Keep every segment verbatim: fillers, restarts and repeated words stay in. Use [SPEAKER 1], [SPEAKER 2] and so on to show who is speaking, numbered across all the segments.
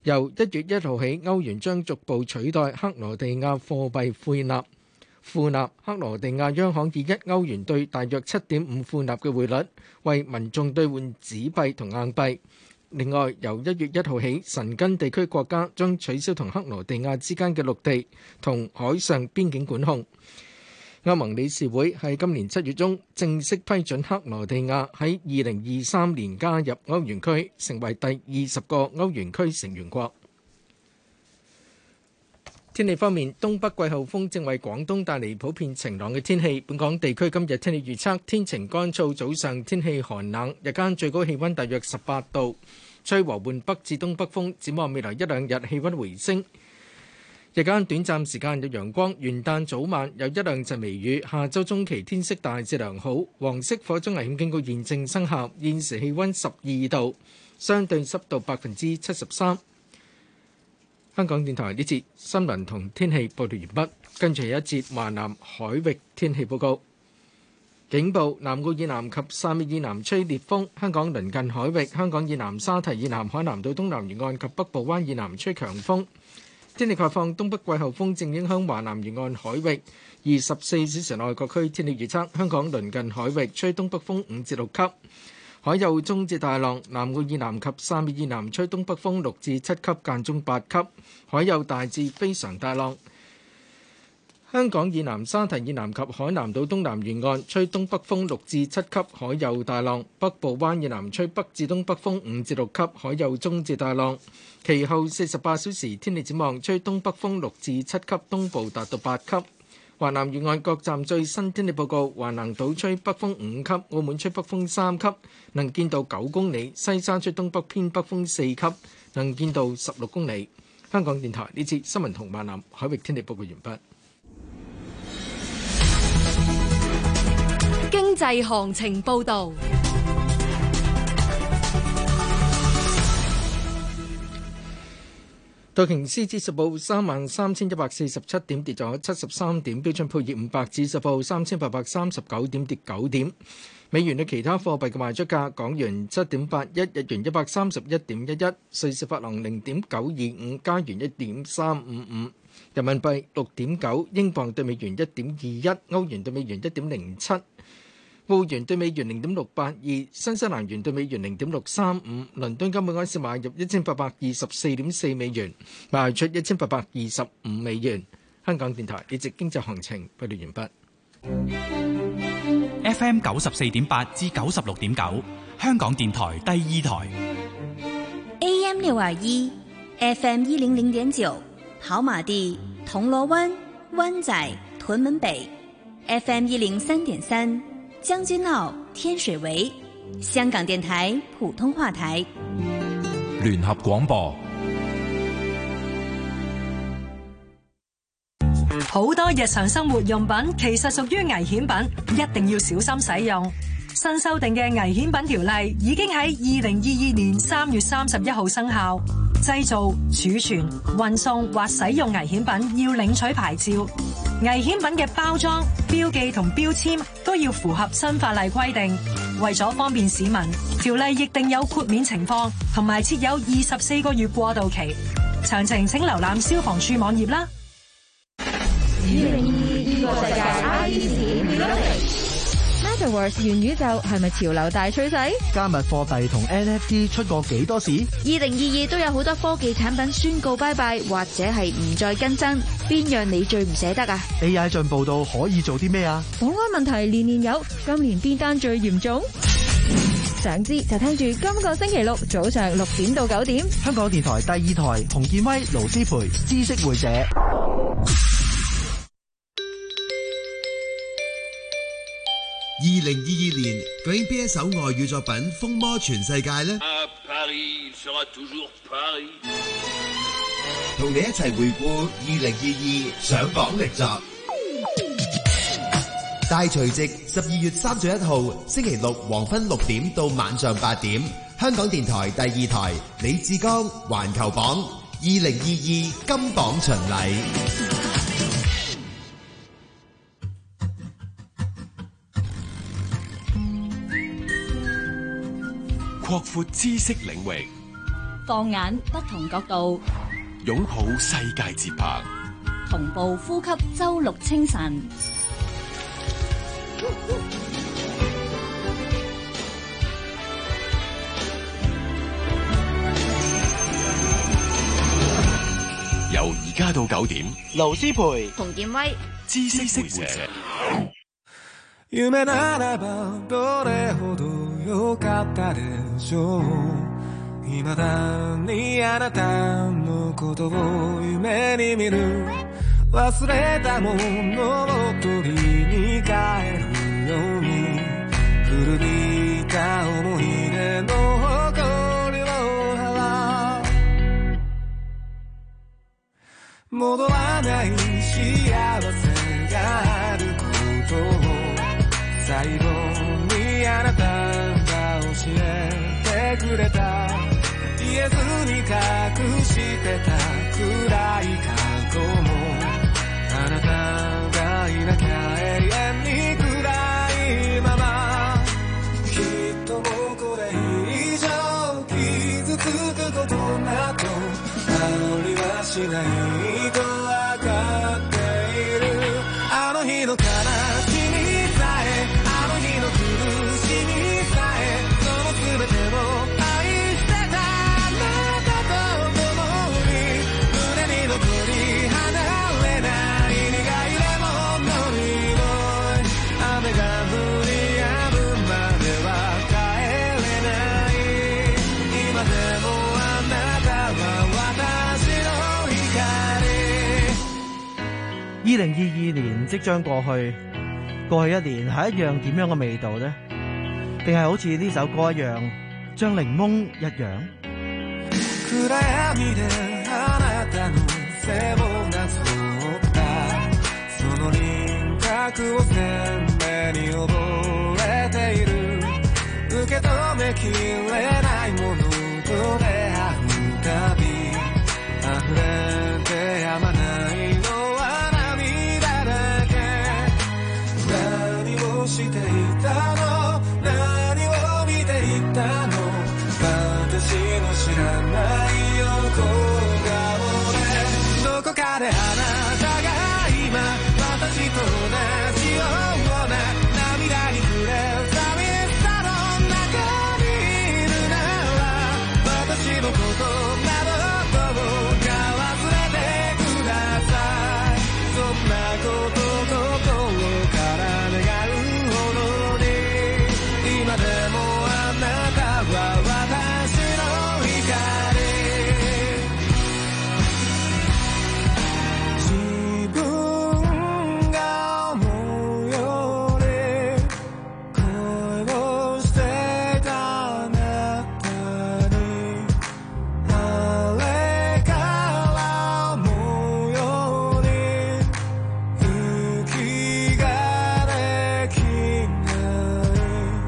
[SPEAKER 1] 由一月一號起，歐元將逐步取代克羅地亞貨幣庫納。庫納克羅地亞央行以一歐元兌大約七點五庫納嘅匯率，為民眾兌換紙幣同硬幣。另外，由一月一號起，申根地區國家將取消同克羅地亞之間嘅陸地同海上邊境管控。歐盟理事會喺今年七月中正式批准克羅地亞喺二零二三年加入歐元區，成為第二十個歐元區成員國。天氣方面，東北季候風正為廣東帶嚟普遍晴朗嘅天氣。本港地區今日天氣預測，天晴乾燥，早上天氣寒冷，日間最高氣溫大約十八度，吹和緩北至東北風。展望未來一兩日氣溫回升，日間短暫時間有陽光，元旦早晚有一兩陣微雨。下週中期天色大致良好，黃色火災危險警告現正生效。現時氣溫十二度，相對濕度百分之七十三。香港電台呢節新聞同天氣報道完畢，跟住係一節華南海域天氣報告。警報：南澳以南及汕尾以南吹烈風，香港鄰近海域、香港以南沙堤以南海南島東南沿岸及北部灣以南吹強風。天氣概況：東北季候風正影響華南沿岸海域，二十四小時內各區天氣預測：香港鄰近海域吹東北風五至六級。海有中至大浪，南澳以南及汕尾以南吹東北風六至七級，間中八級。海有大至非常大浪。香港以南沙堤以南及海南島東南沿岸吹東北風六至七級，海有大浪。北部灣以南吹北至東北風五至六級，海有中至大浪。其後四十八小時天氣展望，吹東北風六至七級，東部達到八級。華南沿岸各站最新天氣報告：華南島吹北風五級，澳門吹北風三級，能見度九公里；西沙吹東北偏北風四級，能見度十六公里。香港電台呢次新聞同華南海域天氣報告完畢。
[SPEAKER 2] 經濟行情報導。
[SPEAKER 1] 道瓊斯指數報三萬三千一百四十七點，跌咗七十三點；標準普爾五百指數報三千八百三十九點，跌九點。美元對其他貨幣嘅賣出價：港元七點八一，日元一百三十一點一一，瑞士法郎零點九二五，加元一點三五五，人民幣六點九，英鎊對美元一點二一，歐元對美元一點零七。澳元對美元零點六八二，新西蘭元對美元零點六三五，倫敦金每盎司買入一千八百二十四點四美元，賣出一千八百二十五美元。香港電台呢節經濟行情報道完
[SPEAKER 3] 畢。F M 九十四點八至九十六點九，香港電台第二台。
[SPEAKER 4] A M 六二一，F M 一零零點九，跑馬地、銅鑼灣、灣仔、屯門北 ，F M 一零三點三。將軍澳、天水圍，香港電台普通話台，
[SPEAKER 3] 聯合廣播。
[SPEAKER 2] 好多日常生活用品其實屬於危險品，一定要小心使用。新修訂嘅危險品條例已經喺二零二二年三月三十一號生效。製造、儲存、運送或使用危險品要領取牌照。危險品嘅包裝、標記同標籤都要符合新法例規定。為咗方便市民，條例亦定有豁免情況，同埋設有二十四個月過渡期。詳情請瀏覽消防處網頁啦。
[SPEAKER 5] 二零二二呢個世界 I T 閃耀嚟。Metaverse 元宇宙係咪潮流大趨勢？
[SPEAKER 6] 加密貨幣同 N F T 出過幾多事？
[SPEAKER 5] 二零二二都有好多科技產品宣告拜拜，或者係唔再更新，邊樣你最唔捨得啊
[SPEAKER 6] ？A I 進步到可以做啲咩啊？
[SPEAKER 5] 保安問題年年有，今年邊單最嚴重？想知就聽住今個星期六早上六點到九點，
[SPEAKER 6] 香港電台第二台，洪建威、盧思培，知識會者。
[SPEAKER 7] 二零二二年究竟邊一首外語作品風靡全世界呢？同你一齊回顧二零二二上榜力作。大除夕十二月三十一號星期六黃昏六點到晚上八點，香港電台第二台李志剛環球榜二零二二金榜巡禮。
[SPEAKER 8] 擴闊知識領域， 放眼不同角度，
[SPEAKER 9] 擁抱世界節拍，
[SPEAKER 8] 同步呼吸周六清晨。
[SPEAKER 9] 由而家到九點，
[SPEAKER 6] 盧思培、
[SPEAKER 4] 馮建威、
[SPEAKER 9] 知識會社。
[SPEAKER 10] 夢ならばどれほど良かったでしょう。未だにあなたのことを夢に見る。忘れたものを取りに帰るように古びた思い出の誇りを払う。戻らない幸せがあることを最後にあなたが教えてくれた。言えずに隠してた暗い過去もあなたがいなきゃ永遠に暗いまま。きっともうこれ以上傷つくことなどありはしないと分かっている。あの日の悲しみさえあの日の苦しみさえその全てを愛してたあなたと共に胸に残り離れない苦いレモンの匂い。雨が降り止むまでは帰れない。今でもあなたは私の光。
[SPEAKER 6] 二零二二年即將過去，過去一年係一樣點樣嘅味道呢？定係好似呢首歌一樣，像檸檬一樣？
[SPEAKER 10] 暗闇であなたの背をなぞったその輪郭を鮮明に覚えている。受け止めきれないものと出会うたび溢れてやまないのは涙だけ。何をしていたの何を見ていたの私の知らない横顔でどこかであなたが今私と同じような涙に触れ寂しさの中にいるなら私のことなどどうか忘れてください。そんなこと心から願うほどに今でもあなたは私の光。自分が思うより恋をしていたあなたにあれから思うように息ができない。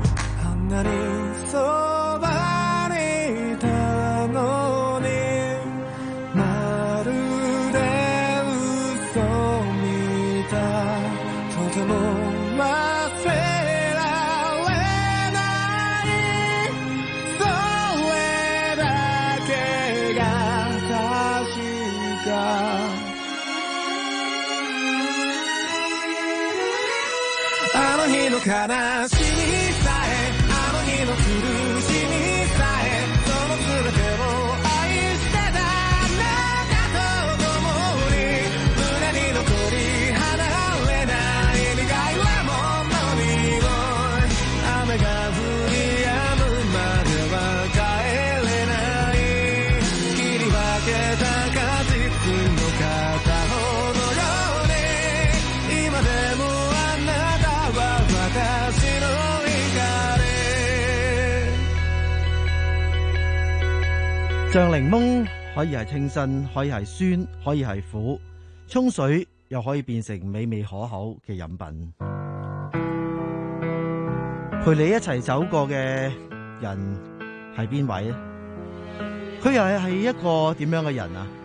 [SPEAKER 10] あんなにそばにいたのにまるで嘘みたい。とても忘れられないそれだけが確か。あの日の悲しみさえあの日の苦しみさえその全てを愛してたあなたと共に胸に残り離れない苦いレモンの匂い。雨が降り止むまでは帰れない。切り分けた果実の片方のように今でもあなたは私の光。
[SPEAKER 6] 像檸檬可以係清新，可以係酸，可以係苦，沖水又可以變成美味可口嘅飲品。陪你一齊走過嘅人係邊位呢？佢又係係一個點樣嘅人啊？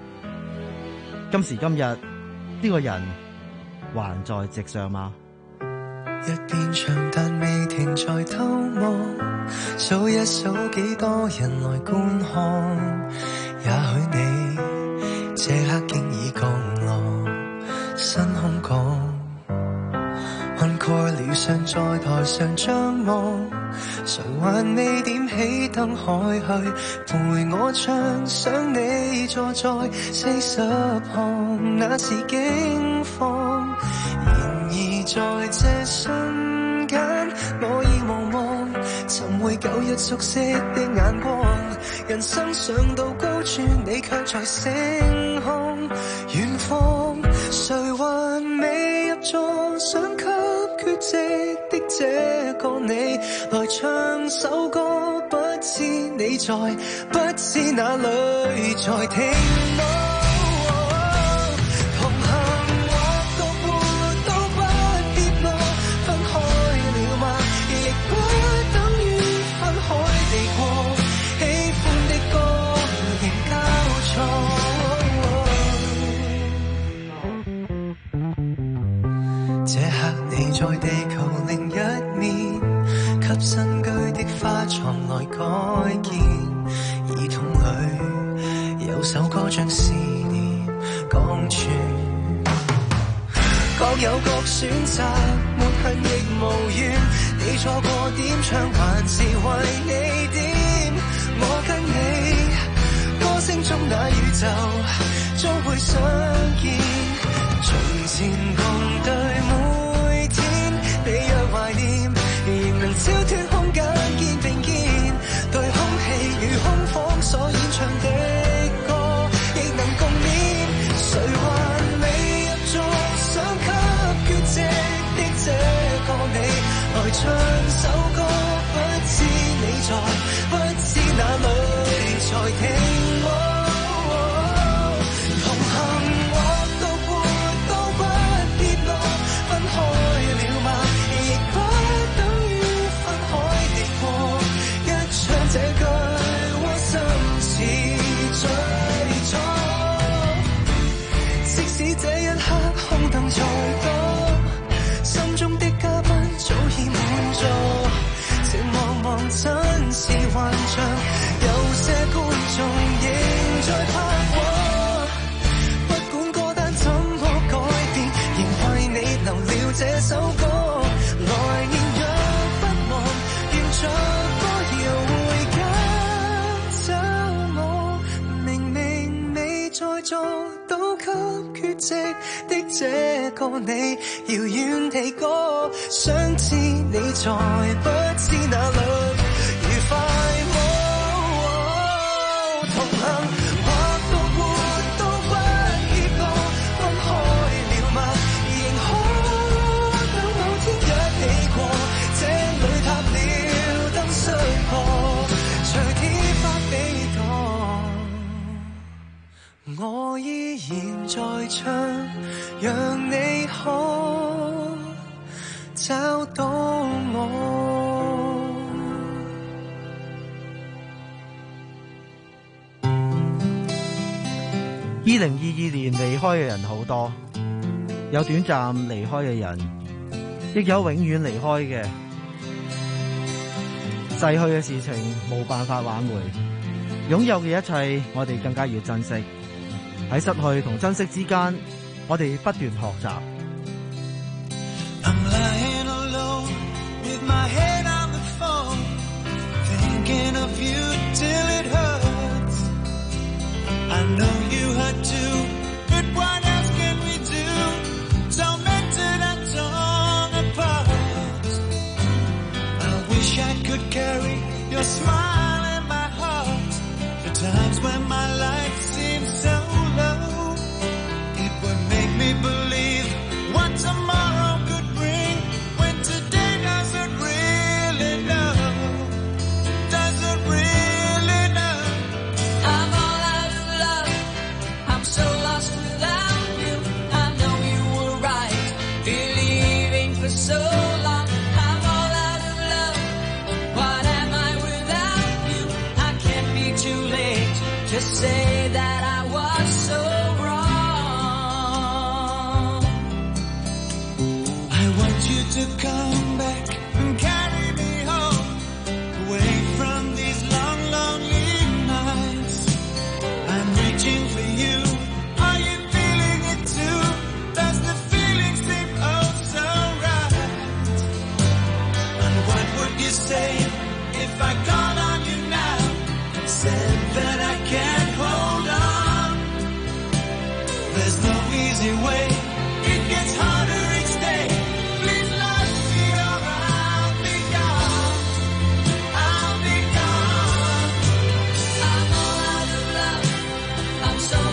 [SPEAKER 6] 今時今日呢個人還在席上嗎？
[SPEAKER 10] 一邊唱但未停在偷望，數一數幾多人來觀看，也許你這刻經已降落新空港，看蓋了尚在台上張望，誰還未點起燈開去，陪我唱想你坐在四十行，那是驚慌。然而在這瞬間，我已無望尋回舊日熟悉的眼光，人生上到高處，你卻在星空遠方，誰還未入座，想給缺席的這個你來唱首歌，不知你在，不知哪裏在聽我。在地球另一面，給新居的花床來改建，耳筒裏有首歌將思念講穿，各有各選擇，沒恨亦無怨，你錯過點唱還是為你點，我跟你歌聲中那宇宙終會相見，從前共對每你若懷念，仍能超脫空間肩並肩，對空氣與空房所演唱的歌，亦能共勉。誰還未入座，想給缺席的這個你來唱首歌，不知你在，不知哪裏在聽我。這句窩心似最初，即使這一刻空凳再多，心中的嘉賓早已滿座，靜望望真是幻象，有些觀眾仍在拍和，不管歌單怎麼改變，仍為你留了這首歌，來年若不忘，願着歌謠在座都給缺席的這個你，遙遠地歌，想知你在，不知哪裏愉快麼？同行或獨活都不結果，分開了嗎？仍可等某天一起過，這裏塌了燈摔破，隨天發比朵。我依然在唱，讓你可找到我。
[SPEAKER 6] 二零二二年離開嘅人好多，有短暫離開嘅人，亦有永遠離開嘅。逝去嘅事情冇辦法挽回，擁有嘅一切我哋更加要珍惜。喺失去同珍惜之間，我哋不斷學習。
[SPEAKER 10] I'm lying alone with my head on the phone, thinking of you till it hurts. I know you hurt too, but what else can we do? Tormented and torn apart. I wish I could carry your smile in my heart. The times when my life seems so low, it would make me believe what tomorrow could bring, when today doesn't really know, doesn't really know. I'm all out of love,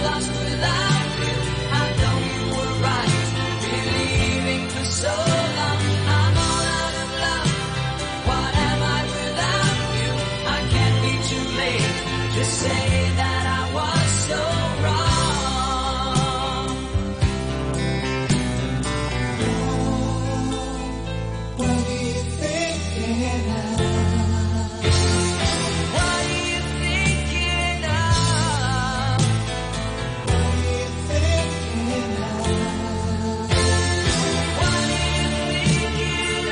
[SPEAKER 11] lost without you. I know you were right, believing for so long. I'm all out of love. What am I without you? I can't be too late. Just say that I was so wrong. What are you thinking of? What are you thinking of? What are you thinking of? What are you thinking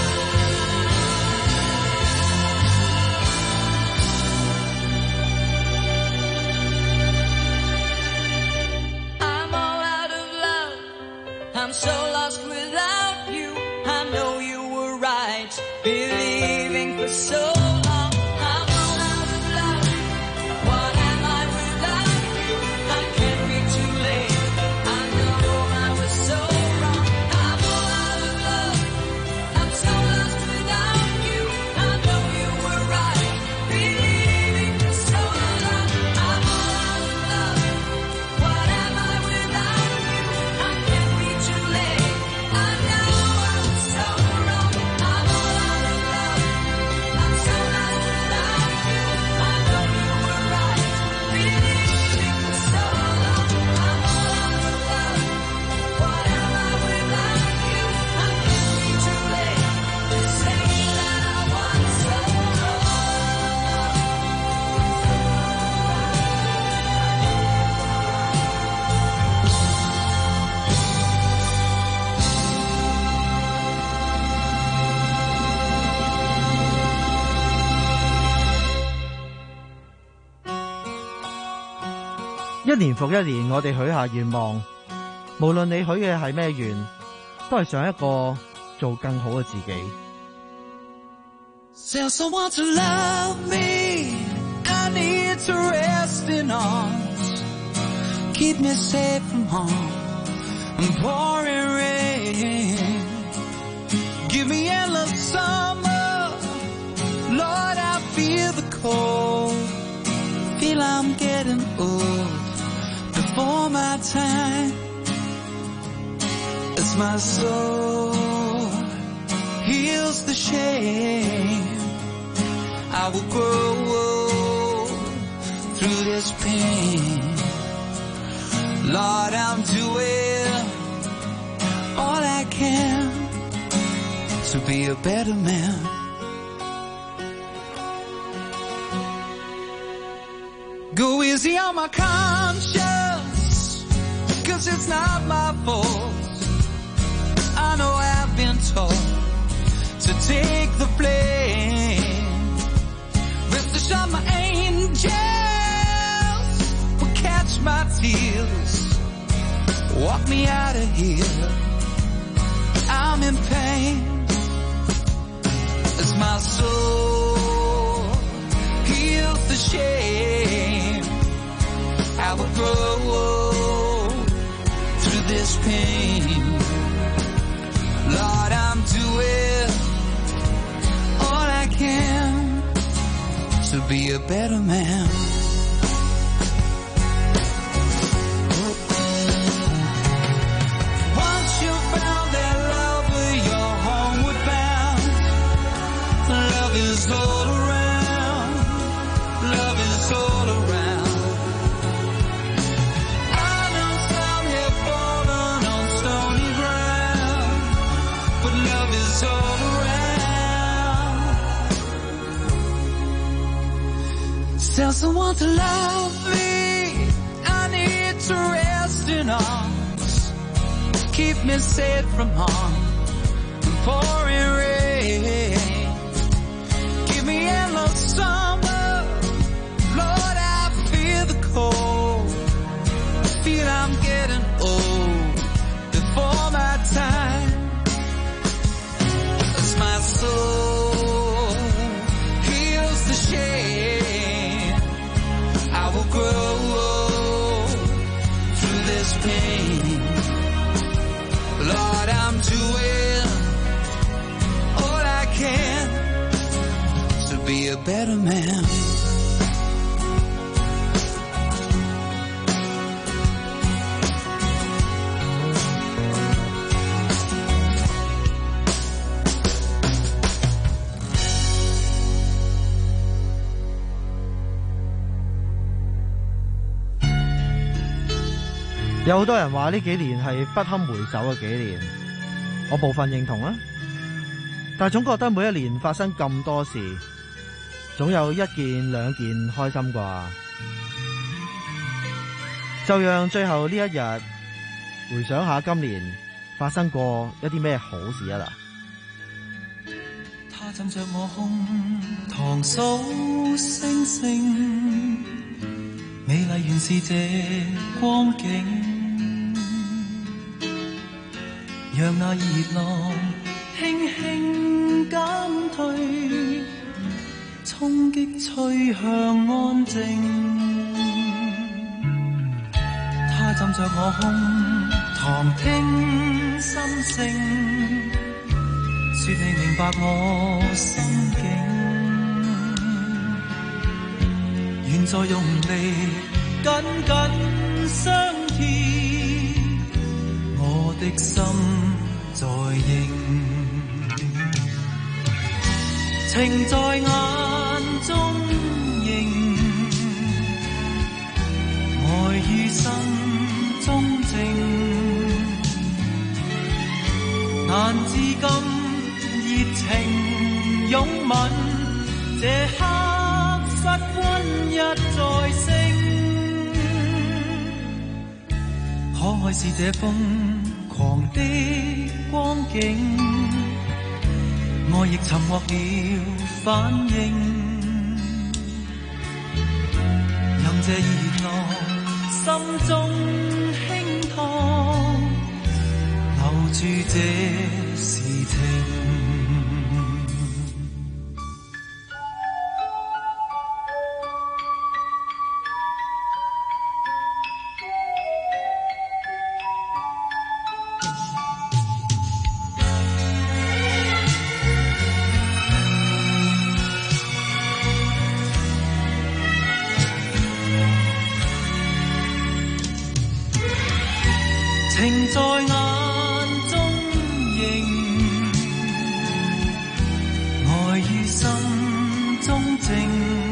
[SPEAKER 11] of? I'm all out of love. I'm so lost without you. I know you were right, believing for so long. I'm all out of love. What am I without you? I can't be too late. I know I was so wrong. I'm all out of love. I'm so lost without you. I know you were right, believing for so long. I'm all out of love. What am I without you? I can't be too late. I know I was so wrong. I'm all out of love. I'm so lost without you. I know you were right, believing for so long. I'm all out of love. What am I without you? I can't be too late to say that I was so
[SPEAKER 6] 一年復一年，我哋許下願望，無論你許嘅係咩願，都係想一個做更好嘅自己。
[SPEAKER 11] Tell someone to love me. I need to rest in arms. Keep me safe from harm and pouring rain. Give me endless summer. Lord, I feel the cold. Feel I'm getting old before my time. As my soul heals the shame, I will grow through this pain. Lord, I'm doing all I can to be a better man. Go easy on my conscience, 'cause it's not my fault. I know I've been told to take the blame. Rest assured my angels will catch my tears, walk me out of here. I'm in pain as my soul heals the shame. I will grow through this pain. Lord, I'm doing all I can to be a better man. Once you found that love, you're homeward bound. Love is all around. Love is all around. I know some have fallen on stony ground, but love is all around. Tell someone to love me. I need to rest in arms. Keep me safe from harm and pouring rain. Give me endless summer. Lord, I feel the cold. Feel I'm getting old before my time. As my soul heals the shame, I will grow through this pain. Lord, I'm doing all I can to be a better man.
[SPEAKER 6] 有好多人話呢幾年係不堪回首嘅幾年，我部分認同啦，但總覺得每一年發生咁多事，總有一件兩件開心啩。就讓最後呢一日回想下今年發生過一啲咩好事啊啦。
[SPEAKER 12] 他枕着我胸膛數星星，美麗原是這光景，讓那熱浪輕輕減退，衝擊吹向安靜。他枕着我胸膛聽心聲，說你明白我心境，願再用力緊緊相貼，我的心在應，情在眼中映，愛於心中靜，難自禁熱情擁吻，這刻失溫一再升，可愛是這瘋狂的光景，愛亦沉默了反應，任這熱浪心中輕燙，留住這事情。情在眼中映，愛於心中靜，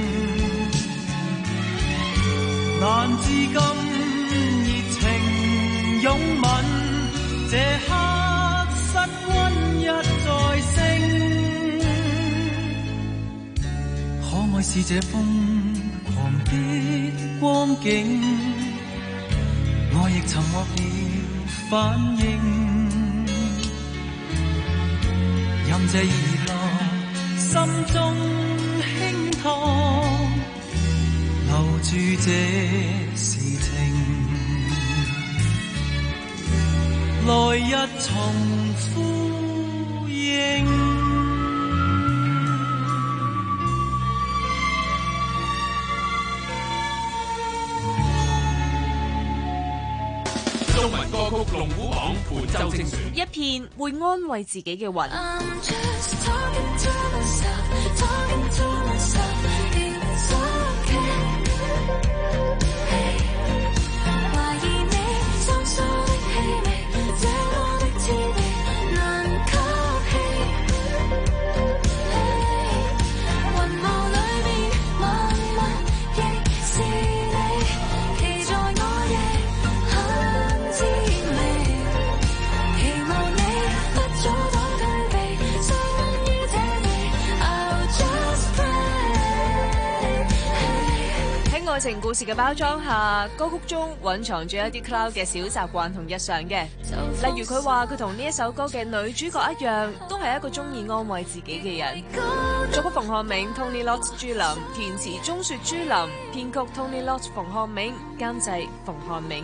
[SPEAKER 12] 難自禁熱情擁吻，這刻失溫一再升，可愛是這瘋狂的光景，愛亦沉默了反應，任這熱浪心中輕燙，留住這事情，來日重呼應。
[SPEAKER 9] 中文歌曲龍虎榜本周精選，
[SPEAKER 13] 一片會安慰自己嘅雲。愛情故事嘅包裝下，歌曲中蘊藏住一啲 Cloud 嘅小習慣同日常嘅，例如佢話佢同呢一首歌嘅女主角一樣，都係一個中意安慰自己嘅人。作曲馮漢銘 Tony Lott 朱琳，填詞鍾雪朱琳，編曲 Tony Lott 馮漢銘，監製馮漢銘。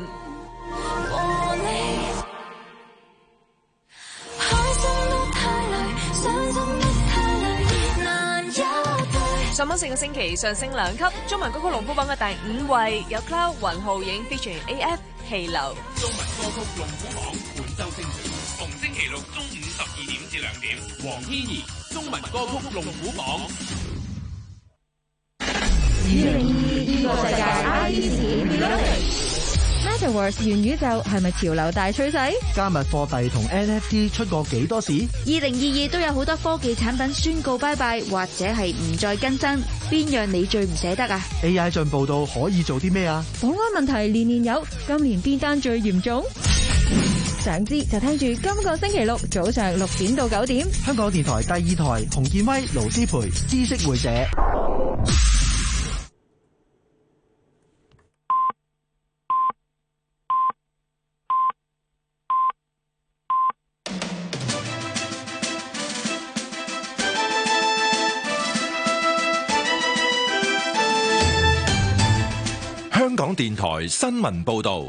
[SPEAKER 13] 上榜四個星期上升兩級，中文歌曲龍虎榜嘅第五位有 Cloud 雲浩影 featuring A F 氣流。
[SPEAKER 9] 中文歌曲龍虎榜本周精選，逢星期六中午十二點至兩點，黃天怡中文歌曲龍虎榜。
[SPEAKER 5] 二零二二呢個世界 I T 事件 Melody Metaverse 元宇宙係咪潮流大趨勢？
[SPEAKER 6] 加密貨幣同 N F T 出過幾多事？
[SPEAKER 14] 二零二二都有好多科技產品宣告拜拜，或者係唔再更新，邊樣你最唔捨得啊
[SPEAKER 6] ？A I 進步到可以做啲咩啊？
[SPEAKER 5] 保安問題年年有，今年邊單最嚴重？想知就聽住今個星期六早上六點到九點，
[SPEAKER 6] 香港電台第二台洪建威、盧思培知識會社。
[SPEAKER 15] 香港電台新聞報道。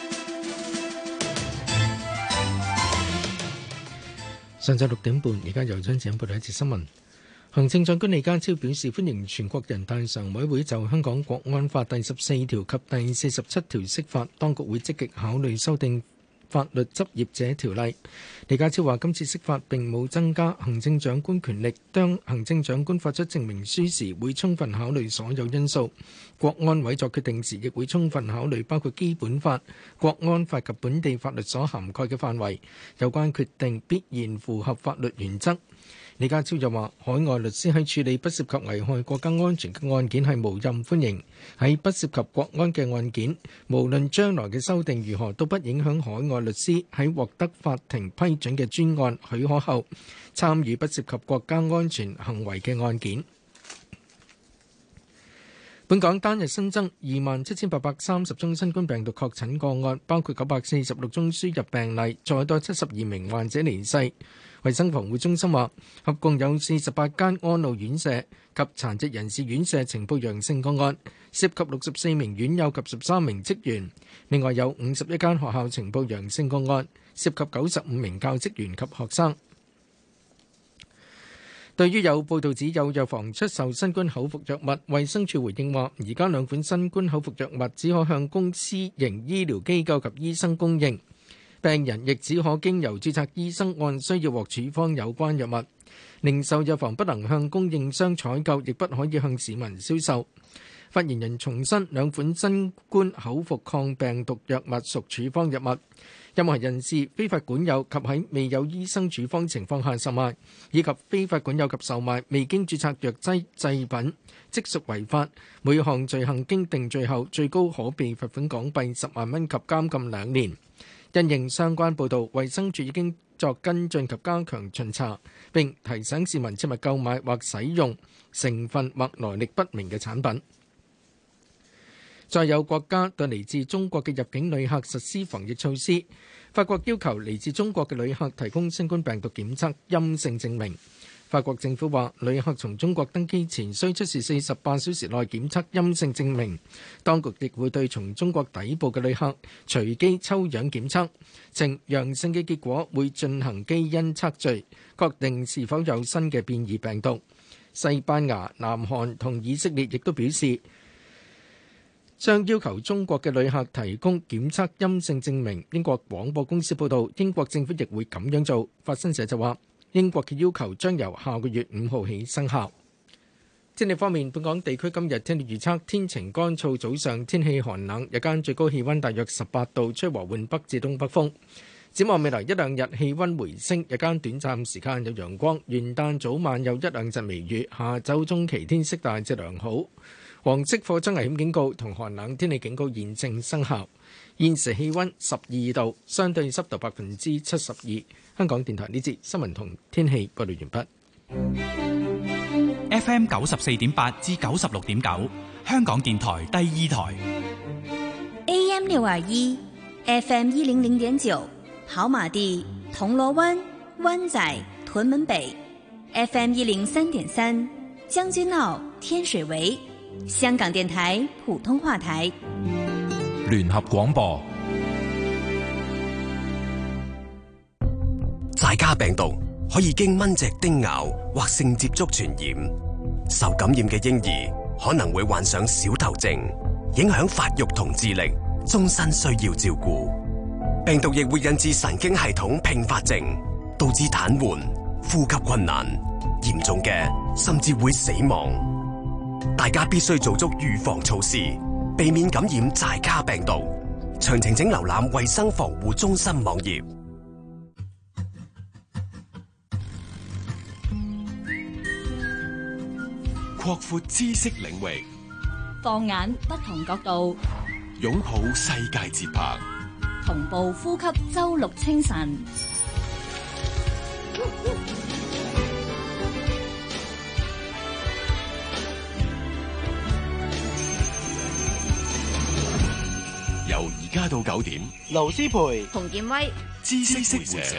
[SPEAKER 1] 上晝六點半，而家由張子欣報道一節新聞。行政長官李家超表示歡迎全國人大常委會就香港國安法第十四條及第四十七條釋法，當局會積極考慮修訂法律執業者條例。李家超話：今次釋法並冇增加行政長官權力，當行政長官發出證明書時，會充分考慮所有因素。國安委作決定時，亦會充分考慮包括基本法、國安法及本地法律所涵蓋嘅範圍。有關決定必然符合法律原則。李家超又話：海外律師喺處理不涉及危害國家安全嘅案件係無任歡迎，喺不涉及國安嘅案件，無論將來嘅修訂如何，都不影響海外律師喺獲得法庭批准嘅專案許可後，參與不涉及國家安全行為嘅案件。本港單日新增二萬七千八百三十宗新冠病毒確診個案，包括九百四十六宗輸入病例，再多七十二名患者離世。衛生防護中心話，合共有四十八間安老院舍及殘疾人士院舍呈報陽性個案，涉及六十四名院友及十三名職員。另外有五十一間學校呈報陽性個案，涉及九十五名教職員及學生。對於有報道指有藥房出售新冠口服藥物，衛生署回應話，而家兩款新冠口服藥物只可向公私營醫療機構及醫生供應。病人亦只可經由註冊醫生按需要獲處方有關藥物。零售藥房不能向供應商採購，亦不可以向市民銷售。發言人重申，兩款新冠口服抗病毒藥物屬處方藥物，任何人士非法管有及喺未有醫生處方情況下售賣，以及非法管有及售賣未經註冊藥劑製品，即屬違法。每項罪行經定罪後，最高可被罰款港幣十萬蚊及監禁兩年。因應相關報導，衛生署已經作跟進及加強巡查，並提醒市民切勿購買或使用成分或來歷不明嘅產品。再有國家對嚟自中國嘅入境旅客實施防疫措施，法國要求嚟自中國嘅旅客提供新冠病毒檢測陰性證明。法國政府話，旅客從中國登機前需出示四十八小時內檢測陰性證明。當局亦會對從中國抵埗嘅旅客隨機抽樣檢測，呈陽性嘅結果會進行基因測序，確定是否有新嘅變異病毒。西班牙、南韓同以色列亦都表示，將要求中國嘅旅客提供檢測陰性證明。英國廣播公司報導，英國政府亦會咁樣做。法新社就話，英國嘅要求將由下個月五號起生效。天氣方面，本港地區今日天氣預測，天晴乾燥，早上天氣寒冷，日間最高氣溫大約十八度，吹和緩北至東北風。展望未來一兩日氣溫回升，日間短暫時間有陽光，元旦早晚有一兩陣微雨，下週中期天色大致良好。黃色火災危險警告同寒冷天氣警告現正生效。現時氣溫十二度，相對濕度百分之七十二。香港電台呢節新聞同天氣報道完
[SPEAKER 3] 畢。F M 九十四點八至九十六點九，香港電台第二台。
[SPEAKER 4] A M 六二一，F M 一零零點九，跑馬地、銅鑼灣、灣仔、屯門北 ，F M 一零三點三，將軍澳、天水圍。香港電台普通話台
[SPEAKER 15] 聯合廣播。
[SPEAKER 16] 寨卡病毒可以經蚊隻叮咬或性接觸傳染，受感染嘅嬰兒可能會患上小頭症，影響發育同智力，終身需要照顧。病毒亦會引致神經系統併發症，導致癱瘓、呼吸困難，嚴重嘅甚至會死亡。大家必須做足預防措施，避免感染寨卡病毒。 詳情請瀏覽衛生防護中心網頁。
[SPEAKER 17] 擴闊知識領域，
[SPEAKER 8] 放眼不同角度，
[SPEAKER 17] 擁抱世界節拍，
[SPEAKER 8] 同步呼吸周六清晨。
[SPEAKER 17] 由而家到九點，
[SPEAKER 6] 盧思培、
[SPEAKER 4] 洪建威、
[SPEAKER 17] 知識活社。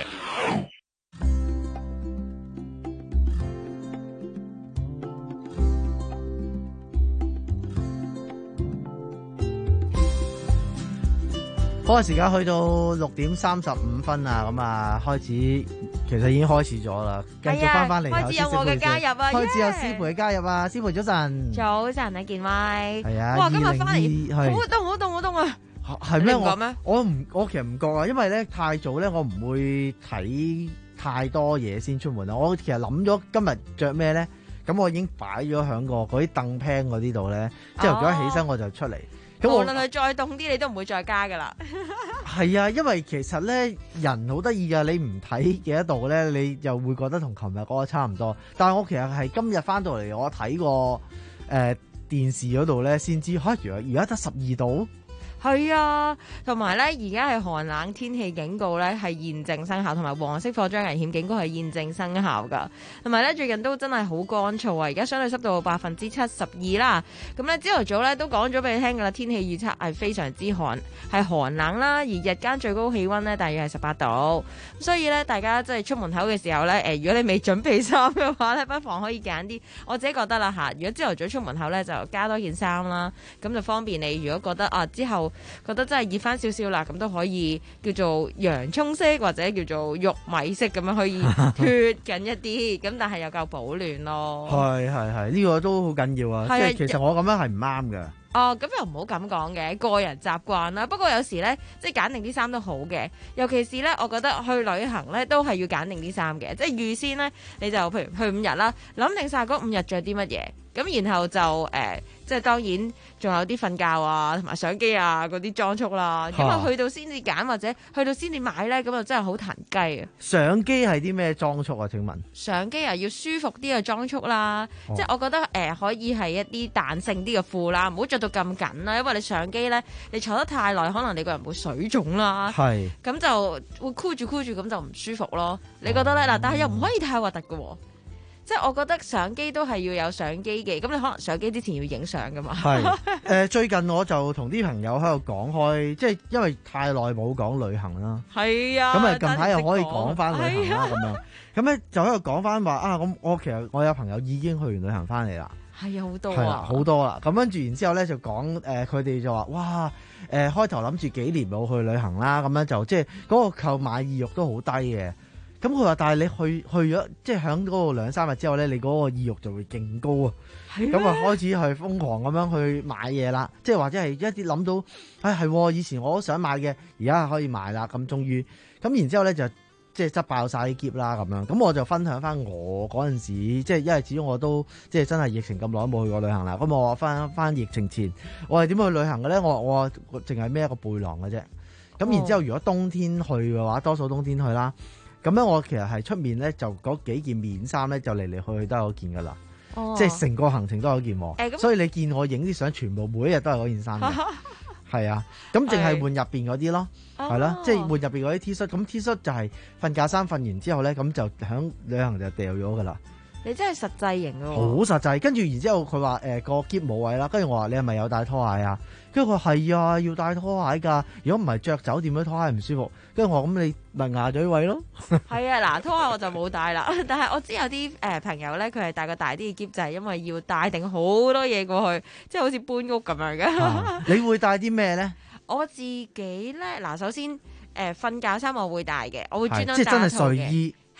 [SPEAKER 6] 好嘅時間去到六點三十五分啊，咁啊開始，其實已經開始咗啦。繼續翻翻嚟，
[SPEAKER 18] 開始有我嘅加入啊！
[SPEAKER 6] 開始有師培嘅加入啊！師培早晨，
[SPEAKER 18] 早晨啊，健威。
[SPEAKER 6] 係啊，
[SPEAKER 18] 哇，今日翻嚟
[SPEAKER 6] 好
[SPEAKER 18] 凍好凍好凍啊！
[SPEAKER 6] 係咩？我
[SPEAKER 18] 咩？
[SPEAKER 6] 我唔，我其實唔覺啊，因為咧太早咧，我唔會睇太多嘢先出門啊。我其實諗咗今日着咩咧，咁我已經擺咗喺個嗰啲凳 pan 嗰啲度咧，朝頭早起身我就出嚟。
[SPEAKER 18] 無論佢再凍啲，你都唔會再加噶啦。
[SPEAKER 6] 係啊，因為其實咧人好得意噶，你唔睇幾多度咧，你又會覺得同琴日嗰個差唔多。但係我其實係今日翻到嚟，我睇過誒電視嗰度咧，先知嚇原來而家得十二度。
[SPEAKER 18] 係啊，同埋咧，而家係寒冷天氣警告咧，係現正生效，同埋黃色火災危險警告係現正生效噶。同埋咧，最近都真係好乾燥啊！而家相對濕度百分之七十二啦。咁咧，朝頭早咧都講咗俾你聽噶啦，天氣預測係非常之寒，係寒冷啦。而日間最高氣溫咧，大約係十八度。所以咧，大家即係出門口嘅時候咧，誒，如果你未準備衫嘅話咧，不妨可以揀啲。我自己覺得啦嚇，如果朝頭早出門口咧，就加多件衫啦，咁就方便你。如果覺得啊之後，覺得真係熱翻少少啦，咁都可以叫做洋葱色或者叫做玉米色咁樣可以脫緊一啲，咁但係又夠保暖咯。
[SPEAKER 6] 係係係，呢個都好緊要啊！即係其實我咁樣係唔啱嘅。
[SPEAKER 18] 哦，咁又唔好咁講嘅，個人習慣啦。不過有時咧，即係揀定啲衫都好嘅，尤其是咧，我覺得去旅行咧都係要揀定啲衫嘅，即係預先咧你就譬如去五日啦，諗定晒嗰五日着啲乜嘢。咁然後就誒、呃，即係當然仲有啲瞓覺啊，同埋相機啊嗰啲裝束啦。咁啊去到先至揀或者去到先至買咧，咁就真係好彈雞啊！
[SPEAKER 6] 相機係啲咩裝束啊？請問
[SPEAKER 18] 相機啊，要舒服啲嘅裝束啦，哦、即係我覺得誒、呃、可以係一啲彈性啲嘅褲啦，唔好着到咁緊啦，因為你相機咧你坐得太耐，可能你個人會水腫啦。係咁就會箍住箍住，咁就唔舒服咯。你覺得咧嗱？但係又唔可以太核突嘅喎。即係我覺得相機都係要有相機嘅，咁你可能相機之前要影相噶嘛。係誒、
[SPEAKER 6] 呃，最近我就同啲朋友喺度講開，即係因為太耐冇講旅行啦。係啊，咁啊近排又可以講翻旅行啦咁樣。咁咧就喺度講翻話啊，咁我其實我有朋友已經去完旅行翻嚟啦。係啊，好多啊，好多啦。咁跟住然之後咧就講誒，佢、呃、哋就話哇誒、呃，開頭諗住幾年冇去旅行啦，咁樣就即係嗰個購買意欲都好低嘅。咁佢話，但係你去去咗，即係喺嗰個兩三日之後咧，你嗰個意欲就會勁高啊！咁啊，開始去瘋狂咁樣去買嘢啦，即係或者係一啲諗到，唉係，以前我都想買嘅，而家可以買啦。咁終於，咁然之後咧就即係執爆晒啲篋啦咁樣。咁我就分享翻我嗰陣時，即係因為始終我都即係真係疫情咁耐都冇去過旅行啦。咁我翻翻疫情前，我係點去旅行嘅咧？我我淨係孭一個背囊嘅啫。咁然之後，如果冬天去嘅話，多數冬天去啦。咁樣我其實係出面咧，就嗰幾件棉衫咧，就嚟嚟去去都係嗰件噶啦，哦、即係成個行程都係嗰件喎。欸、所以你見我影啲相，全部每一日都係嗰件衫嘅，係啊。咁淨係換入邊嗰啲咯，係咯、啊，即係換入邊嗰啲 T 恤。咁 T 恤就係瞓覺衫，瞓完之後咧，咁就喺旅行就掉咗噶啦。
[SPEAKER 18] 你真係實際型喎，
[SPEAKER 6] 好實際。跟住然之後佢話誒個篋冇位啦，跟住我話你係咪有帶拖鞋啊？跟住佢話係啊，要帶拖鞋㗎。如果唔係着酒店嗰拖鞋唔舒服。跟住我話咁你咪牙嘴位咯。係啊，嗱拖鞋我就冇帶啦，但係我知有啲誒、呃、朋友咧，佢係帶個大啲嘅篋，就係因為要帶定好多嘢過去，即係好似搬屋咁樣嘅、啊。你會帶啲咩咧？我自己咧嗱，首先誒瞓、呃、覺衫我會帶嘅，我會專登帶一套嘅。即係真係睡衣。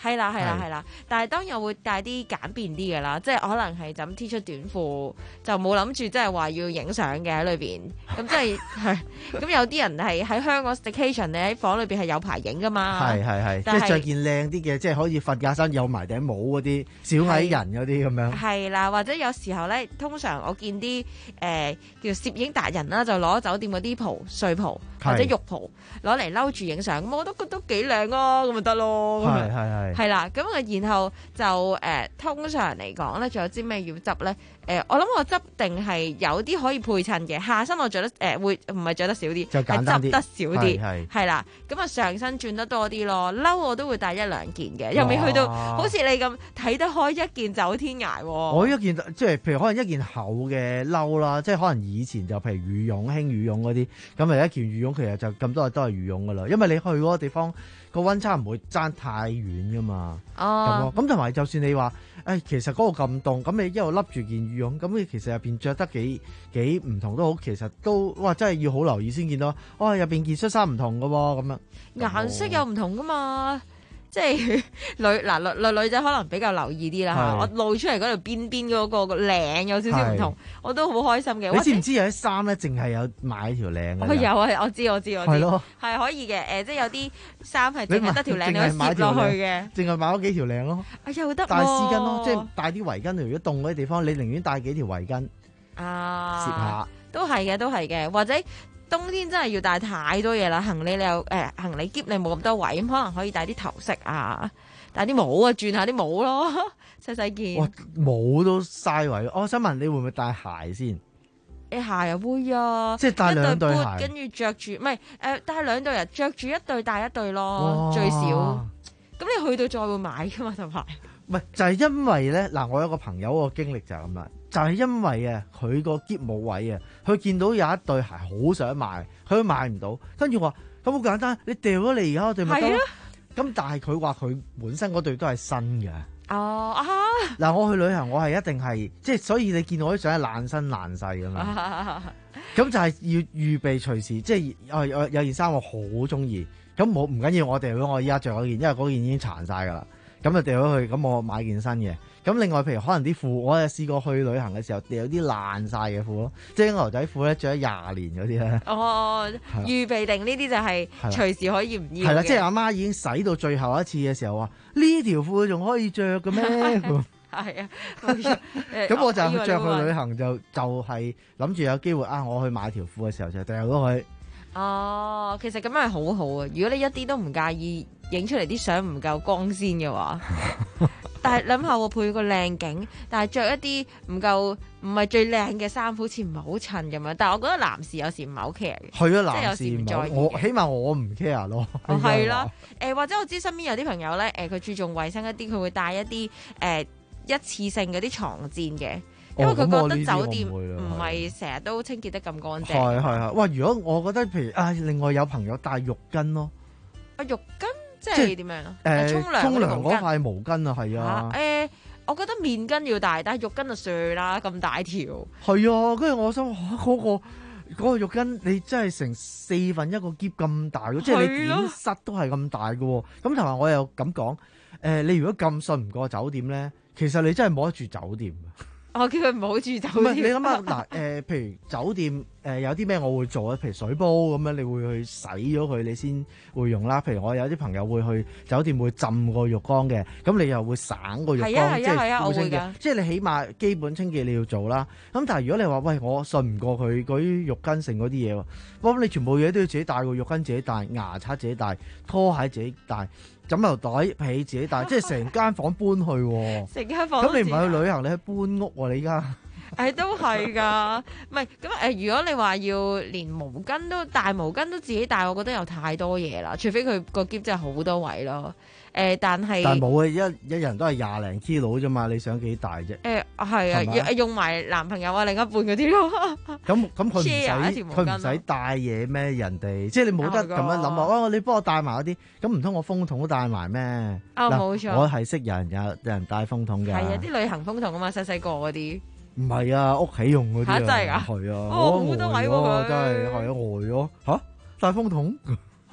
[SPEAKER 18] 係啦係啦
[SPEAKER 6] 係
[SPEAKER 18] 係啦，但係當然我會帶啲簡便啲嘅啦，即係可能係就咁 T 恤短褲，就冇諗住即係話要影相嘅喺裏邊。咁即係係咁有啲人係喺香港 staycation，你喺房裏邊係有排影噶嘛。
[SPEAKER 6] 係係係，即
[SPEAKER 18] 但係
[SPEAKER 6] 係着件靚啲嘅，即係可以瞓架身有埋頂帽嗰啲小矮人嗰啲咁樣。
[SPEAKER 18] 係啦，或者有時候咧，通常我見啲誒、呃、叫攝影達人啦，就攞酒店嗰啲袍、睡袍或者浴袍攞嚟摟住影相，咁我都覺得都幾靚啊，咁咪得咯。
[SPEAKER 6] 係係係。
[SPEAKER 18] 係啦，咁啊，然後就誒、呃，通常嚟講咧，仲有啲咩要執咧？誒、呃，我諗我執定係有啲可以配襯嘅，下身我着得誒、呃、會唔係着得少啲，
[SPEAKER 6] 就簡單啲
[SPEAKER 18] 係執得少啲，
[SPEAKER 6] 係
[SPEAKER 18] 係啦。咁啊，上身轉得多啲咯，褸我都會帶一兩件嘅，又未去到好似你咁睇得開一件走天涯喎。
[SPEAKER 6] 我一件即係譬如可能一件厚嘅褸啦，即係可能以前就譬如羽絨興羽絨嗰啲，咁啊一件羽絨其實就咁多都係羽絨噶啦，因為你去嗰個地方個溫差唔會爭太遠噶嘛。
[SPEAKER 18] 哦，
[SPEAKER 6] 咁同埋就算你話，誒其實嗰個咁凍，咁你一路笠住件羽絨，咁你其實入邊着得幾幾唔同都好，其實都哇真係要好留意先見到，哇入邊件恤衫唔同噶喎，咁樣
[SPEAKER 18] 顏色又唔同噶嘛。即係女嗱女女女仔可能比較留意啲啦嚇，我露出嚟嗰條邊邊嗰個個領有少少唔同，我都好開心嘅。
[SPEAKER 6] 你知唔知有啲衫咧，淨係有買條領嘅？
[SPEAKER 18] 我有啊，我知我知我知。
[SPEAKER 6] 係咯，
[SPEAKER 18] 係可以嘅。誒，即係有啲衫係淨係得條領，你可以摺落去嘅。
[SPEAKER 6] 淨係買咗幾條領咯。
[SPEAKER 18] 啊，又得
[SPEAKER 6] 帶絲巾咯，即係帶啲圍巾。如果凍嗰啲地方，你寧願帶幾條圍巾
[SPEAKER 18] 啊，
[SPEAKER 6] 摺下。
[SPEAKER 18] 都係嘅，都係嘅，或者。冬天真係要帶太多嘢啦，行李你又誒、呃、行李篋你冇咁多位，咁可能可以帶啲頭飾啊，帶啲帽啊，轉下啲帽咯，細細件。
[SPEAKER 6] 哇，帽都嘥位。我想問你會唔會帶鞋先？
[SPEAKER 18] 你鞋又會啊，
[SPEAKER 6] 即係帶兩對鞋，
[SPEAKER 18] 跟住着住，唔係誒帶兩對啊，着住一對帶一對咯，最少。咁你去到再會買噶嘛，同埋。
[SPEAKER 6] 唔係就係、是、因為咧嗱，我有個朋友個經歷就係咁啦。就係因為啊，佢個篋冇位啊，佢見到有一對鞋好想買，佢都買唔到。跟住話咁好簡單，你掉咗你而家嗰對咪得咯。咁但係佢話佢本身嗰對都係新嘅。
[SPEAKER 18] 哦啊！
[SPEAKER 6] 嗱，我去旅行我係一定係即係，所以你見到我啲相係爛身爛世咁樣。咁就係要預備隨時，即係有有有件衫我好中意，咁我唔緊要，我掉咗我依家着嗰件，因為嗰件已經殘晒㗎啦。咁就掉咗去，咁我買件新嘅。咁另外，譬如可能啲褲，我有試過去旅行嘅時候，掉啲爛晒嘅褲咯，即係牛仔褲咧，着咗廿年嗰啲咧。哦，
[SPEAKER 18] 預備定呢啲就係隨時可以唔要嘅。
[SPEAKER 6] 係啦，即係阿媽已經洗到最後一次嘅時候話：呢條褲仲可以着嘅咩？
[SPEAKER 18] 係啊，冇錯。
[SPEAKER 6] 咁我就着去旅行就就係諗住有機會啊，我去買條褲嘅時候就掉咗佢。
[SPEAKER 18] 哦，其實咁樣係好好啊！如果你一啲都唔介意影出嚟啲相唔夠光鮮嘅話，但係諗下我配個靚景，但係着一啲唔夠唔係最靚嘅衫，好似唔係好襯咁樣。但係我覺得男士有時唔係好 care 嘅，
[SPEAKER 6] 係啊，
[SPEAKER 18] 即係有時唔在意。
[SPEAKER 6] 我起碼我唔 care 咯。
[SPEAKER 18] 哦，係啦，誒、呃、或者我知身邊有啲朋友咧，誒、呃、佢注重衞生一啲，佢會帶一啲誒、呃、一次性嗰啲床墊嘅。因為佢覺得酒店唔係成日都清潔得咁乾淨。
[SPEAKER 6] 係係係，哇！如果我覺得譬如啊，另外有朋友帶浴巾咯。
[SPEAKER 18] 啊，浴巾即係點樣啊？
[SPEAKER 6] 誒，
[SPEAKER 18] 沖涼
[SPEAKER 6] 沖涼嗰塊毛巾啊，係啊。
[SPEAKER 18] 誒、呃，我覺得面巾要帶，但係浴巾就算啦，咁大條。
[SPEAKER 6] 係啊，跟住我想嗰、嗰個嗰、嗰個浴巾，你真係成四分一個篋咁大嘅，即係你點塞都係咁大嘅。咁同埋我又咁講，誒、呃，你如果咁信唔過酒店咧，其實你真係冇得住酒店。
[SPEAKER 18] 我叫佢唔好住酒店。
[SPEAKER 6] 唔係你諗下嗱，誒、呃，譬如酒店誒、呃、有啲咩我會做咧？譬如水煲咁樣，你會去洗咗佢，你先會用啦。譬如我有啲朋友會去酒店會浸個浴缸嘅，咁你又會省個浴缸，
[SPEAKER 18] 係啊係啊係啊，
[SPEAKER 6] 即係
[SPEAKER 18] 我會㗎。
[SPEAKER 6] 即係你起碼基本清潔你要做啦。咁但係如果你話喂，我信唔過佢嗰啲浴巾剩嗰啲嘢喎，咁你全部嘢都要自己帶，個浴巾自己帶，牙刷自己帶，拖鞋自己帶。枕頭袋被自己帶，即係成間房搬去喎。
[SPEAKER 18] 成間房
[SPEAKER 6] 咁你唔係去旅行，你去搬屋喎、啊？你而家
[SPEAKER 18] 誒都係㗎，唔係咁誒。如果你話要連毛巾都大毛巾都自己帶，我覺得有太多嘢啦。除非佢個篋真係好多位咯。誒、呃，但係
[SPEAKER 6] 但係冇啊，一一人都係廿零 kilo 啫嘛，你想幾大啫？
[SPEAKER 18] 誒係啊，用埋男朋友啊、另一半嗰啲咯。
[SPEAKER 6] 咁咁佢唔使佢唔使帶嘢咩？人哋即係你冇得咁樣諗啊！哇、哦，你幫我帶埋嗰啲，咁唔通我風筒都帶埋咩？
[SPEAKER 18] 啊、哦，冇錯，
[SPEAKER 6] 我係識有人有有人帶風筒㗎。係
[SPEAKER 18] 啊，啲旅行風筒啊嘛，細細個嗰啲。
[SPEAKER 6] 唔係啊，屋企用嗰啲啊。
[SPEAKER 18] 真係㗎？
[SPEAKER 6] 係啊，
[SPEAKER 18] 哦，好多位喎佢。
[SPEAKER 6] 真係係啊，呆咗嚇帶風筒。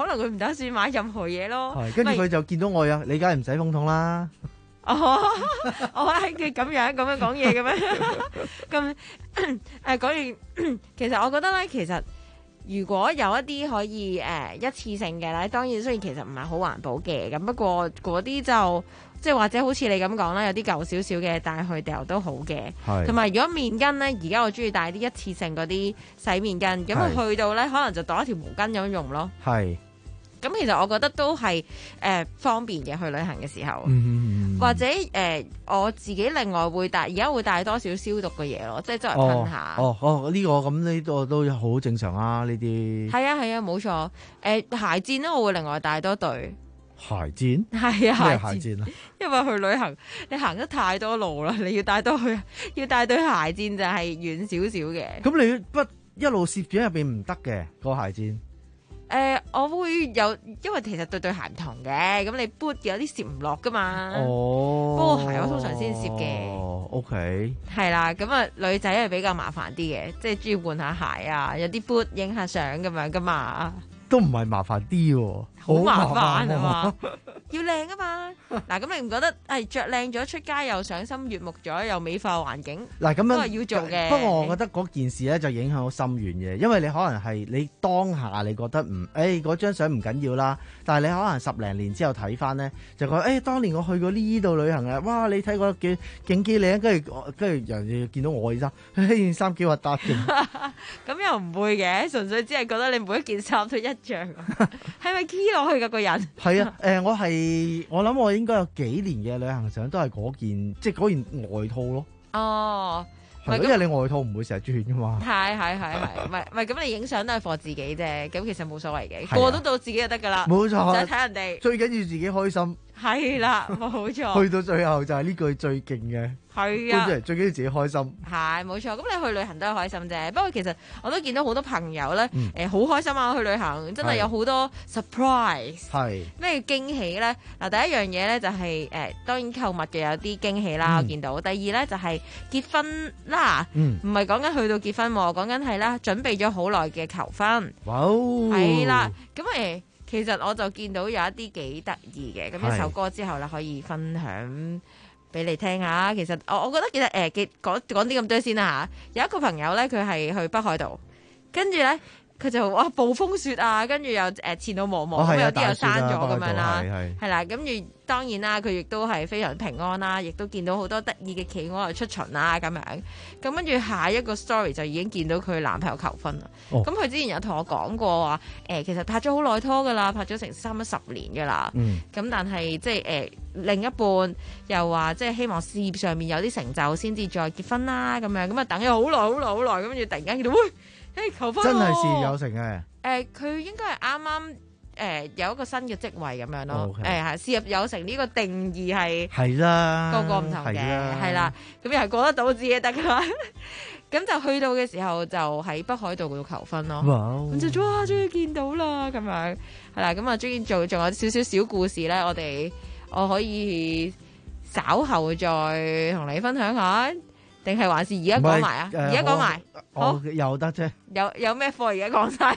[SPEAKER 18] 可能佢唔打算買任何嘢咯。
[SPEAKER 6] 係，跟住佢就見到我呀，你梗係唔使風筒啦。
[SPEAKER 18] 哦，我係佢咁樣咁樣講嘢嘅咩？咁誒講完，其實我覺得咧，其實如果有一啲可以誒、呃、一次性嘅咧，當然雖然其實唔係好環保嘅，咁不過嗰啲就即係或者好似你咁講啦，有啲舊少少嘅帶去掉都好嘅。
[SPEAKER 6] 係。
[SPEAKER 18] 同埋如果面巾咧，而家我中意帶啲一次性嗰啲洗面巾，咁佢去到咧可能就當一條毛巾咁樣用咯。
[SPEAKER 6] 係。
[SPEAKER 18] 咁其實我覺得都係誒、呃、方便嘅，去旅行嘅時候，
[SPEAKER 6] 嗯、
[SPEAKER 18] 或者誒、呃、我自己另外會帶，而家會帶多少消毒嘅嘢咯，即係周圍噴下。
[SPEAKER 6] 哦哦，呢、這個咁呢個都好正常啊，呢啲。
[SPEAKER 18] 係啊係啊，冇錯。誒、呃、鞋墊咧，我會另外帶多對。
[SPEAKER 6] 鞋墊？
[SPEAKER 18] 係啊，
[SPEAKER 6] 咩
[SPEAKER 18] 鞋
[SPEAKER 6] 鞋墊啊？
[SPEAKER 18] 因為去旅行你行得太多路啦，你要帶多去，要帶對鞋墊就係遠少少嘅。
[SPEAKER 6] 咁你不一路攝住喺入邊唔得嘅個鞋墊？
[SPEAKER 18] 誒、呃，我會有，因為其實對對鞋唔同嘅，咁你 boot 有啲攝唔落噶嘛。
[SPEAKER 6] 哦，
[SPEAKER 18] 不過鞋我通常先攝嘅。
[SPEAKER 6] 哦 ，OK。
[SPEAKER 18] 係啦，咁啊女仔係比較麻煩啲嘅，即係中意換下鞋啊，有啲 boot 影下相咁樣噶嘛。
[SPEAKER 6] 都唔係麻煩啲喎，
[SPEAKER 18] 好麻煩啊嘛，要靚啊嘛。嗱，咁你唔覺得係着靚咗出街又賞心悅目咗，又美化環境？
[SPEAKER 6] 嗱，咁樣
[SPEAKER 18] 都係要做嘅。
[SPEAKER 6] 不過我覺得嗰件事咧就影響好深遠嘅，因為你可能係你當下你覺得唔，誒嗰張相唔緊要啦，但係你可能十零年之後睇翻咧，就覺得誒、欸、當年我去過呢度旅行啊，哇！你睇過幾勁幾靚，跟住跟住人哋見到我件衫，呢件衫幾核突嘅。
[SPEAKER 18] 咁又唔會嘅，純粹只係覺得你每一件衫都一樣。係咪 key 落去㗎個人？
[SPEAKER 6] 係啊，誒、呃，我係我諗我應該有幾年嘅旅行相都係嗰件，即係嗰件外套咯。
[SPEAKER 18] 哦，
[SPEAKER 6] 係，因為你外套唔會成日轉噶嘛。
[SPEAKER 18] 係係係係，唔係唔係咁你影相都係 for 自己啫，咁其實冇所謂嘅，過得到自己就得噶啦。
[SPEAKER 6] 冇錯，
[SPEAKER 18] 唔使睇人哋。
[SPEAKER 6] 最緊要自己開心。
[SPEAKER 18] 係啦，冇錯。
[SPEAKER 6] 去到最後就係呢句最勁嘅。
[SPEAKER 18] 係啊，
[SPEAKER 6] 最緊要自己開心。
[SPEAKER 18] 係冇錯，咁你去旅行都係開心啫。不過其實我都見到好多朋友咧，誒、
[SPEAKER 6] 嗯、
[SPEAKER 18] 好、呃、開心啊！去旅行真係有好多 surprise。係咩驚喜咧？嗱，第一樣嘢咧就係、是、誒、呃，當然購物嘅有啲驚喜啦，嗯、我見到。第二咧就係、是、結婚啦，唔係講緊去到結婚，講緊係啦，準備咗好耐嘅求婚。
[SPEAKER 6] 哇、哦！
[SPEAKER 18] 係啦，咁誒、呃，其實我就見到有一啲幾得意嘅，咁一首歌之後咧可以分享俾你聽下。其實我我覺得其實誒，記講講啲咁多先啦嚇。有一個朋友咧，佢係去北海道，跟住咧佢就哇暴風雪啊，跟住又誒前路茫茫，咁、哦、有啲又閂咗咁樣啦，係啦。跟住當然啦，佢亦都係非常平安啦，亦都見到好多得意嘅企鵝又出巡啦咁樣。咁跟住下一個 story 就已經見到佢男朋友求婚啦。咁、哦、佢之前有同我講過話誒、呃，其實拍咗好耐拖噶啦，拍咗成三十年噶啦。咁、嗯、但係即係誒。呃另一半又話即係希望事業上面有啲成就先至再結婚啦咁樣，咁啊等咗好耐好耐好耐，跟住突然間見到，喂，誒求婚真係事業有成嘅。誒、呃，佢應該係啱啱誒有一個新嘅職位咁樣咯。誒、okay. 係、呃、事業有成呢個定義係係啦，個個唔同嘅係啦，咁又係過得到自己得噶啦。咁就去到嘅時候就喺北海道嗰度求婚咯。咁就哇終於見到啦咁樣係啦，咁啊終於做仲有少少小故事咧，我哋。我可以稍後再同你分享下，定係還是而家講埋啊？而家講埋，好
[SPEAKER 6] 有得啫。
[SPEAKER 18] 有有咩貨而家講晒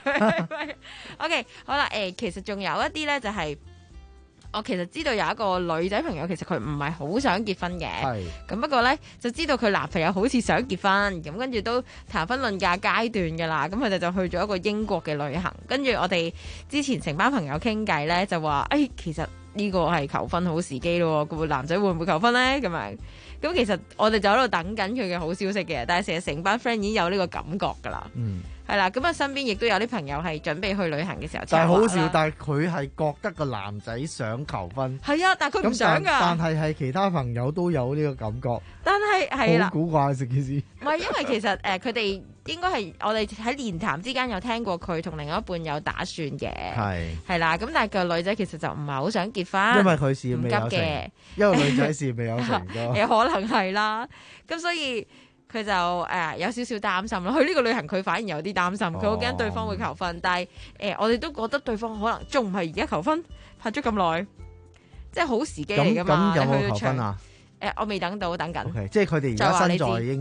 [SPEAKER 18] ？OK， 好啦，誒、呃，其實仲有一啲咧，就係、是、我其實知道有一個女仔朋友，其實佢唔係好想結婚嘅，咁不過咧就知道佢男朋友好似想結婚，咁跟住都談婚論嫁階段噶啦，咁佢哋就去咗一個英國嘅旅行，跟住我哋之前成班朋友傾偈咧，就話誒、哎，其實。呢、這個係求婚好時機咯，個男仔會唔會求婚咧？咁樣咁其實我哋就喺度等緊佢嘅好消息嘅，但係成日成班 friend 已經有呢個感覺㗎啦。嗯，係啦，咁啊身邊亦都有啲朋友係準備去旅行嘅時候，
[SPEAKER 6] 但係好笑，但係佢係覺得個男仔想求婚，
[SPEAKER 18] 係啊，但係佢唔想㗎。
[SPEAKER 6] 但係係其他朋友都有呢個感覺，
[SPEAKER 18] 但係係啦，
[SPEAKER 6] 好古怪成件事。
[SPEAKER 18] 唔係因為其實誒佢哋。應該係我哋喺言談之間有聽過佢同另外一半有打算嘅，係係啦。咁但係個女仔其實就唔係好想結婚，
[SPEAKER 6] 因為佢事業未有成，嘅因為女仔事業未有成㗎，
[SPEAKER 18] 有可能係啦。咁所以佢就誒、呃、有少少擔心啦。去呢個旅行佢反而有啲擔心，佢好驚對方會求婚。哦、但係誒、呃、我哋都覺得對方可能仲唔係而家求婚，拍咗咁耐，即係好時機嚟㗎嘛。
[SPEAKER 6] 咁有冇求婚啊？
[SPEAKER 18] 誒、呃，我未等到，等緊。
[SPEAKER 6] Okay, 即係佢哋而家身在英國。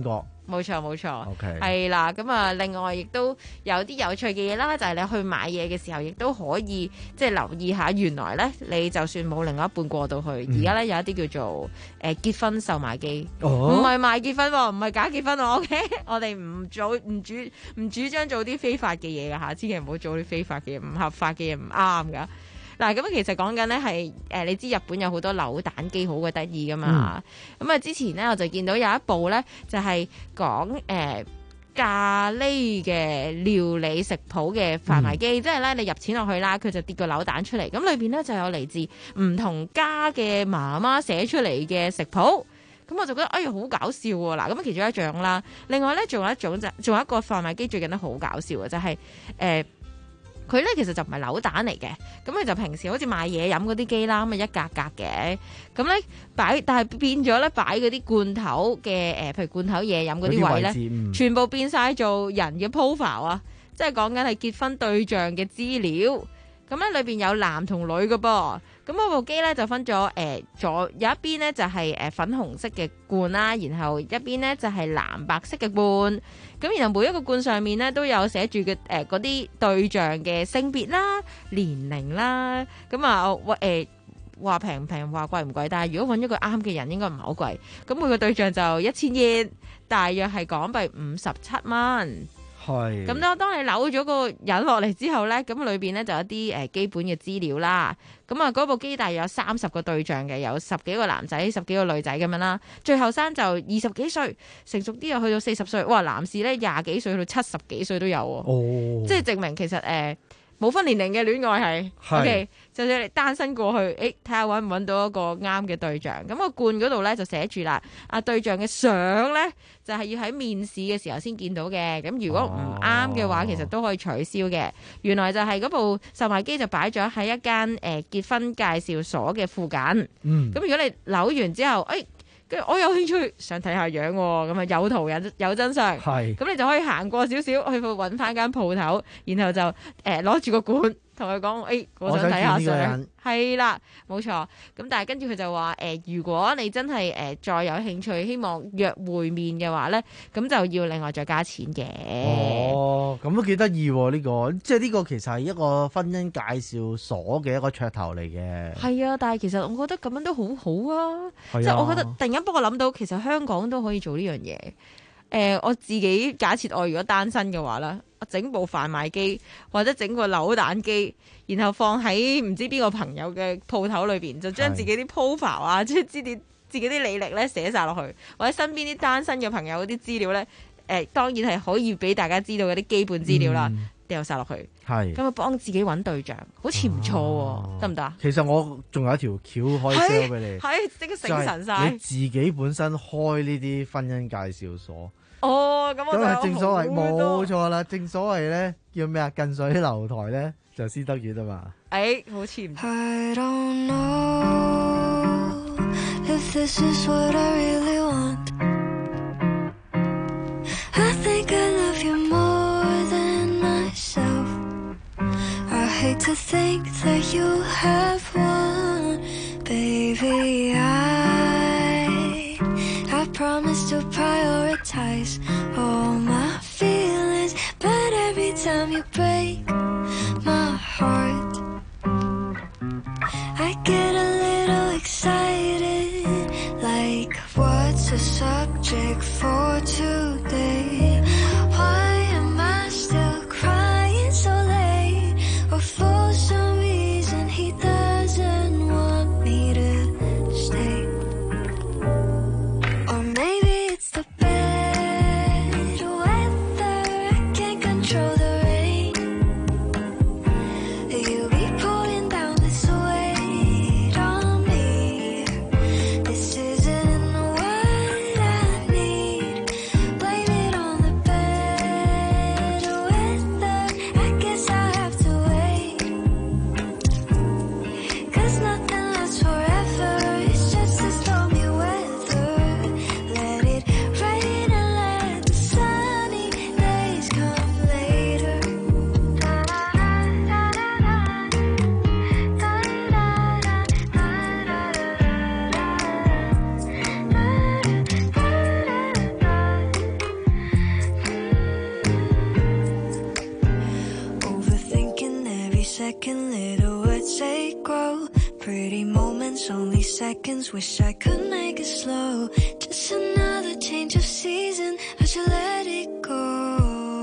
[SPEAKER 18] 冇錯冇錯
[SPEAKER 6] OK
[SPEAKER 18] 係啦。咁啊，另外亦都有啲有趣嘅嘢啦，就係、是、你去買嘢嘅時候，亦都可以即係留意下，原來咧你就算冇另外一半過到去，而家咧有一啲叫做誒、呃、結婚售賣機，唔係賣結婚喎，唔係假結婚喎 ，OK， 我哋唔做唔主唔主張做啲非法嘅嘢噶嚇，千祈唔好做啲非法嘅嘢，唔合法嘅嘢唔啱噶。嗱，咁其實講緊咧係誒，你知日本有好多扭蛋機好鬼得意噶嘛？咁啊、嗯，之前咧我就見到有一部咧就係講誒咖喱嘅料理食譜嘅販賣機，嗯、即係咧你入錢落去啦，佢就跌個扭蛋出嚟，咁裏邊咧就有嚟自唔同家嘅媽媽寫出嚟嘅食譜，咁我就覺得哎呀好搞笑喎！嗱，咁其中一樣啦，另外咧仲有一種就仲有一個販賣機最近都好搞笑嘅，就係、是、誒。呃佢咧其實就唔係扭蛋嚟嘅，咁佢就平時好似賣嘢飲嗰啲機啦，咁啊一格格嘅，咁咧擺，但係變咗咧擺嗰啲罐頭嘅誒，譬如罐頭嘢飲嗰啲位咧，嗯、全部變晒做人嘅 profile 啊，即係講緊係結婚對象嘅資料，咁咧裏邊有男同女嘅噃。咁嗰部機咧就分咗誒左有一邊咧就係誒粉紅色嘅罐啦，然後一邊咧就係藍白色嘅罐。咁然後每一個罐上面咧都有寫住嘅誒嗰啲對象嘅性別啦、年齡啦。咁啊誒話平唔平，話貴唔貴，但係如果揾一個啱嘅人應該唔係好貴。咁每個對象就一千日，大約係港幣五十七蚊。係，咁當當你扭咗個人落嚟之後咧，咁裏邊咧就有一啲誒基本嘅資料啦。咁啊，嗰部機大約有三十個對象嘅，有十幾個男仔、十幾個女仔咁樣啦。最後生就二十幾歲，成熟啲又去到四十歲。哇，男士咧廿幾歲去到七十幾歲都有喎。哦，即係證明其實誒。呃冇分年齡嘅戀愛係是 ，OK， 就算你單身過去，誒睇下揾唔揾到一個啱嘅對象。咁個罐嗰度咧就寫住啦，啊對象嘅相咧就係、是、要喺面試嘅時候先見到嘅。咁如果唔啱嘅話，哦、其實都可以取消嘅。原來就係嗰部售賣機就擺咗喺一間誒、呃、結婚介紹所嘅附近。嗯，咁如果你扭完之後，誒、哎。我有興趣想睇下樣喎，咁啊有圖有有真相，咁是你就可以行過少少去揾翻間鋪頭，然後就誒攞住個罐同佢講，誒、欸、我想睇下相，係啦，冇錯。咁但係跟住佢就話誒、呃，如果你真係誒、呃、再有興趣，希望約會面嘅話咧，咁就要另外再加錢嘅。
[SPEAKER 6] 哦，咁都幾得意喎！呢、這個即係呢個其實係一個婚姻介紹所嘅一個噱頭嚟嘅。係
[SPEAKER 18] 啊，但係其實我覺得咁樣都好好啊，啊即係我覺得突然間幫我諗到，其實香港都可以做呢樣嘢。誒、呃，我自己假設我如果單身嘅話啦，我整部販賣機或者整個扭蛋機，然後放喺唔知邊個朋友嘅鋪頭裏邊，就將自己啲 profile 啊，即係資料、自己啲履歷咧寫晒落去，或者身邊啲單身嘅朋友嗰啲資料咧，誒、呃，當然係可以俾大家知道嗰啲基本資料啦，掉晒落去，係咁啊，幫自己揾對象，好似唔錯，得唔得？
[SPEAKER 6] 其實我仲有一條橋可以 sell 俾你，
[SPEAKER 18] 係即刻醒神晒。
[SPEAKER 6] 你自己本身開呢啲婚姻介紹所。
[SPEAKER 18] 哦，咁我就
[SPEAKER 6] 正所謂冇錯啦，正所謂咧叫咩啊？近水樓台咧就先得月啊嘛。
[SPEAKER 18] 誒，好似唔。
[SPEAKER 11] I don't know if this is what I really want. I think I love you more than myself. I hate to think that you have one, baby. I I promise to prioritize all my feelings, but every time you break my heart, I get a little excited, like what's the subject for today? Why am I still crying so late? Or for some reason he doesn't want me to stay. Or maybe it's the bad weather, I can't control the rain. You be pulling down this weight on me. This isn't what I need. we grow. Pretty moments, only seconds. Wish I could make it slow. Just another change of season. I should let it go.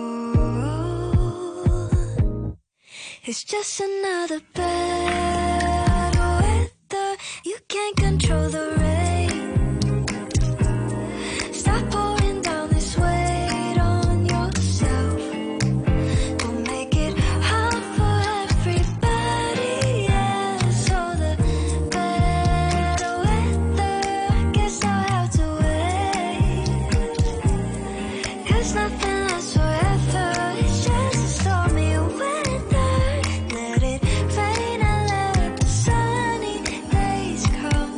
[SPEAKER 11] It's just another bad weather. You can't control the rain. Stop pouring down this weight on yourself. Don't make it hard for everybody else. So the bad weather, I guess I'll have to wait. 'Cause nothing lasts forever. It's just a stormy weather. Let it rain and let the sunny days come.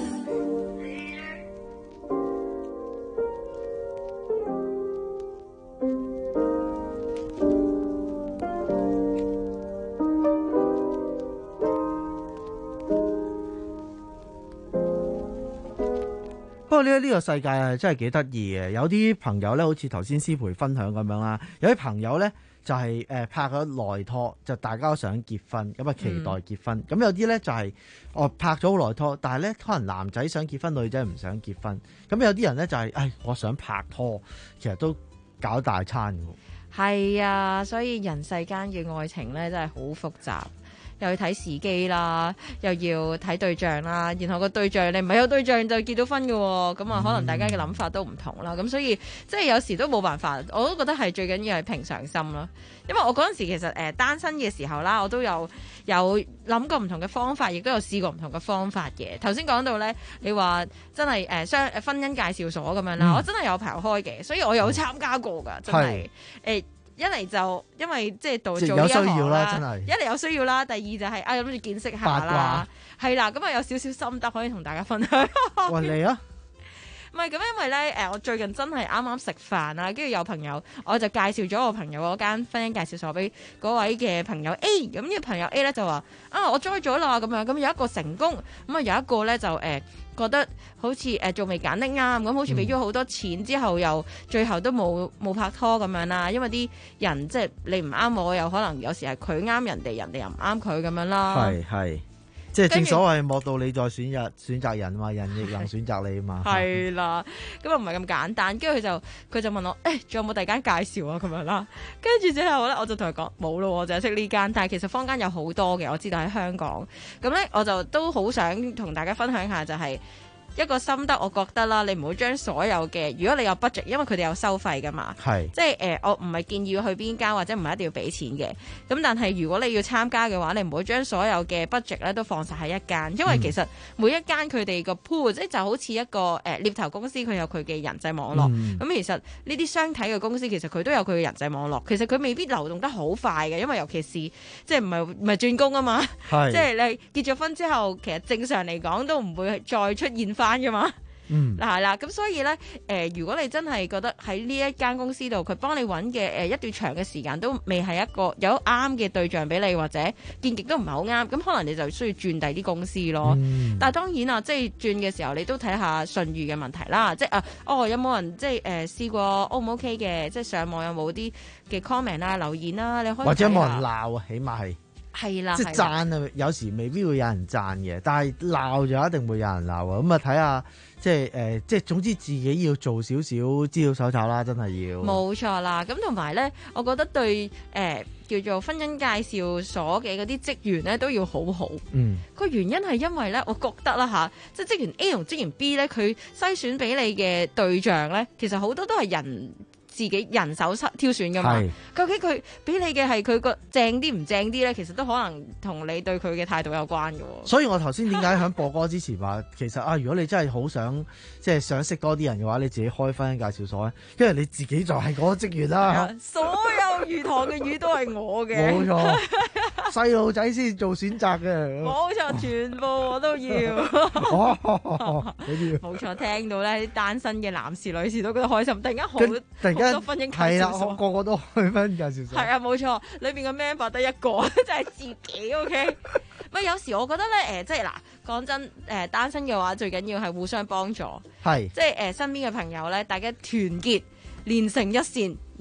[SPEAKER 6] 不過呢呢個世界係真係幾得意嘅，有啲朋友咧好似頭先師培分享咁樣啦，有啲朋友咧就係、誒、拍咗耐拖，就大家都想結婚，咁啊期待結婚。咁、有啲咧就係、我拍咗好耐拖，但係咧可能男仔想結婚，女仔唔想結婚。咁有啲人咧就係、誒我想拍拖，其實都搞大餐嘅。
[SPEAKER 18] 係啊，所以人世間嘅愛情咧真係好複雜。又要睇時機啦，又要睇對象啦，然後個對象你唔係有對象就結到婚嘅喎，咁啊可能大家嘅諗法都唔同啦，咁、所以即係有時都冇辦法，我都覺得係最緊要係平常心咯。因為我嗰陣時其實誒、呃、單身嘅時候啦，我都有有諗過唔同嘅方法，亦都有試過唔同嘅方法嘅。頭先講到咧，你話真係誒相婚姻介紹所咁樣啦，
[SPEAKER 6] 嗯、
[SPEAKER 18] 我真係有排開嘅，所以我有參加過㗎，真係誒。一嚟就因為即係做做呢一行啦，一嚟有需要啦，第二就係、是、啊諗住見識下啦，係啦，咁啊有少少心得可以同大家分享。
[SPEAKER 6] 喂嚟啊！
[SPEAKER 18] 唔係咁，因為咧誒，我最近真係啱啱食飯啦，跟住有朋友我就介紹咗我朋友嗰間婚姻介紹所俾嗰位嘅朋友 A， 咁呢個朋友 A 咧就話啊我 join 咗啦咁樣，咁有一個成功，咁啊有一個咧就誒。呃覺得好似誒仲未揀得啱，咁好似俾咗好多錢之後，又最後都冇冇拍拖咁樣啦。因為啲人即係你唔啱我，又可能有時係佢啱人哋，人哋又唔啱佢咁樣啦。
[SPEAKER 6] 係係，即係正所謂莫道你在選擇選擇人嘛，人亦能選擇你嘛。
[SPEAKER 18] 係啦，咁啊唔係咁簡單。跟住佢就佢就問我誒，仲有冇第二間介紹啊？咁樣啦。跟住之後咧，我就同佢講冇咯，我就係識呢間。但係其實坊間有好多嘅，我知道喺香港。咁咧，我就都好想同大家分享下，就係、是。一個心得，我覺得啦，你唔好將所有嘅，如果你有 budget，因為佢哋有收費噶嘛，
[SPEAKER 6] 係
[SPEAKER 18] 即係誒、呃，我唔係建議要去邊間，或者唔係一定要俾錢嘅。咁但係如果你要參加嘅話，你唔好將所有嘅 budget 咧都放晒喺一間，因為其實每一間佢哋個 pool，即係就好似一個誒獵、呃、頭公司，佢有佢嘅人際網絡。咁、嗯、其實呢啲相睇嘅公司，其實佢都有佢嘅人際網絡。其實佢未必流動得好快嘅，因為尤其是即係唔係唔係轉工啊嘛，即係你結咗婚之後，其實正常嚟講都唔會再出現翻噶嘛。嗯，嗱係啦，咁所以咧，誒、呃，如果你真係覺得喺呢一間公司度，佢幫你揾嘅誒一段長嘅時間都未係一個有啱嘅對象俾你，或者見極都唔係好啱，咁可能你就需要轉第啲公司咯。嗯、但係當然啊，即係轉嘅時候，你都睇下信譽嘅問題啦。即係啊，哦，有冇人即係誒、呃、試過 O 唔 OK 嘅？即係上網有冇啲嘅 comment 啊、留言啊？你可以
[SPEAKER 6] 或者冇人鬧啊，起碼係。
[SPEAKER 18] 係啦，
[SPEAKER 6] 即係讚啊！有時未必會有人讚嘅，但係鬧就一定會有人鬧啊！咁啊睇下，即係誒、呃，即係總之自己要做少少資料搜集啦，真係要。冇
[SPEAKER 18] 錯啦，咁同埋咧，我覺得對誒、呃、叫做婚姻介紹所嘅嗰啲職員咧都要好好。嗯，個原因係因為咧，我覺得啦吓，即係職員 A 同職員 B 咧，佢篩選俾你嘅對象咧，其實好多都係人。自己人手挑選㗎嘛，究竟佢俾你嘅係佢個正啲唔正啲咧？其實都可能同你對佢嘅態度有關嘅。
[SPEAKER 6] 所以我頭先點解喺播歌之前話，其實啊，如果你真係好想即係想識多啲人嘅話，你自己開婚姻介紹所咧，因為你自己就係嗰個職員啦。
[SPEAKER 18] 所有魚塘嘅魚都係我嘅，
[SPEAKER 6] 冇錯，細路仔先做選擇嘅。
[SPEAKER 18] 冇錯，全部我都要。
[SPEAKER 6] 哦，冇
[SPEAKER 18] 錯，聽到咧啲單身嘅男士女士都覺得開心，突然間好突然間。
[SPEAKER 6] 係啦，我個個都開婚姻介紹所。
[SPEAKER 18] 係啊，冇錯，裏邊嘅 member 得一個，就係自己。OK，咪有時我覺得咧，誒、呃，即係嗱，講真，誒、呃，單身嘅話最緊要係互相幫助，係，即係誒、呃，身邊嘅朋友咧，大家團結，連成一線。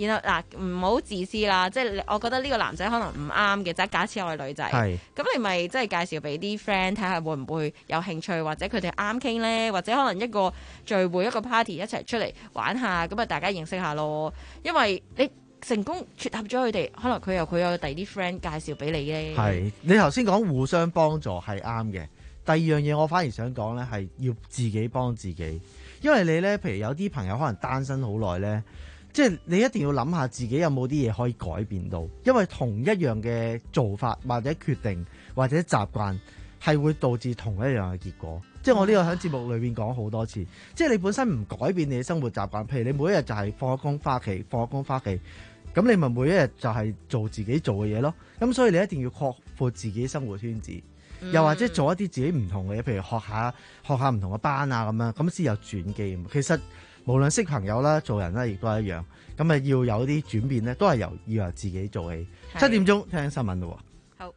[SPEAKER 18] 然後嗱唔好自私啦，即係我覺得呢個男仔可能唔啱嘅，就假設我係女仔，咁你咪即係介紹俾啲 friend 睇下會唔會有興趣，或者佢哋啱傾呢，或者可能一個聚會一個 party 一齊出嚟玩下，咁啊大家認識下咯。因為你成功撮合咗佢哋，可能佢又佢有第二啲 friend 介紹俾你嘅。係
[SPEAKER 6] 你頭先講互相幫助係啱嘅。第二樣嘢我反而想講呢，係要自己幫自己，因為你呢，譬如有啲朋友可能單身好耐呢，即係你一定要諗下自己有冇啲嘢可以改變到，因為同一樣嘅做法或者決定或者習慣係會導致同一樣嘅結果。即係我呢個喺節目裏面講好多次，即係你本身唔改變你嘅生活習慣，譬如你每一日就係放咗工翻屋企，放咗工翻屋企，咁你咪每一日就係做自己做嘅嘢咯。咁所以你一定要擴闊自己生活圈子。又或者做一啲自己唔同嘅嘢，譬如學下學下唔同嘅班啊咁樣，咁先有轉機。其實無論識朋友啦、做人啦，亦都係一樣。咁啊要有啲轉變咧，都係由要由自己做起。七點鐘聽新聞咯。
[SPEAKER 18] 好。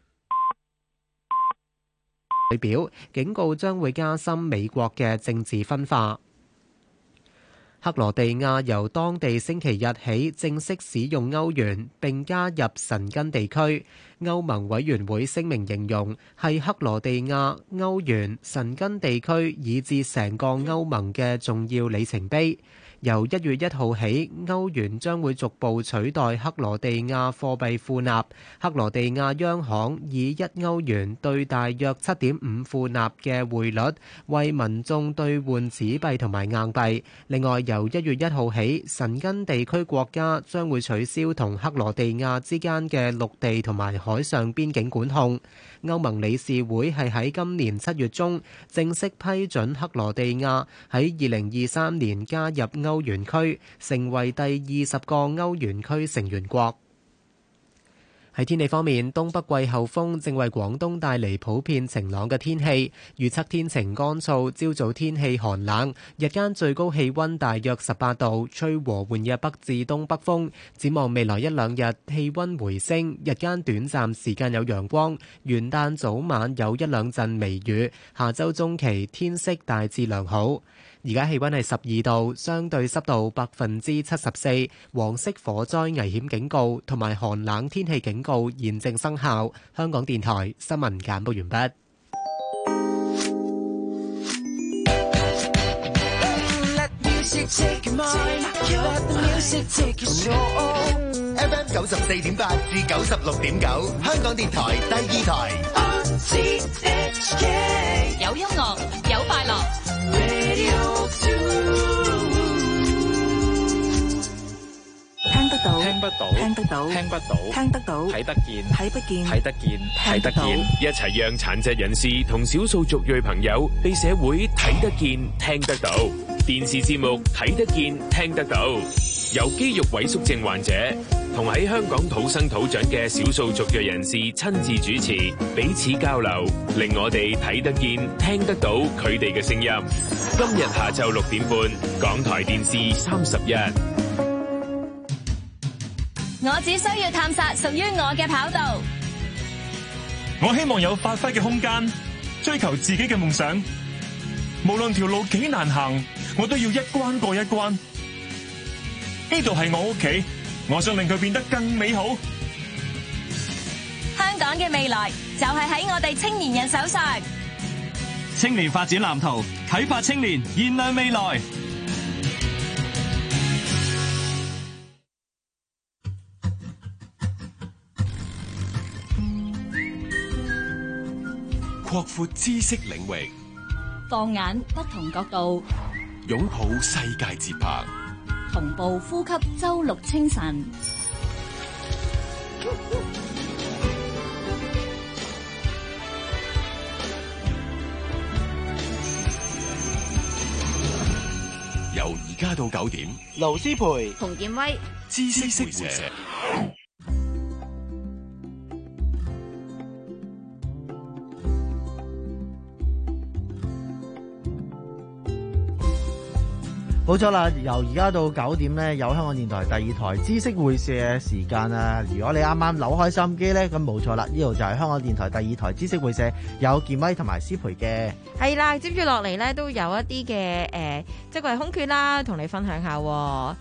[SPEAKER 19] 代表警告將會加深美國嘅政治分化。克羅地亞由當地星期日起正式使用歐元並加入申根地區。歐盟委員會聲明形容係克羅地亞、歐元、申根地區以至成個歐盟嘅重要里程碑。由一月一號起，歐元將會逐步取代克羅地亞貨幣庫納。克羅地亞央行以一歐元對大約七點五庫納嘅匯率為民眾兌換紙幣同埋硬幣。另外，由一月一號起，申根地區國家將會取消同克羅地亞之間嘅陸地同埋海上邊境管控。歐盟理事會係喺今年七月中正式批准克羅地亞喺二零二三年加入歐元區，成為第二十個歐元區成員國。喺天氣方面，東北季候風正為廣東帶嚟普遍晴朗嘅天氣，預測天晴乾燥，朝早天氣寒冷，日間最高氣溫大約十八度，吹和緩嘅北至東北風。展望未來一兩日，氣溫回升，日間短暫時間有陽光，元旦早晚有一兩陣微雨，下周中期天色大致良好。而家氣溫係十二度，相對濕度百分之七十四，黃色火災危險警告同埋寒冷天氣警告現正生效。香港電台新聞簡報完畢。
[SPEAKER 7] F M 九十四點八至九十六點九，香港電台第二台。
[SPEAKER 8] 有音樂，有快樂。
[SPEAKER 20] 聽得到，
[SPEAKER 9] 聽不到，
[SPEAKER 20] 聽得到，
[SPEAKER 9] 聽不到，
[SPEAKER 20] 聽得到，
[SPEAKER 9] 睇得見，
[SPEAKER 20] 睇不見，
[SPEAKER 9] 睇得見，
[SPEAKER 20] 睇得見，
[SPEAKER 9] 一齊讓殘疾人士同少數族裔朋友被社會睇得見、聽得到。電視節目睇得見、聽得到，由肌肉萎縮症患者同喺香港土生土長嘅少數族裔人士親自主持，彼此交流，令我哋睇得見、聽得到佢哋嘅聲音。今日下晝六點半，港台電視三十一。
[SPEAKER 8] 我只需要探索屬於我嘅跑道。
[SPEAKER 21] 我希望有發揮嘅空間，追求自己嘅夢想。無論條路幾難行，我都要一關過一關。呢度係我屋企，我想令佢變得更美好。
[SPEAKER 8] 香港嘅未來就係喺我哋青年人手上。
[SPEAKER 21] 青年發展藍圖，啟發青年，燃亮未來。
[SPEAKER 17] 擴闊知識領域，
[SPEAKER 8] 放眼不同角度，
[SPEAKER 17] 擁抱世界節拍，
[SPEAKER 8] 同步呼吸周六清晨。
[SPEAKER 17] 由而家到九點，
[SPEAKER 6] 盧思培、
[SPEAKER 18] 洪建威，
[SPEAKER 17] 知識回射。
[SPEAKER 6] 冇錯啦，由而家到九點呢，有香港電台第二台知識會社嘅時間啊！如果你啱啱扭開收音機呢，咁冇錯啦，呢度就係香港電台第二台知識會社，有健威同埋思培嘅。係啦，接住落嚟呢，都有一啲嘅誒，即係空缺啦，同你分享下。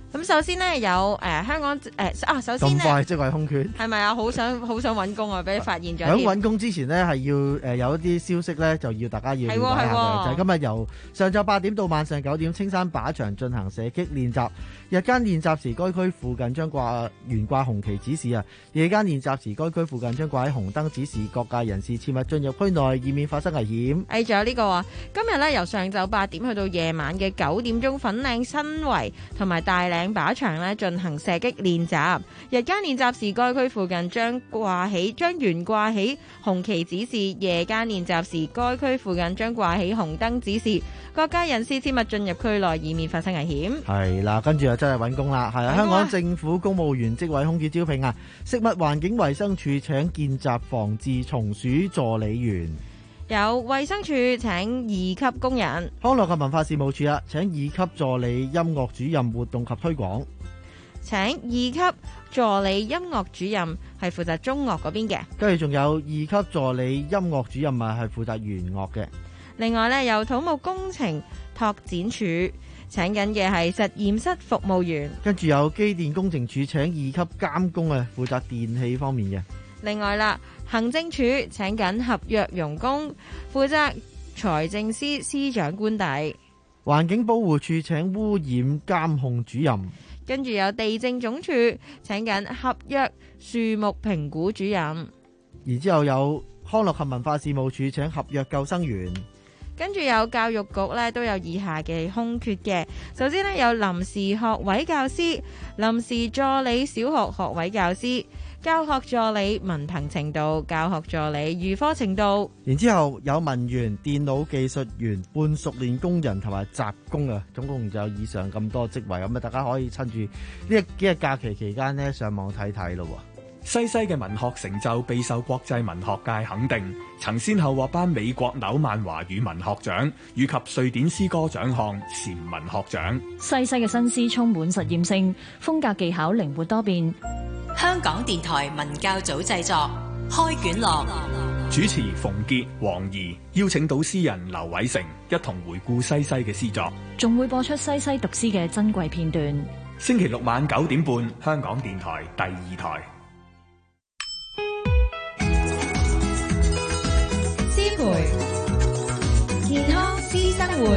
[SPEAKER 18] 咁首先呢，有誒、呃、香港誒、呃、啊，首先呢，
[SPEAKER 6] 咁快職位空缺
[SPEAKER 18] 係咪啊？好想好想揾工啊！俾你發現咗。
[SPEAKER 6] 喺揾工之前呢，係要誒、呃、有一啲消息呢，就要大家要了解下嘅，就係今日由上晝八點到晚上九點，青山靶場進行射擊練習。日間練習時，該區附近將掛懸掛紅旗指示啊；夜間練習時，該區附近將掛喺紅燈指示，各界人士切勿進入區內，以免發生危險。
[SPEAKER 18] 誒，仲有呢個啊，今日咧由上晝八點去到夜晚嘅九點鐘，粉嶺新圍同埋大嶺靶場咧進行射擊練習。日間練習時，該區附近將掛起將懸掛起紅旗指示；夜間練習時，該區附近將掛起紅燈指示，各界人士切勿進入區內，以免發生危險。
[SPEAKER 6] 係啦，跟住就真係揾工啦，係啊！香港政府公務員職位空缺招聘啊，食物環境衛生署請見習防治蟲鼠助理員，
[SPEAKER 18] 有衛生署請二級工人，
[SPEAKER 6] 康樂及文化事務署啊請二級助理音樂主任活動及推廣，
[SPEAKER 18] 請二級助理音樂主任係負責中樂嗰邊嘅，
[SPEAKER 6] 跟住仲有二級助理音樂主任啊係負責弦樂嘅。
[SPEAKER 18] 另外呢，有土木工程拓展署請緊嘅係實驗室服務員，
[SPEAKER 6] 跟住有機電工程署請二級監工啊，負責電器方面嘅。
[SPEAKER 18] 另外啦，行政署請緊合約傭工，負責財政司司長官邸。
[SPEAKER 6] 環境保護署請污染監控主任，
[SPEAKER 18] 跟住有地政總署請緊合約樹木評估主任。
[SPEAKER 6] 然之後有康樂及文化事務署請合約救生員。
[SPEAKER 18] 跟住有教育局咧都有以下嘅空缺嘅，首先呢，有臨時學位教師、臨時助理小學學位教師、教學助理文憑程度、教學助理預科程度。
[SPEAKER 6] 然之後有文員、電腦技術員、半熟練工人同埋雜工啊，總共就有以上咁多職位，咁啊大家可以趁住呢幾日假期期間呢上網睇睇咯。
[SPEAKER 2] 西西嘅文學成就備受國際文學界肯定，曾先後獲頒美國紐曼華語文學獎以及瑞典詩歌獎項禪文學獎。
[SPEAKER 22] 西西嘅新詩充滿實驗性，風格技巧靈活多變。
[SPEAKER 23] 香港電台文教組製作，開卷樂。
[SPEAKER 2] 主持馮傑、黃怡，邀請到詩人劉偉成一同回顧西西嘅詩作，
[SPEAKER 22] 仲會播出西西讀詩嘅珍貴片段。
[SPEAKER 2] 星期六晚九點半，香港電台第二台。
[SPEAKER 5] 健康私生活，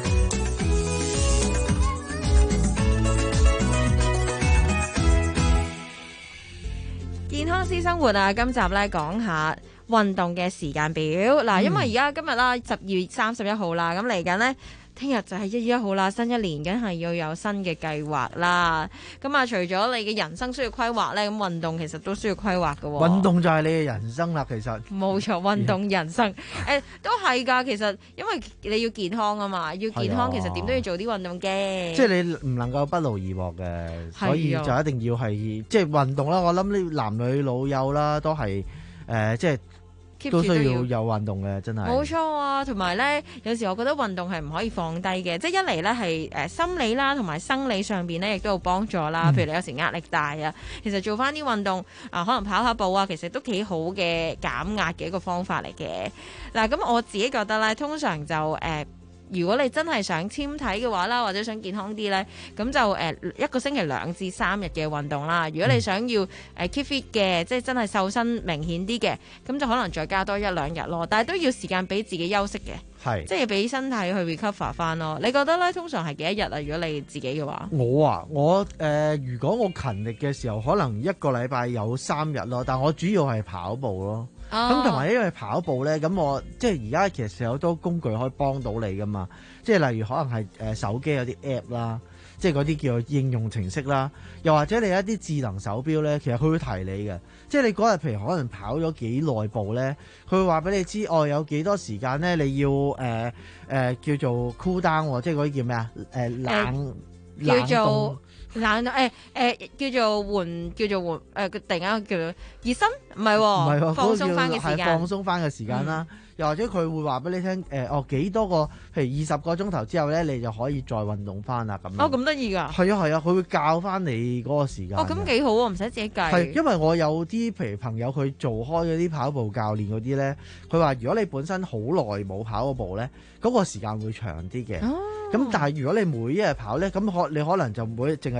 [SPEAKER 18] 健康私生活啊！今集咧講下運動嘅時間表嗱，因為而家今日啦，十二月三十一號啦，咁嚟緊呢。聽日就係一月一號啦，新一年梗係要有新嘅計劃啦。咁啊，除咗你嘅人生需要規劃咧，咁運動其實都需要規劃㗎喎。
[SPEAKER 6] 運動就係你嘅人生啦，其實。冇
[SPEAKER 18] 錯，運動人生，誒、欸、都係㗎。其實因為你要健康啊嘛，要健康其實點都要做啲運動嘅。
[SPEAKER 6] 即係你唔能夠不勞而獲嘅，所以就一定要係即係運動啦。我諗呢男女老幼啦，都係誒、呃、即係。都需要有運動嘅，真係。冇
[SPEAKER 18] 錯啊，同埋咧，有時我覺得運動係唔可以放低嘅，即係一嚟咧係誒心理啦，同埋生理上邊咧亦都有幫助啦。譬如你有時壓力大啊，其實做翻啲運動啊，可能跑下步啊，其實都幾好嘅減壓嘅一個方法嚟嘅。嗱，咁我自己覺得咧，通常就誒。呃如果你真係想纖體嘅話啦，或者想健康啲呢，咁就誒一個星期兩至三日嘅運動啦。如果你想要誒 keep fit 嘅，即係真係瘦身明顯啲嘅，咁就可能再加多一兩日咯。但係都要時間俾自己休息嘅，係即係俾身體去 recover 翻咯。你覺得呢？通常係幾多日啊？如果你自己嘅話，
[SPEAKER 6] 我啊，我誒、呃，如果我勤力嘅時候，可能一個禮拜有三日咯。但我主要係跑步咯。咁同埋因為跑步咧，咁我即係而家其實有好多工具可以幫到你噶嘛，即係例如可能係誒手機有啲 app 啦，即係嗰啲叫做應用程式啦，又或者你有一啲智能手錶咧，其實佢會提你嘅，即係你嗰日譬如可能跑咗幾耐步咧，佢會話俾你知哦，有幾多時間咧你要誒誒、呃呃、叫做 cool down，即係嗰啲叫咩啊？誒、呃、冷、呃、冷凍。
[SPEAKER 18] 冷誒誒、欸欸、叫做緩叫做緩誒、呃，突然間叫做熱身，唔係喎，放鬆翻嘅時間，
[SPEAKER 6] 放鬆翻嘅時間啦。又或者佢會話俾你聽誒、呃，哦幾多個，譬如二十個鐘頭之後咧，你就可以再運動翻啦咁。
[SPEAKER 18] 哦，咁得意㗎？
[SPEAKER 6] 係啊係啊，佢會教翻你嗰個時間。
[SPEAKER 18] 哦，咁幾好喎，唔使自己計。
[SPEAKER 6] 係因為我有啲譬如朋友佢做開嗰啲跑步教練嗰啲咧，佢話如果你本身好耐冇跑過步咧，嗰、嗰個時間會長啲嘅。哦。咁但係如果你每一日跑咧，咁可你可能就每淨係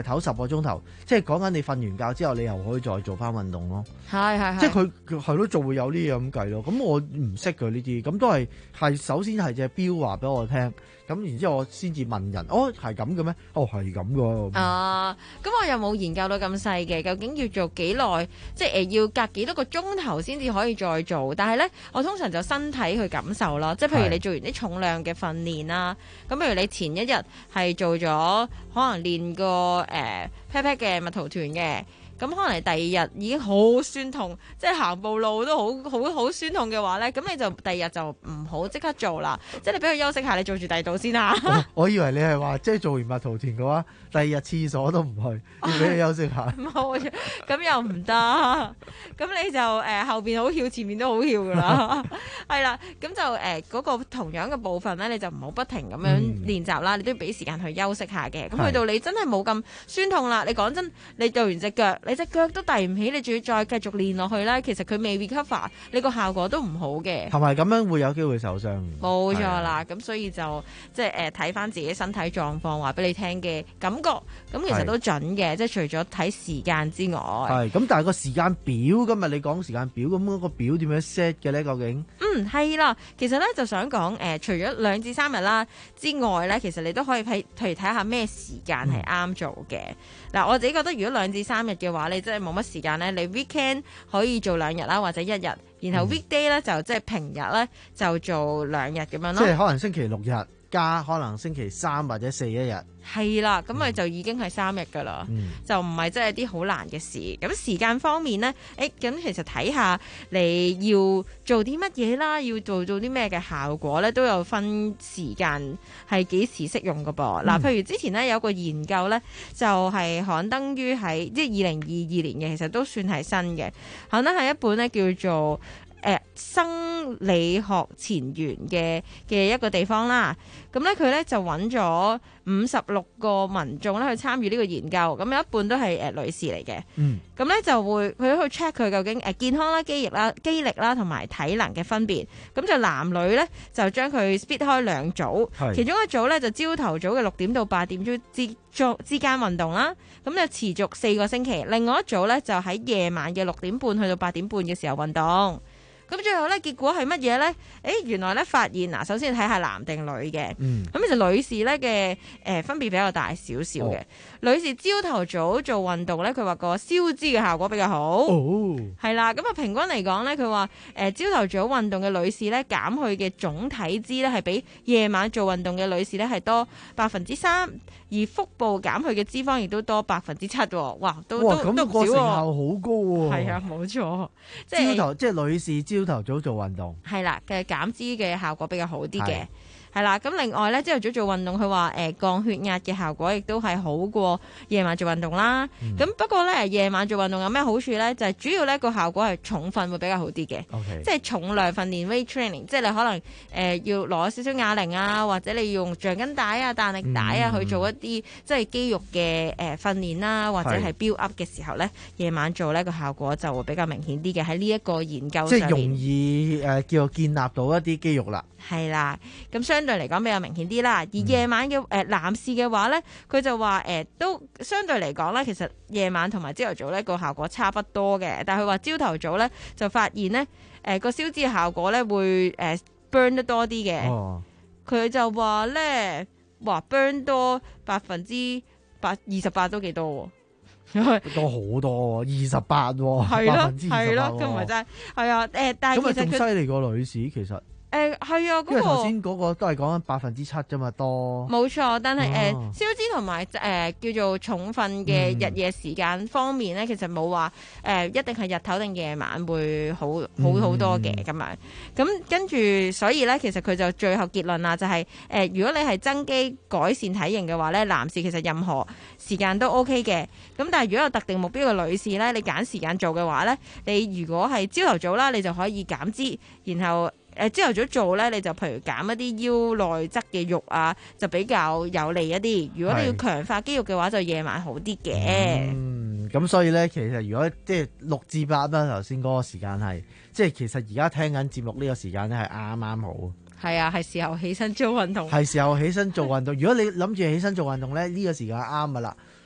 [SPEAKER 6] 唞十個鐘頭，即係講緊你瞓完覺之後，你又可以再做翻運動咯。
[SPEAKER 18] 係係係，
[SPEAKER 6] 即係佢係咯，就會有呢嘢咁計咯。咁我唔識佢呢啲，咁都係係首先係隻錶話俾我聽，咁然之後我先至問人，哦係咁嘅咩？哦係咁噶。
[SPEAKER 18] 啊，咁我又冇研究到咁細嘅，究竟要做幾耐？即係誒要隔幾多個鐘頭先至可以再做？但係咧，我通常就身體去感受啦。即係譬如你做完啲重量嘅訓練啦，咁譬如你前一日係做咗可能練個誒 pat pat 嘅蜜桃團嘅。咁可能你第二日已經好酸痛，即係行步路都好好好酸痛嘅話咧，咁你就第二日就唔好即刻做啦，即係你俾佢休息下，你做住第二度先啦。
[SPEAKER 6] 我，我以為你係話即係做完蜜桃團嘅話，第二日廁所都唔去，要俾佢休息下。
[SPEAKER 18] 冇，咁又唔得，咁你就誒、呃、後邊好翹，前面都好翹噶啦，係啦，咁就誒嗰、呃那個同樣嘅部分咧，你就唔好不停咁樣練習啦，嗯、你都要俾時間去休息下嘅。咁去到你真係冇咁酸痛啦，你講真，你做完隻腳。你隻腳都遞唔起，你仲要再繼續練落去咧，其實佢未 recover，你個效果都唔好嘅。
[SPEAKER 6] 同埋咁樣會有機會受傷。
[SPEAKER 18] 冇錯啦，咁所以就即係誒睇翻自己身體狀況，話俾你聽嘅感覺，咁其實都準嘅。即係除咗睇時間之外，
[SPEAKER 6] 係咁，但係個時間表今日你講時間表，咁嗰個表點樣 set 嘅咧？究竟？
[SPEAKER 18] 嗯，係啦，其實咧就想講誒、呃，除咗兩至三日啦之外咧，其實你都可以睇，譬如睇下咩時間係啱做嘅。嗱、嗯，我自己覺得如果兩至三日嘅話，你真係冇乜時間咧，你 weekend 可以做兩日啦，或者一日，然後 weekday 咧就即係平日咧就做兩日咁樣咯。
[SPEAKER 6] 即係可能星期六日加可能星期三或者四一日。
[SPEAKER 18] 係啦，咁咪就已經係三日噶啦，嗯、就唔係真係啲好難嘅事。咁時間方面咧，誒咁其實睇下你要做啲乜嘢啦，要做做啲咩嘅效果咧，都有分時間係幾時適用噶噃。嗱、嗯，譬如之前咧有個研究咧，就係、是、刊登於喺即係二零二二年嘅，其實都算係新嘅，刊登係一本咧叫做誒、呃、生理學前沿嘅嘅一個地方啦。咁咧佢咧就揾咗五十六個民眾咧去參與呢個研究，咁有一半都係誒、呃、女士嚟嘅。嗯，咁咧就會佢去 check 佢究竟誒健康啦、肌力啦、肌力啦同埋體能嘅分別。咁就男女咧就將佢 split 開兩組，其中一組咧就朝頭早嘅六點到八點之之之間運動啦，咁就持續四個星期。另外一組咧就喺夜晚嘅六點半去到八點半嘅時候運動。咁最後咧，結果係乜嘢咧？誒，原來咧發現嗱，首先睇下男定女嘅。嗯。咁其實女士咧嘅誒分別比較大少少嘅。哦、女士朝頭早做運動咧，佢話個消脂嘅效果比較好。哦。係啦，咁啊平均嚟講咧，佢話誒朝頭早運動嘅女士咧，減去嘅總體脂咧係比夜晚做運動嘅女士咧係多百分之三，而腹部減去嘅脂肪亦都多百分之七。哇，都
[SPEAKER 6] 哇
[SPEAKER 18] 都都唔少喎。咁
[SPEAKER 6] 個成效好高喎。
[SPEAKER 18] 係啊，冇錯。
[SPEAKER 6] 即係朝頭即係女士朝頭早做運動，
[SPEAKER 18] 係啦嘅減脂嘅效果比較好啲嘅，係啦。咁另外咧，朝頭早做運動，佢話誒降血壓嘅效果亦都係好過夜晚做運動啦。咁、嗯、不過咧，夜晚做運動有咩好處咧？就係、是、主要咧個效果係重訓會比較好啲嘅，okay. 即係重量訓練 weight training， 即係你可能誒、呃、要攞少少啞鈴啊，或者你要用橡筋帶啊、彈力帶啊、嗯、去做一啲即係肌肉嘅誒訓練啦，或者係 build up 嘅時候咧，夜晚做咧個效果就會比較明顯啲嘅。喺呢一個研究上面，即係容
[SPEAKER 6] 易誒、呃、叫做建立到一啲肌肉啦。
[SPEAKER 18] 係啦，咁相對嚟講比較明顯啲啦。而夜晚嘅誒、呃、男士嘅話咧，佢就話誒、呃、都相對嚟講咧，其實夜晚同埋朝頭早咧個效果差不多嘅。但係佢話朝頭早咧就發現咧誒個消脂嘅效果咧會誒、呃、burn 得多啲嘅。佢、哦、就話咧話 burn 多百分之八二十八都幾多喎。
[SPEAKER 6] 多好多，二十八喎，百分之二十八喎，
[SPEAKER 18] 咁咪真係係啊誒，但係
[SPEAKER 6] 咁咪仲犀利過女士其實。
[SPEAKER 18] 誒係啊，嗰、那個
[SPEAKER 6] 因為頭先嗰個都係講緊百分之七啫嘛，多
[SPEAKER 18] 冇錯。但係誒消脂同埋誒叫做重訓嘅日夜時間方面咧、嗯，其實冇話誒一定係日頭定夜晚會好好好多嘅咁樣。咁跟住所以咧，其實佢就最後結論啦，就係、是、誒、呃、如果你係增肌改善體型嘅話咧，男士其實任何時間都 OK 嘅。咁但係如果有特定目標嘅女士咧，你揀時間做嘅話咧，你如果係朝頭早啦，你就可以減脂，然後。誒朝頭早做咧，你就譬如減一啲腰內側嘅肉啊，就比較有利一啲。如果你要強化肌肉嘅話，就夜晚好啲嘅。
[SPEAKER 6] 嗯，咁所以咧，其實如果即係六至八啦，頭先嗰個時間係，即係其實而家聽緊節目呢個時間咧係啱啱好。
[SPEAKER 18] 係啊，係時候起身做運動。
[SPEAKER 6] 係時候起身做運動。如果你諗住起身做運動咧，呢、呢個時間啱噶啦。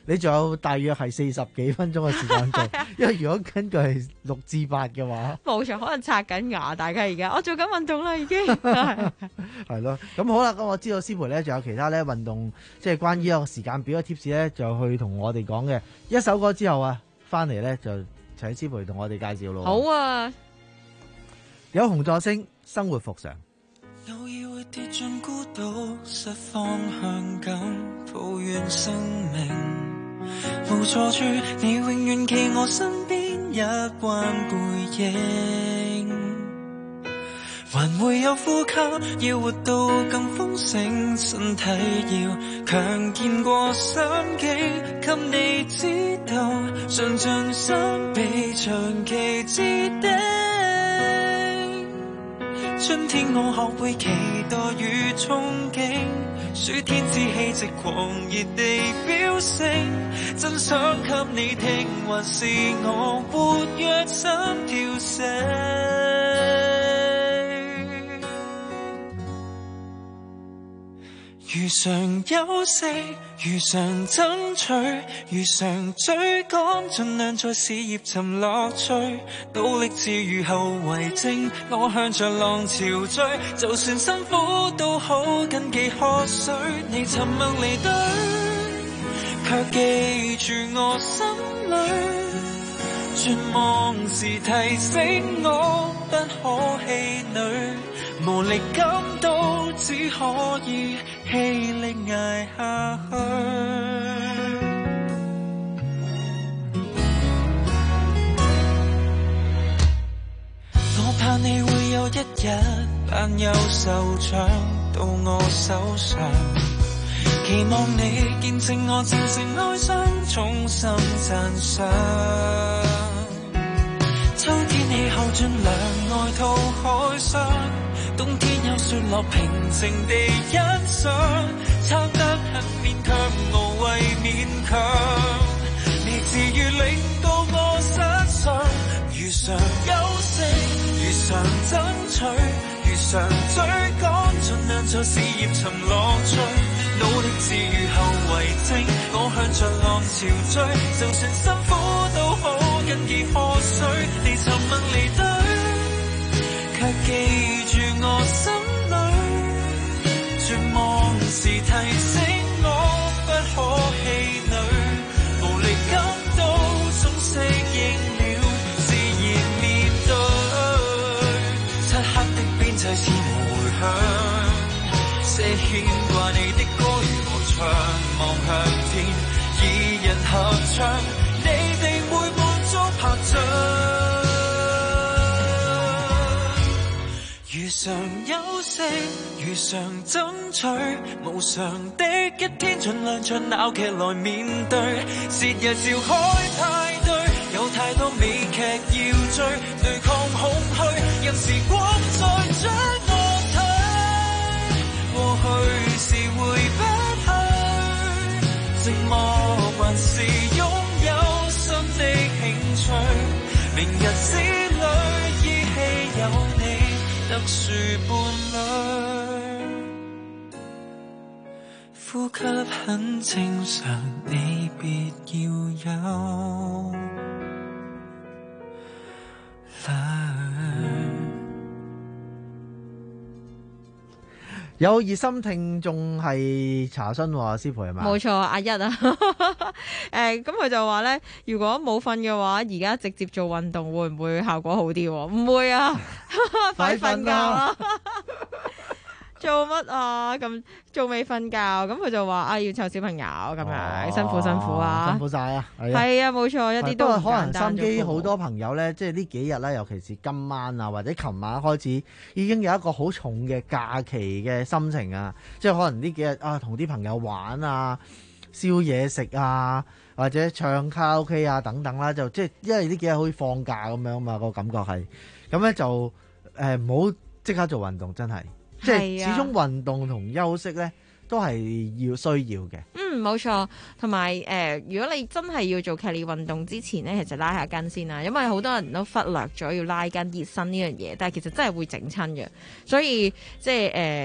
[SPEAKER 6] 你仲有大約係四十幾分鐘嘅時間做，因為如果根據係六至八嘅話，
[SPEAKER 18] 冇錯，可能刷緊牙，大家而家我做緊運動啦，已經
[SPEAKER 6] 係咯。咁好啦，咁我知道師培咧，仲有其他咧運動，即係關於一個時間表嘅 tips 咧，就去同我哋講嘅。一首歌之後啊，翻嚟咧就請師培同我哋介紹咯。
[SPEAKER 18] 好啊，
[SPEAKER 6] 有紅助星，生活復常。
[SPEAKER 11] 偶爾會跌進孤島，失方向感，抱怨生命無助處，你永遠企我身邊，一彎背影，還會有呼吸，要活到更豐盛，身體要強健過心境，給你知道，上進心比長期之定。春天我學會期待與憧憬，暑天之氣直狂熱地飆升，真想給你聽，還是我活躍心跳聲。如常休息，如常爭取，如常追趕，盡量在事業尋樂趣，努力自如後為正，我向着浪潮追，就算辛苦都好，緊記喝水。你沉默離隊，卻記住我心裏，絕望時提醒我不可氣餒，無力感到只可以氣力捱下去。我怕你會有一日扮優秀獎到我手上，期望你見證我戰勝哀傷，衷心讚賞。秋天氣候盡涼，外套開箱，冬天有雪落，平靜地欣賞，撐得很勉強，無謂勉強，你治愈令到我失常，如常休息，如常爭取，如常追趕，盡量在事業尋樂趣，努力自如後為正，我向着浪潮追，就算辛苦都好，緊記喝水，你沉默離隊，卻記住我心裏，絕望時提醒我不可氣餒，無力感到總適應了，自然面對，漆黑的邊際似無回響，些牽掛你的歌如無唱，望向天，二人合唱，你定會滿足拍掌。如常休息，如常爭取，無常的一天，盡量像鬧劇來面對。節日召開派對，有太多美劇要追，對抗空虛，任時光再將我推。過去是回不去，寂寞還是擁有新的興趣。明日之旅依稀有你。特殊伴侶，呼吸很正常，你別要有
[SPEAKER 6] 有熱心聽眾係查詢喎，師培係咪？
[SPEAKER 18] 冇錯，阿一啊，誒咁佢就話咧，如果冇瞓嘅話，而家直接做運動會唔會效果好啲？唔會啊，快瞓覺啦！做乜啊？咁仲未瞓覺？咁佢就話啊，要湊小朋友咁樣，辛苦辛苦啊，
[SPEAKER 6] 辛苦晒啊！
[SPEAKER 18] 係啊，冇錯，一啲都唔簡單。
[SPEAKER 6] 可能心機好多朋友咧，即係呢幾日咧，尤其是今晚啊，或者琴晚開始，已經有一個好重嘅假期嘅心情啊！即係可能呢幾日啊，同啲朋友玩啊，燒嘢食啊，或者唱卡拉 OK 啊等等啦，就即係因為呢幾日好似放假咁樣嘛，個感覺係咁咧，就誒唔好即刻做運動，真係。即係始終運動同休息咧，都係要需要嘅。
[SPEAKER 18] 嗯，冇錯。同埋誒，如果你真係要做劇烈運動之前咧，其實拉下筋先啦。因為好多人都忽略咗要拉筋熱身呢樣嘢，但係其實真係會整親嘅。所以即係誒，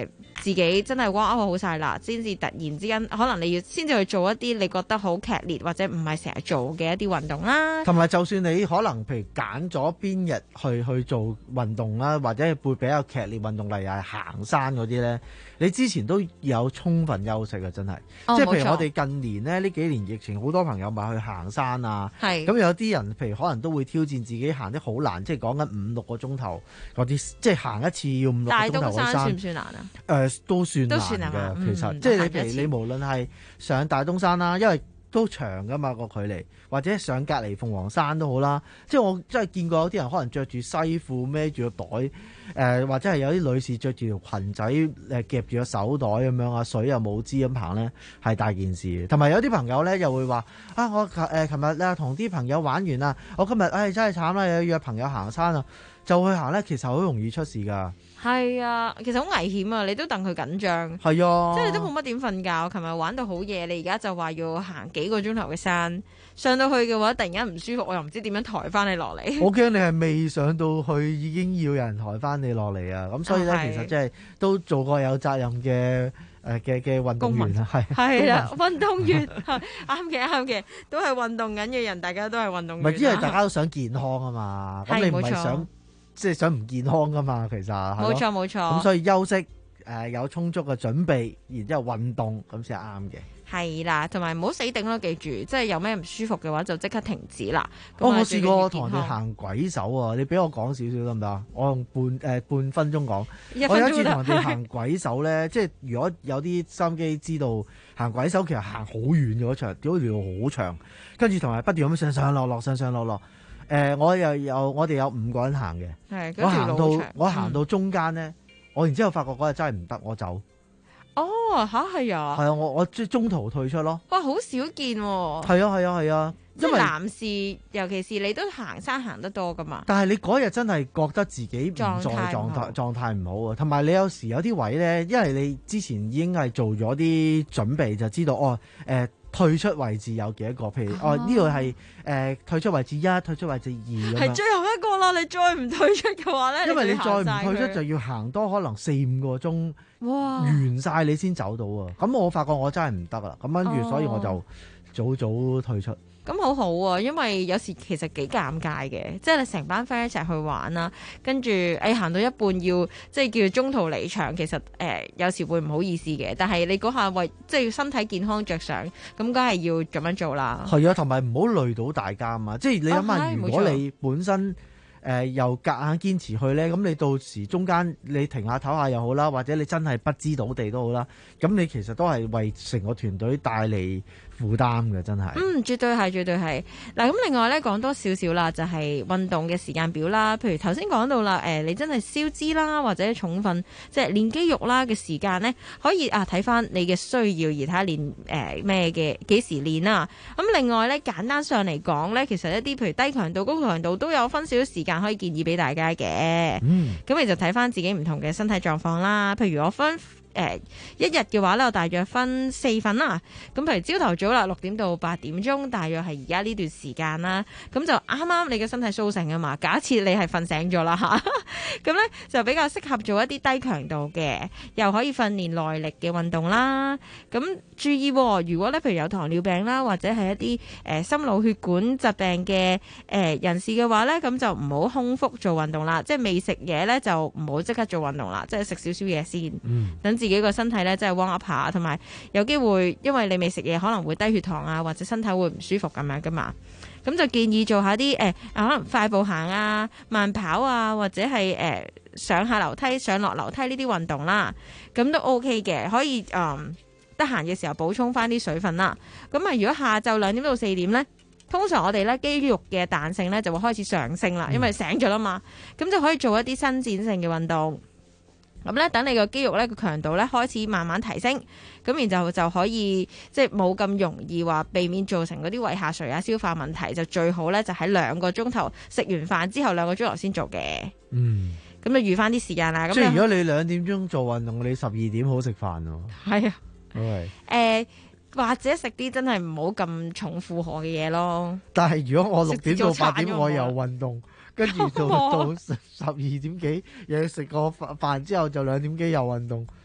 [SPEAKER 18] 自己真係哇好晒啦，先至突然之間可能你要先至去做一啲你覺得好劇烈或者唔係成日做嘅一啲運動啦。
[SPEAKER 6] 同埋就算你可能譬如揀咗邊日去去做運動啦，或者會比較劇烈運動，例如係行山嗰啲咧，你之前都有充分休息嘅，真係。
[SPEAKER 18] 哦、
[SPEAKER 6] 即係譬如
[SPEAKER 18] 冇錯
[SPEAKER 6] 我哋近年咧呢幾年疫情，好多朋友咪去行山啊。
[SPEAKER 18] 係。
[SPEAKER 6] 咁有啲人譬如可能都會挑戰自己行得好難，即係講緊五六個鐘頭嗰啲，即係行一次要五六個鐘頭嘅山。
[SPEAKER 18] 大東山算唔算難啊？
[SPEAKER 6] 誒、呃、都算難
[SPEAKER 18] 都算係嘛
[SPEAKER 6] 嘅，其實、
[SPEAKER 18] 嗯
[SPEAKER 6] 即係你
[SPEAKER 18] 行一次
[SPEAKER 6] 譬如你無論係上大東山啦，因為都長噶嘛個距離，或者上隔離鳳凰山都好啦。即係我真係見過有啲人可能着住西褲孭住個袋，誒、呃、或者係有啲女士着住條裙仔誒夾住個手袋咁樣啊，水又冇支咁行咧，係大件事。同埋有啲朋友咧又會話啊，我誒琴日咧同啲朋友玩完啦，我今日誒、哎、真係慘啦，要約朋友行山啊，就去行咧，其實好容易出事㗎。
[SPEAKER 18] 係啊，其實好危險啊！你都戥佢緊張，
[SPEAKER 6] 係啊，
[SPEAKER 18] 即係你都冇乜點瞓覺。琴日玩到好夜，你而家就話要行幾個鐘頭嘅山，上到去嘅話突然間唔舒服，我又唔知點樣抬翻你落嚟。
[SPEAKER 6] 我驚你係未上到去已經要有人抬翻你落嚟啊！咁所以咧，
[SPEAKER 18] 啊係
[SPEAKER 6] 其實即係都做過有責任嘅誒嘅嘅運動員啊，係
[SPEAKER 18] 係啦，運動員啱嘅啱嘅，都係運動緊嘅人，大家都係運動員。
[SPEAKER 6] 唔係，因為大家都想健康啊嘛，咁你唔係想即係想唔健康噶嘛，其實
[SPEAKER 18] 冇錯冇錯。
[SPEAKER 6] 咁所以休息誒、呃、有充足嘅準備，然之後運動咁先係啱嘅。
[SPEAKER 18] 係啦，同埋唔好死頂咯，記住，即係有咩唔舒服嘅話就即刻停止啦。
[SPEAKER 6] 哦，
[SPEAKER 18] 咁啊
[SPEAKER 6] 我試過
[SPEAKER 18] 最緊要健康
[SPEAKER 6] 同人哋行鬼手啊！你俾我講少少得唔得啊？我用半誒、呃、半分鐘講。
[SPEAKER 18] 一分鐘都得
[SPEAKER 6] 我有一次同人哋行鬼手咧，即係如果有啲收音機知道行鬼手其實行好遠嘅嗰場，條路好長，跟住同埋不斷咁上上落落上上落落。誒、呃，我又有我哋有五個人行嘅，
[SPEAKER 18] 係
[SPEAKER 6] 我行到
[SPEAKER 18] 嗰條路好長
[SPEAKER 6] 我行到中間咧，嗯、我然之後發覺嗰日真係唔得，我走。
[SPEAKER 18] 哦，吓係啊，
[SPEAKER 6] 係啊，我我即係中途退出咯。
[SPEAKER 18] 哇，好少見喎。
[SPEAKER 6] 係啊係啊係啊，
[SPEAKER 18] 即係
[SPEAKER 6] 因為
[SPEAKER 18] 男士，尤其是你都行山行得多噶嘛。
[SPEAKER 6] 但係你嗰日真係覺得自己唔在
[SPEAKER 18] 狀態唔
[SPEAKER 6] 狀
[SPEAKER 18] 好
[SPEAKER 6] 態狀態唔好啊，同埋你有時有啲位咧，因為你之前已經係做咗啲準備，就知道哦誒、呃、退出位置有幾多個，譬如哦呢度係誒退出位置一、退出位置二咁樣。
[SPEAKER 18] 係最後一個啦，你再唔退出嘅話咧，
[SPEAKER 6] 因為你再唔
[SPEAKER 18] 就要行晒佢
[SPEAKER 6] 退出就要行多可能四五個鐘，
[SPEAKER 18] 哇
[SPEAKER 6] 完晒你先走到啊！咁我發覺我真係唔得啦，咁跟住
[SPEAKER 18] 哦
[SPEAKER 6] 所以我就早早退出。
[SPEAKER 18] 咁好好啊，因為有時其實幾尷尬嘅，即係你成班 friend 一齊去玩啦，跟住誒行到一半要即係叫中途離場，其實誒、呃、有時會唔好意思嘅。但係你嗰下為即係身體健康着想，咁梗係要咁樣做啦。
[SPEAKER 6] 係啊，同埋唔好累到大家啊嘛！即係你諗下，
[SPEAKER 18] 哦係
[SPEAKER 6] 如果你本身誒、呃、又夾硬堅持去咧，咁你到時中間你停下唞下又好啦，或者你真係不知倒地都好啦，咁你其實都係為成個團隊帶嚟負擔嘅，真係。
[SPEAKER 18] 嗯，絕對係，絕對係。嗱，咁另外咧講多少少啦，就係運動嘅時間表啦。譬如頭先講到啦，誒，你真係消脂啦，或者重訓，即係練肌肉啦嘅時間咧，可以啊睇翻你嘅需要而睇下練誒咩嘅幾時練啦。咁另外咧，簡單上嚟講咧，其實一啲譬如低強度、高強度都有分少少時間可以建議俾大家嘅。
[SPEAKER 6] 嗯，
[SPEAKER 18] 咁你就睇翻自己唔同嘅身體狀況啦。譬如我分。誒、呃、一日嘅話咧，我大約分四份啦。咁譬如朝頭早啦，六點到八點鐘，大約係而家呢段時間啦。咁就啱啱你嘅身體甦醒啊嘛。假設你係瞓醒咗啦嚇，咁咧就比較適合做一啲低強度嘅，又可以訓練耐力嘅運動啦。咁注意、哦，如果咧譬如有糖尿病啦，或者係一啲誒、呃、心腦血管疾病嘅誒、呃、人士嘅話咧，咁就唔好空腹做運動啦。即係未食嘢咧，就唔好即刻做運動啦。即係食少少嘢先，等、嗯。自己個身體咧，即係 warm up 下，同埋有機會，因為你未食嘢，可能會低血糖啊，或者身體會唔舒服咁樣噶嘛。咁就建議做下啲誒、呃，可能快步行啊、慢跑啊，或者係誒、呃、上下樓梯、上落樓梯呢啲運動啦。咁都 OK 嘅，可以誒得閒嘅時候補充翻啲水分啦。咁啊，如果下晝兩點到四點咧，通常我哋咧肌肉嘅彈性咧就會開始上升啦，因為醒咗啦嘛。咁就可以做一啲伸展性嘅運動。咁咧，等你個肌肉咧個強度咧開始慢慢提升，咁然之後就可以即係冇咁容易話避免造成嗰啲胃下垂啊、消化問題，就最好咧就喺兩個鐘頭食完飯之後兩個鐘頭先做嘅。
[SPEAKER 6] 嗯，咁
[SPEAKER 18] 就預翻啲時間啦。咁
[SPEAKER 6] 即係如果你兩點鐘做運動，你十二點好食飯喎。
[SPEAKER 18] 係啊，
[SPEAKER 6] 係、okay。
[SPEAKER 18] 呃。或者食啲真係唔好咁重負荷嘅嘢咯。
[SPEAKER 6] 但係如果我六點到八點我又運動，跟住到到十二點幾又要食個飯之後就兩點幾又運動，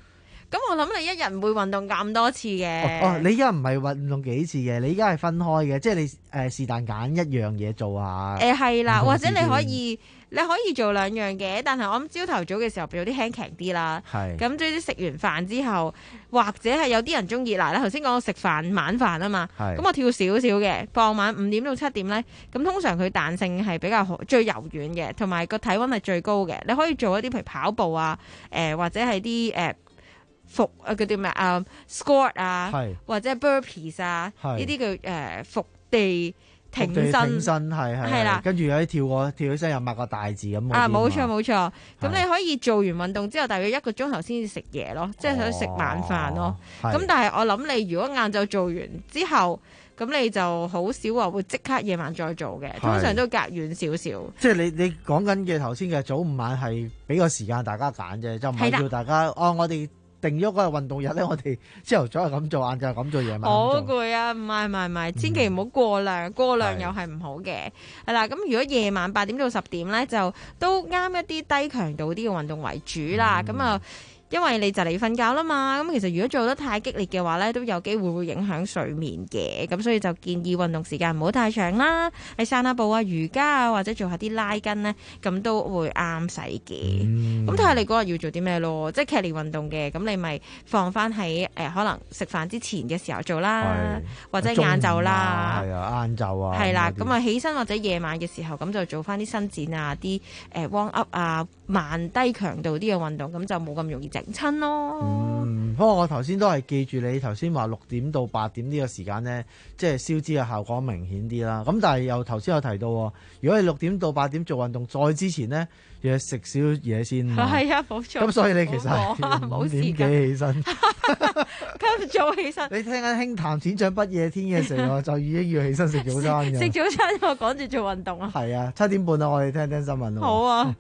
[SPEAKER 18] 咁我諗你一日唔會運動咁多次嘅。
[SPEAKER 6] 哦，你依家唔係運動幾次嘅，你依家係分開嘅，即係你誒是但揀一樣嘢做下。
[SPEAKER 18] 誒係啦，或者你可以你可以做兩樣嘅，但係我諗朝頭早嘅時候有啲輕鬆啲啦。
[SPEAKER 6] 係。
[SPEAKER 18] 咁總之食完飯之後，或者係有啲人中意嗱，你頭先講我食飯晚飯啊嘛。
[SPEAKER 6] 係。
[SPEAKER 18] 咁我跳少少嘅，傍晚五點到七點咧，咁通常佢彈性係比較好，最柔軟嘅，同埋個體溫係最高嘅。你可以做一啲譬如跑步啊，誒、呃、或者係啲誒伏啊嗰啲咩啊 squat 啊，或者 burpees 啊，呢啲叫誒伏地挺身。
[SPEAKER 6] 挺身係係。
[SPEAKER 18] 係啦，
[SPEAKER 6] 跟住有啲跳過跳起身又擘個大字咁。
[SPEAKER 18] 啊，冇錯冇錯。咁你可以做完運動之後，大約一個鐘頭先至食嘢咯，即係想食晚飯咯。咁但係我諗你如果晏晝做完之後，咁你就好少話會即刻夜晚再做嘅，通常都隔遠少少。
[SPEAKER 6] 即係你你講緊嘅頭先嘅早午晚係俾個時間大家揀啫，就唔係叫大家哦，我哋定咗嗰日運動日咧，我哋朝頭早係咁做，晏晝係咁做，夜晚
[SPEAKER 18] 好攰啊！唔係唔係唔係，千祈唔好過量，嗯、過量又係唔好嘅。係啦，咁如果夜晚八點到十點咧，就都啱一啲低強度啲嘅運動為主啦。咁啊、嗯。因為你就嚟瞓覺啦嘛，咁其實如果做得太激烈嘅話咧，都有機會會影響睡眠嘅，咁所以就建議運動時間唔好太長啦，你散下步啊、瑜伽啊，或者做下啲拉筋咧，咁都會啱使嘅。咁睇下你嗰日要做啲咩咯，即係劇烈運動嘅，咁你咪放翻喺誒可能食飯之前嘅時候做啦，或者晏晝啦，
[SPEAKER 6] 係啊，晏晝啊，
[SPEAKER 18] 係啦，咁啊起身或者夜晚嘅時候，咁就做翻啲伸展啊、啲誒 warm up 啊、慢低強度啲嘅運動，咁就冇咁容易整親咯。
[SPEAKER 6] 嗯，不過我頭先都係記住你頭先話六點到八點呢個時間呢，即係消脂嘅效果明顯啲啦。咁但係又頭先有提到，如果你六點到八點做運動，再之前呢，要食少嘢先。
[SPEAKER 18] 係啊，冇錯。
[SPEAKER 6] 咁所以你其實係五點幾起身，
[SPEAKER 18] 咁早起身。
[SPEAKER 6] 你聽緊輕談淺唱不夜天嘅時候，就已經要起身食早餐嘅。
[SPEAKER 18] 食早餐我趕住做運動啊。
[SPEAKER 6] 係啊，七點半啦，我哋聽聽新聞咯。
[SPEAKER 18] 好啊。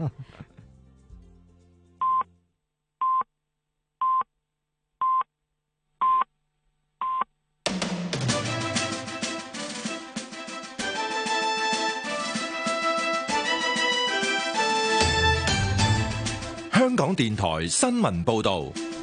[SPEAKER 15] 香港電台新聞報道，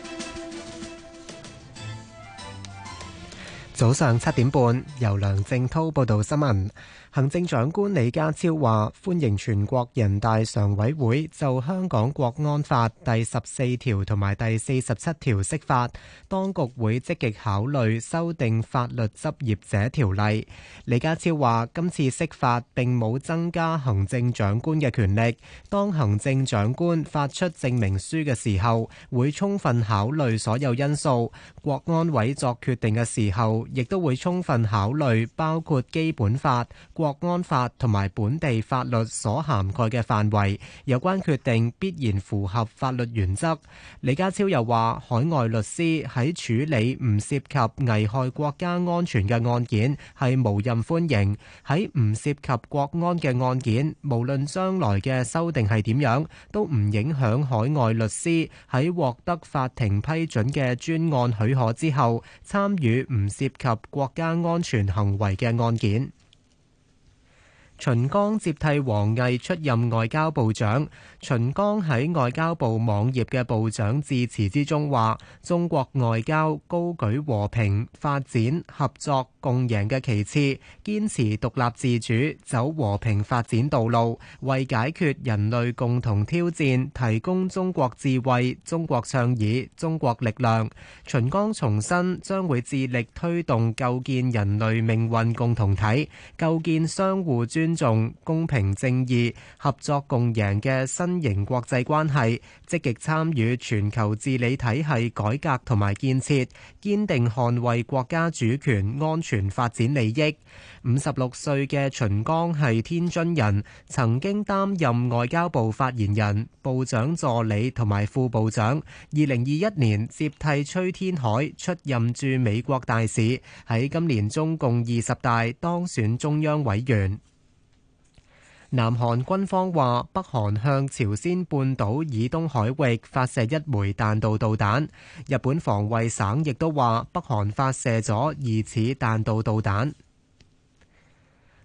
[SPEAKER 19] 早上七點半，由梁正滔報道新聞。行政長官李家超話歡迎全國人大常委會就香港國安法第十四條同埋第四十七條釋法，當局會積極考慮修訂法律執業者條例。李家超話今次釋法並冇增加行政長官嘅權力，當行政長官發出證明書嘅時候，會充分考慮所有因素。國安委作決定嘅時候，亦都會充分考慮包括基本法、國安法同埋本地法律所涵蓋嘅範圍，有關決定必然符合法律原則。李家超又話，海外律師喺處理唔涉及危害國家安全嘅案件係無任歡迎，喺唔涉及國安嘅案件，無論將來嘅修訂係點樣，都唔影響海外律師喺獲得法庭批准嘅專案許可之後，參與唔涉及國家安全行為嘅案件。秦剛接替王毅出任外交部長。秦剛喺外交部網頁嘅部長致辭之中話，中國外交高舉和平、發展、合作、共贏嘅旗幟，堅持獨立自主，走和平發展道路，為解決人類共同挑戰提供中國智慧、中國倡議、中國力量。秦剛重申將會致力推動構建人類命運共同體，構建相互尊重、公平正義、合作共贏嘅新型國際關係，積極參與全球治理體系改革同埋建設，堅定捍衛國家主權、安全、發展利益。五十六歲嘅秦剛係天津人，曾經擔任外交部發言人、部長助理同埋副部長。二零二一年接替崔天凱出任駐美國大使，喺今年中共二十大當選中央委員。南韓軍方話，北韓向朝鮮半島以東海域發射一枚彈道導彈。日本防衛省亦都話，北韓發射咗疑似彈道導彈。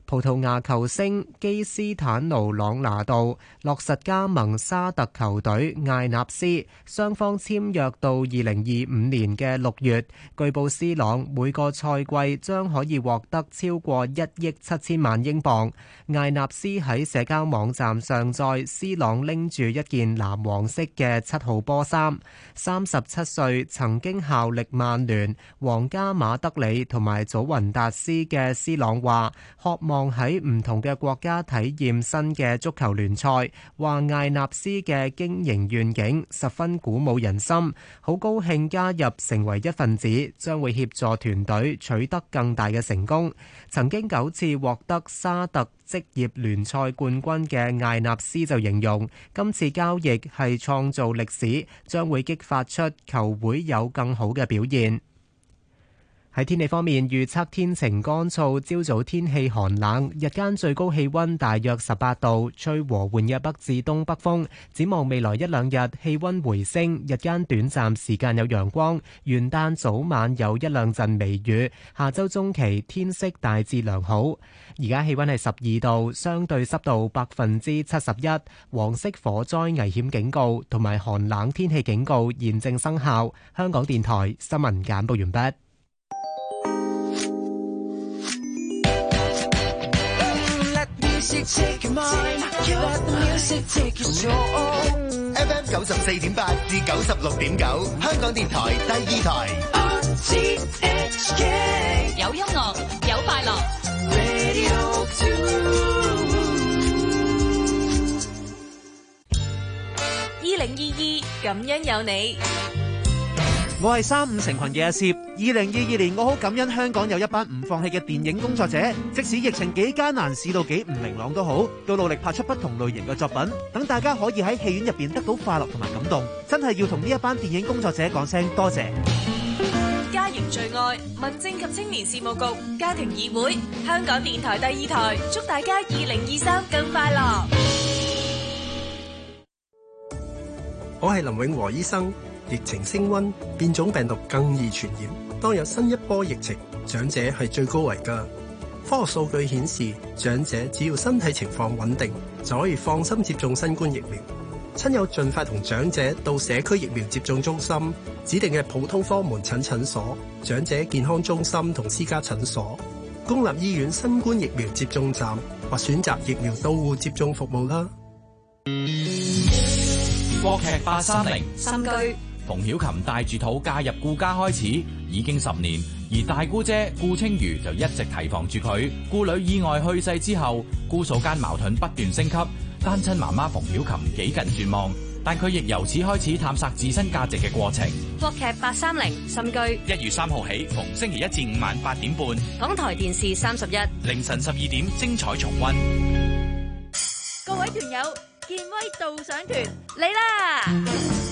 [SPEAKER 19] 葡萄牙球星基斯坦奴朗拿度落實加盟沙特球隊艾納斯，雙方簽約到二零二五年嘅六月。據報斯朗每個賽季將可以獲得超過一億七千萬英鎊。艾納斯喺社交網站上載斯朗拎住一件藍黃色嘅七號波衫。三十七歲，曾經效力曼聯、皇家馬德里同埋祖雲達斯嘅斯朗話，渴望喺唔同嘅國家體驗新嘅足球聯賽。話艾納斯嘅經營願景十分鼓舞人心，好高興加入成為一份子，將會協助團隊取得更大嘅成功。曾經九次獲得沙特職業聯賽冠軍嘅艾納斯就形容，今次交易係創造歷史，將會激發出球會有更好嘅表現。喺天氣方面，預測天晴乾燥，朝早天氣寒冷，日間最高氣溫大約十八度，吹和緩嘅北至東北風。展望未來一兩日，氣溫回升，日間短暫時間有陽光，元旦早晚有一兩陣微雨。下周中期天色大致良好。而家氣溫係十二度，相對濕度百分之七十一，黃色火災危險警告同埋寒冷天氣警告現正生效。香港電台新聞簡報完畢。
[SPEAKER 7] F M 九十四點八至九十六點九，香港電台第二台。
[SPEAKER 8] 有音樂，有快樂。二零二二，咁樣有你。
[SPEAKER 6] 我係三五成群嘅阿攝，二零二二年我好感恩香港有一班唔放棄嘅電影工作者，即使疫情幾艱難，市道幾唔明朗都好，都努力拍出不同類型嘅作品，等大家可以喺戲院入邊得到快樂同埋感動，真係要同呢一班電影工作者講聲多謝。
[SPEAKER 8] 家園最愛，民政及青年事務局家庭議會，香港電台第二台，祝大家二零二三更快樂。
[SPEAKER 10] 我係林永和醫生。疫情升溫，變種病毒更易傳染。當有新一波疫情，長者係最高危㗎。科學數據顯示，長者只要身體情況穩定，就可以放心接種新冠疫苗。親友盡快同長者到社區疫苗接種中心、指定嘅普通科門診診所、長者健康中心同私家診所、公立醫院新冠疫苗接種站或選擇疫苗到戶接種服務啦。
[SPEAKER 3] 國劇八三零
[SPEAKER 8] 新居。
[SPEAKER 3] 馮曉琴帶住肚嫁入顧家開始，已經十年，而大姑姐顧清瑜就一直提防住佢。顧女意外去世之後，姑嫂間矛盾不斷升級，單親媽媽馮曉琴幾近絕望，但佢亦由此開始探索自身價值嘅過程。
[SPEAKER 8] 國劇八三零新居，
[SPEAKER 3] 一月三號起，逢星期一至五晚八點半，
[SPEAKER 8] 港台電視三十一，
[SPEAKER 3] 凌晨十二點精彩重溫。
[SPEAKER 14] 各位團友，健威導賞團嚟啦！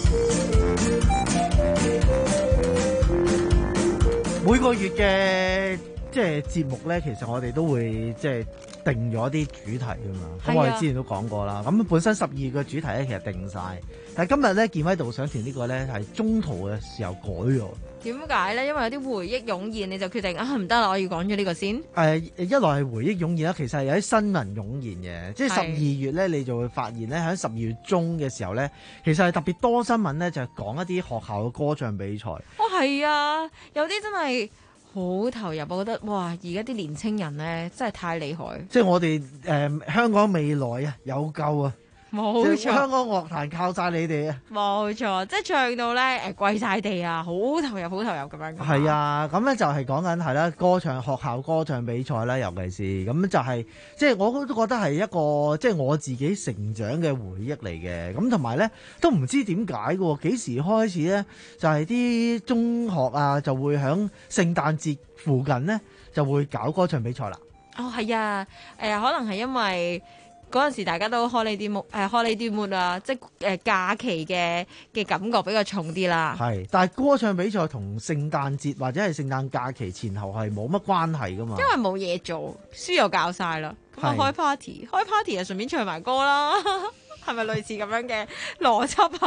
[SPEAKER 6] 每個月嘅即係節目咧，其實我哋都會即係定咗啲主題噶嘛。咁、啊、我哋之前都講過啦。咁本身十二個主題咧，其實定晒。但係今日咧，健威導賞團呢個咧係中途嘅時候改咗。
[SPEAKER 18] 點解咧？因為有啲回憶湧現，你就決定啊唔得啦，我要講咗呢個先。誒、
[SPEAKER 6] 呃，一來係回憶湧現啦，其實係有啲新聞湧現嘅。即係十二月咧，你就會發現咧，喺十二月中嘅時候咧，其實係特別多新聞咧，就係、是、講一啲學校嘅歌唱比賽。
[SPEAKER 18] 哦，係啊，有啲真係好投入，我覺得哇！而家啲年青人咧真係太厲害。
[SPEAKER 6] 即係我哋誒、呃、香港未來啊，有救啊！
[SPEAKER 18] 冇錯，
[SPEAKER 6] 香港樂壇靠晒你哋啊！
[SPEAKER 18] 冇錯，即係唱到咧誒跪晒地啊，好投入，好投入咁樣。
[SPEAKER 6] 係啊，咁咧就係講緊係啦，歌唱學校歌唱比賽啦，尤其是咁就係、是、即係我都覺得係一個即係我自己成長嘅回憶嚟嘅。咁同埋咧都唔知點解嘅，幾時開始咧就係、是、啲中學啊就會響聖誕節附近咧就會搞歌唱比賽啦。
[SPEAKER 18] 哦，係啊，誒、呃、可能係因為。嗰陣時大家都開呢啲木誒開呢啲木啊，即係誒假期嘅嘅感覺比較重啲啦。
[SPEAKER 6] 係，但係歌唱比賽同聖誕節或者係聖誕假期前後係冇乜關係噶嘛。
[SPEAKER 18] 因為冇嘢做，書又教晒啦，咁啊開 party，開 party 就順便唱埋歌啦，係咪類似咁樣嘅邏輯啊？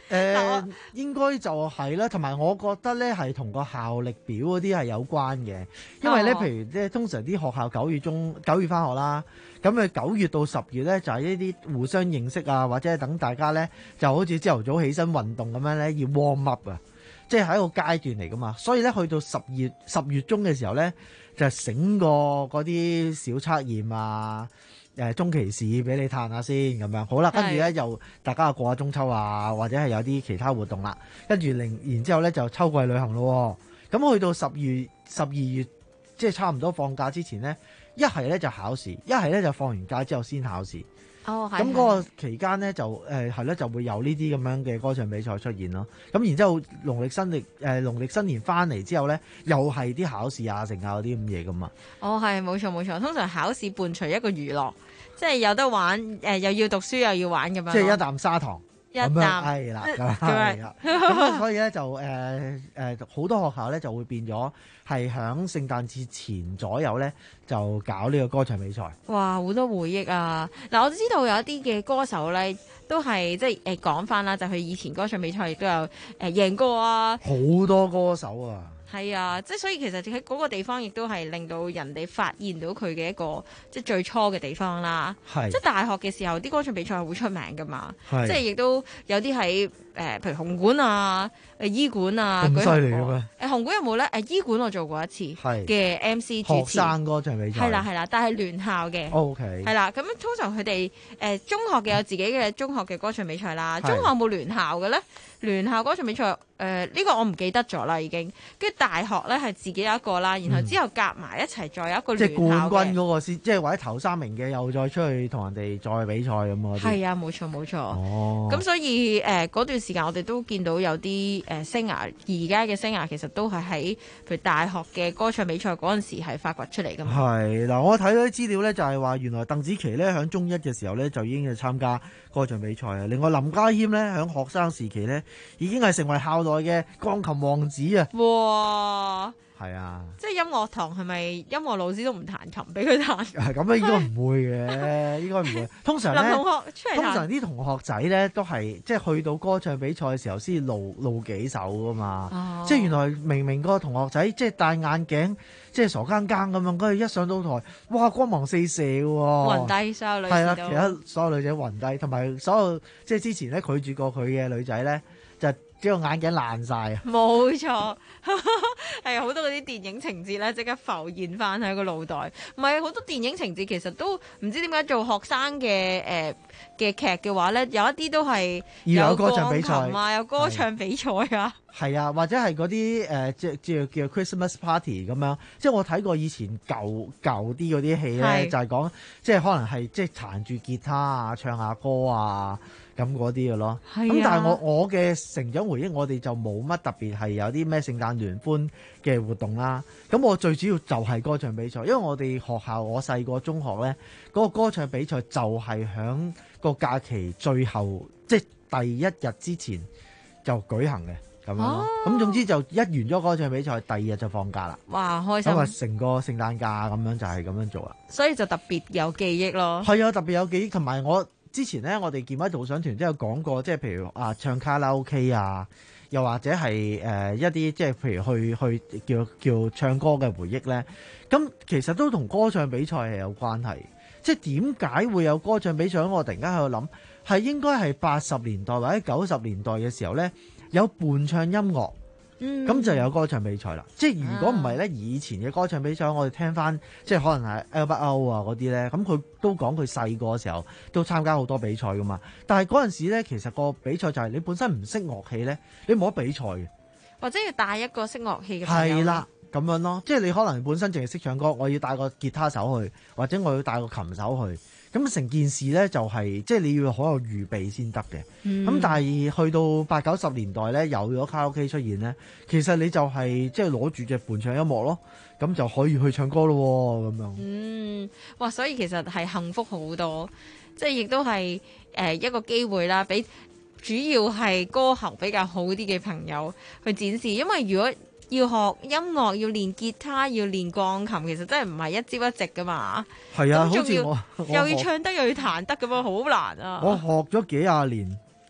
[SPEAKER 6] 誒應該就係啦，同埋我覺得咧係同個效歷表嗰啲係有關嘅，因為咧，
[SPEAKER 18] 哦
[SPEAKER 6] 譬如即係通常啲學校九月中九月返學啦，咁佢九月到十月咧就係呢啲互相認識啊，或者係等大家咧就好似朝頭早起身運動咁樣咧，要 warm up 啊，即係喺一個階段嚟噶嘛，所以咧去到十月十月中嘅時候咧，就醒過嗰啲小測驗啊。誒中期試俾你嘆下先咁樣，好啦，跟住咧又大家又過下中秋啊，或者係有啲其他活動啦，跟住另然之後咧就秋季旅行咯，咁去到十月十二月，即係差唔多放假之前咧，一係咧就考試，一係咧就放完假之後先考試。
[SPEAKER 18] 哦，係。
[SPEAKER 6] 咁嗰個期間咧就誒係咧就會有呢啲咁樣嘅歌唱比賽出現咯。咁然之後農曆新歷誒、呃、農曆新年翻嚟之後咧，又係啲考試啊、成啊嗰啲咁嘢噶嘛。
[SPEAKER 18] 哦，係冇錯冇錯，通常考試伴隨一個娛樂。即係有得玩，誒、呃、又要讀書又要玩咁樣。
[SPEAKER 6] 即係一啖砂糖，
[SPEAKER 18] 一啖
[SPEAKER 6] 係啦，係啦。咁所以咧就誒誒好多學校咧就會變咗係響聖誕節前左右咧就搞呢個歌唱比賽。
[SPEAKER 18] 哇！好多回憶啊！嗱，我知道有一啲嘅歌手咧都係即係誒講翻啦，就佢、是、以前歌唱比賽亦都有誒、呃、贏過啊。
[SPEAKER 6] 好多歌手啊！
[SPEAKER 18] 係啊，即係所以其實喺嗰個地方亦都係令到人哋發現到佢嘅一個即係最初嘅地方啦。
[SPEAKER 6] 係
[SPEAKER 18] 即係大學嘅時候啲歌唱比賽係好出名噶嘛。
[SPEAKER 6] 係
[SPEAKER 18] 即係亦都有啲喺誒，譬如紅館啊、誒醫館啊，
[SPEAKER 6] 咁犀利嘅咩？
[SPEAKER 18] 誒紅館有冇咧？誒醫館我做過一次嘅 M C 主持。
[SPEAKER 6] 學生歌唱比賽
[SPEAKER 18] 係啦係啦，但係聯校嘅。
[SPEAKER 6] O K。
[SPEAKER 18] 係啦，咁通常佢哋誒中學嘅有自己嘅中學嘅歌唱比賽啦。中學有冇聯校嘅咧？聯校歌唱比賽誒呢個我唔記得咗啦，已經。跟住大學咧係自己有一個啦，然後之後夾埋一齊再有一個聯校嘅。
[SPEAKER 6] 即係冠軍嗰個先，即係或者頭三名嘅又再出去同人哋再比賽咁嗰啲。
[SPEAKER 18] 係啊，冇錯冇錯。
[SPEAKER 6] 哦。
[SPEAKER 18] 咁所以誒嗰段時間我哋都見到有啲誒聲牙，而家嘅聲牙其實都係喺譬如大學嘅歌唱比賽嗰陣時係發掘出嚟㗎嘛。
[SPEAKER 6] 係嗱，我睇到啲資料咧，就係話原來鄧紫棋咧喺中一嘅時候咧就已經係參加歌唱比賽啊。另外林家謙咧喺學生時期咧已經係成為校內嘅鋼琴王子啊！
[SPEAKER 18] 哇！
[SPEAKER 6] 係啊，
[SPEAKER 18] 即係音樂堂係咪音樂老師都唔彈琴俾佢彈？
[SPEAKER 6] 係咁啊，應該唔會嘅，應該唔會。通常咧，
[SPEAKER 18] 林同學出嚟彈，
[SPEAKER 6] 通常啲同學仔咧都係即係去到歌唱比賽嘅時候先露露幾手噶嘛。
[SPEAKER 18] 哦、
[SPEAKER 6] 即係原來明明個同學仔即係戴眼鏡，即係傻更更咁樣，跟住一上到台，哇光芒四射喎！
[SPEAKER 18] 暈低所有女仔都
[SPEAKER 6] 係啦，其他所有女仔暈低，同埋所有即係之前咧拒絕過佢嘅女仔咧，就只個眼鏡爛晒啊！
[SPEAKER 18] 冇錯，係好多嗰啲電影情節咧，即刻浮現翻喺個腦袋。唔係好多電影情節其實都唔知點解做學生嘅誒嘅劇嘅話咧，有一啲都係
[SPEAKER 6] 要有歌唱比賽
[SPEAKER 18] 啊，有歌唱比賽啊。
[SPEAKER 6] 係啊，或者係嗰啲誒即即叫 Christmas party 咁樣，即係我睇過以前舊舊啲嗰啲戲咧，就係講即係可能係即係彈住吉他啊，唱下歌啊咁嗰啲嘅咯。咁、啊、但係我我嘅成長回憶，我哋就冇乜特別係有啲咩聖誕聯歡嘅活動啦。咁我最主要就係歌唱比賽，因為我哋學校我細個中學咧嗰個歌唱比賽就係響個假期最後即係第一日之前就舉行嘅。咁樣咯，咁、哦、總之就一完咗歌唱比賽，第二日就放假啦。
[SPEAKER 18] 哇，開心！
[SPEAKER 6] 咁啊，成個聖誕假咁樣就係咁樣做啦。
[SPEAKER 18] 所以就特別有記憶咯。
[SPEAKER 6] 係啊，特別有記憶，同埋我之前咧，我哋健威導賞團都有講過，即係譬如啊，唱卡拉 OK 啊，又或者係誒、呃、一啲即係譬如去去叫叫唱歌嘅回憶咧。咁其實都同歌唱比賽係有關係。即係點解會有歌唱比賽？我突然間喺度諗，係應該係八十年代或者九十年代嘅時候咧。有伴唱音樂，咁、嗯、就有歌唱比賽啦。即係如果唔係咧，以前嘅歌唱比賽，我哋聽翻，即係可能係 Albert O 啊嗰啲咧，咁佢都講佢細個嘅時候都參加好多比賽噶嘛。但係嗰陣時咧，其實個比賽就係你本身唔識樂器咧，你冇得比賽嘅，或者要帶一個識樂器嘅朋友。係啦，咁樣咯，即係你可能本身淨係識唱歌，我要帶個吉他手去，或者我要帶個琴手去。咁成件事咧就係、是、即係你要好有預備先得嘅。咁、嗯、但係去到八九十年代咧，有咗卡拉 OK 出現咧，其實你就係、是、即係攞住隻伴唱音樂咯，咁就可以去唱歌咯咁樣。嗯，
[SPEAKER 18] 哇！所以其實係幸福好多，即係亦都係誒一個機會啦，俾主要係歌喉比較好啲嘅朋友去展示。因為如果要學音樂，要練吉他，要練鋼琴，其實真係唔係一朝一夕噶嘛。係啊，好似我又要唱得又要彈得咁樣，好難啊！
[SPEAKER 6] 我學咗幾廿年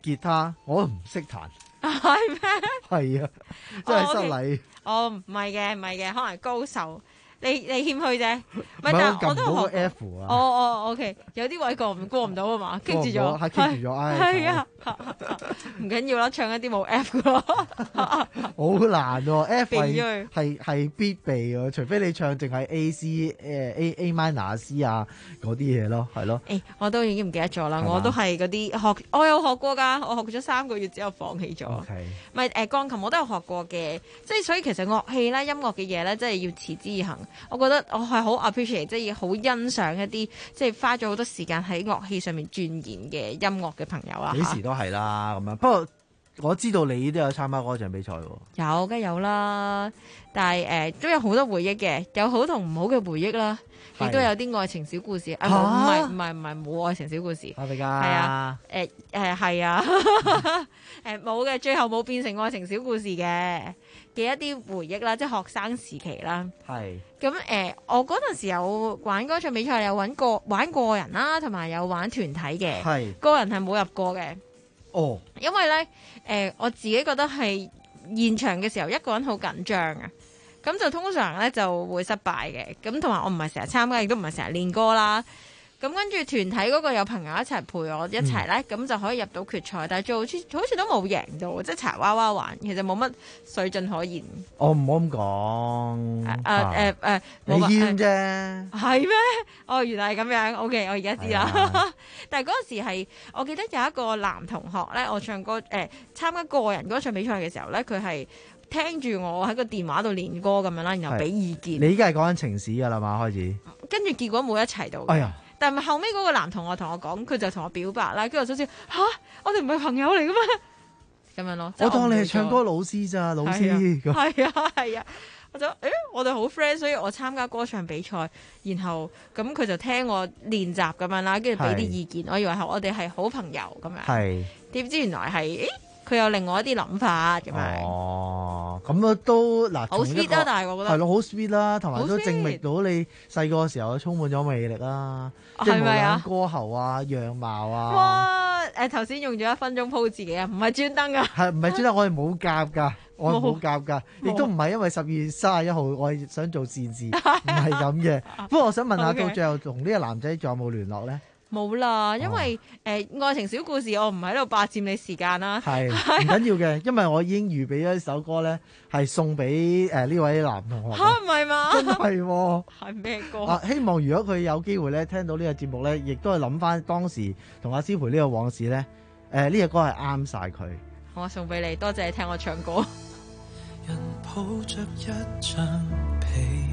[SPEAKER 6] 吉他，我都唔識彈。
[SPEAKER 18] 係咩？
[SPEAKER 6] 係啊，真係失禮。
[SPEAKER 18] 哦，唔係嘅，唔係嘅，可能高手。你你謙虛啫，唔係，
[SPEAKER 6] 唔係
[SPEAKER 18] 但我都
[SPEAKER 6] 我撳唔到個
[SPEAKER 18] 學
[SPEAKER 6] F 啊。
[SPEAKER 18] 哦哦，OK，有啲位過唔過唔到啊嘛，棘住咗，
[SPEAKER 6] 係棘住咗，唉，
[SPEAKER 18] 係啊，唔緊要啦，唱一啲冇 F 嘅咯，
[SPEAKER 6] 好難喎，F
[SPEAKER 18] 避咗
[SPEAKER 6] 係
[SPEAKER 18] 佢
[SPEAKER 6] 係係必備喎，除非你唱淨係 A C 誒 A A minor C 啊嗰啲嘢咯，係咯。
[SPEAKER 18] 誒，我都已經唔記得咗啦，
[SPEAKER 6] 係嘛
[SPEAKER 18] 我都係嗰啲學，我有學過㗎，我學咗三個月之後放棄咗。
[SPEAKER 6] OK，
[SPEAKER 18] 唔係誒鋼琴我都有學過嘅，即係所以其實樂器咧、音樂嘅嘢咧，真係要持之以恆。我覺得我係好 appreciate，即係好欣賞一啲即係花咗好多時間喺樂器上面鑽研嘅音樂嘅朋友啊。
[SPEAKER 6] 幾時都係啦，咁樣。不過我知道你都有參加嗰場比賽喎。
[SPEAKER 18] 有，梗係有啦，但係誒、呃、都有好多回憶嘅，有好同唔好嘅回憶啦，亦
[SPEAKER 6] 係
[SPEAKER 18] 都有啲愛情小故事。啊，
[SPEAKER 6] 嚇
[SPEAKER 18] 唔係唔係唔係冇愛情小故事。
[SPEAKER 6] 係咪㗎？
[SPEAKER 18] 係啊，誒誒係啊，誒冇嘅，最後冇變成愛情小故事嘅嘅一啲回憶啦，即係學生時期啦。
[SPEAKER 6] 係。
[SPEAKER 18] 咁誒、呃，我嗰陣時有玩歌唱比賽，有玩個玩個人啦，同埋有玩團體嘅。
[SPEAKER 6] 係。
[SPEAKER 18] 個人係冇入過嘅。
[SPEAKER 6] 哦。
[SPEAKER 18] 因為咧，誒、呃、我自己覺得係現場嘅時候一個人好緊張啊，咁就通常咧就會失敗嘅。咁同埋我唔係成日參加，亦都唔係成日練歌啦。咁跟住團體嗰個有朋友一齊陪我一齊咧，咁、嗯、就可以入到決賽。但係最後好似好似都冇贏到，即係柴娃娃玩，其實冇乜水準可言。
[SPEAKER 6] 我唔好咁講。
[SPEAKER 18] 誒誒誒，
[SPEAKER 6] 你謙啫。
[SPEAKER 18] 係咩？哦，原來係咁樣。O K，我而家知啦。啊、但係嗰陣時係，我記得有一個男同學咧，我唱歌誒、呃、參加個人歌唱比賽嘅時候咧，佢係聽住我喺個電話度練歌咁樣啦，然後俾意見。
[SPEAKER 6] 你依家係講緊情史㗎啦嘛？開始。
[SPEAKER 18] 跟住結果冇一齊到。
[SPEAKER 6] 哎呀！
[SPEAKER 18] 但係後尾嗰個男同學同我講，佢就同我表白啦，跟住我就好似吓，我哋唔係朋友嚟噶咩？咁樣咯。
[SPEAKER 6] 我當你係唱歌老師咋，老師咁。
[SPEAKER 18] 係啊係啊，我就誒，我哋好 friend，所以我參加歌唱比賽，然後咁佢就聽我練習咁樣啦，跟住俾啲意見，我以為係我哋係好朋友咁樣。係。點知原來係誒，佢有另外一啲諗法咁樣。
[SPEAKER 6] 哦，咁啊都嗱，
[SPEAKER 18] 好 sweet 啊！但係我覺得
[SPEAKER 6] 係咯，好 sweet 啦，同埋都證明到你細個嘅時候充滿咗魅力啦。即係無論歌喉啊、樣貌啊。
[SPEAKER 18] 哇！誒頭先用咗一分鐘鋪自己啊，唔係專登啊。
[SPEAKER 6] 係唔係專登？我哋冇夾㗎，我哋冇夾㗎，亦都唔係因為十二月三十一號我係想做善事，唔係咁嘅。不過我想問下，到最後同呢個男仔仲有冇聯絡咧？
[SPEAKER 18] 冇啦，因為誒、哦呃、愛情小故事，我唔喺度霸佔你時間啦。
[SPEAKER 6] 係唔緊要嘅，因為我已經預備咗一首歌咧，係送俾誒呢位男同學。
[SPEAKER 18] 嚇唔係嘛？
[SPEAKER 6] 真係喎、哦！
[SPEAKER 18] 係咩歌？
[SPEAKER 6] 啊，希望如果佢有機會咧聽到呢個節目咧，亦都係諗翻當時同阿師培呢個往事咧。誒、呃、呢、這個歌係啱晒佢。
[SPEAKER 18] 我送俾你，多謝你聽我唱歌。
[SPEAKER 11] 人抱着一張被，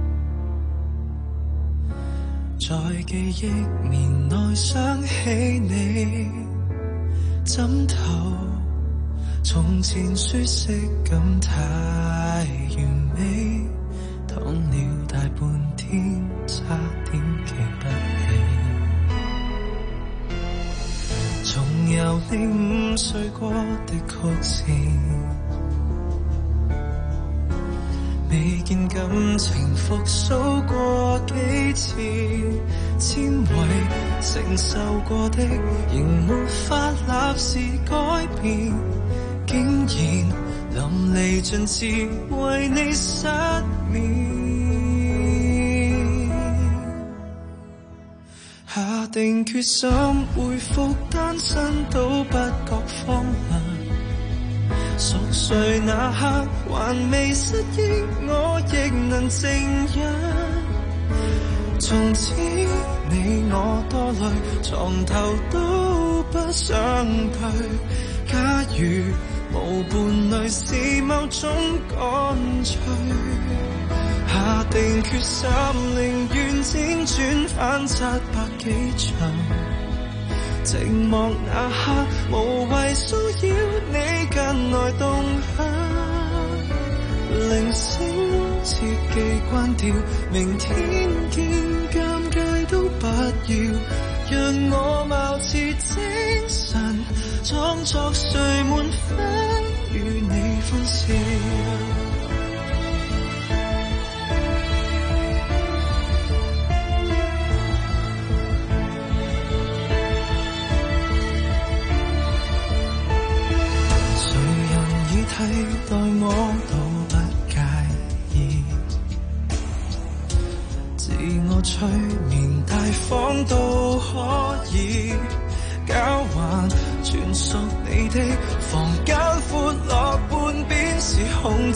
[SPEAKER 11] 在記憶棉內想起你，枕頭從前舒適感太完美，躺了大半天，差點記不起。重遊你五歲過的曲線，未見感情復甦過幾次，纖維承受過的，仍沒法立時改變，竟然淋漓盡致為你失眠。下定決心回復單身都不覺荒涼，熟睡那刻還未失憶，我亦能靜養。從此你我多累，床頭都不想退。假如無伴侶是某種乾脆，下定決心寧願輾轉反側百幾場。寂寞那刻無謂騷擾你近來動向，鈴聲切記關掉，明天見尷尬都不要，讓我貌似精神裝作睡滿分與你歡笑。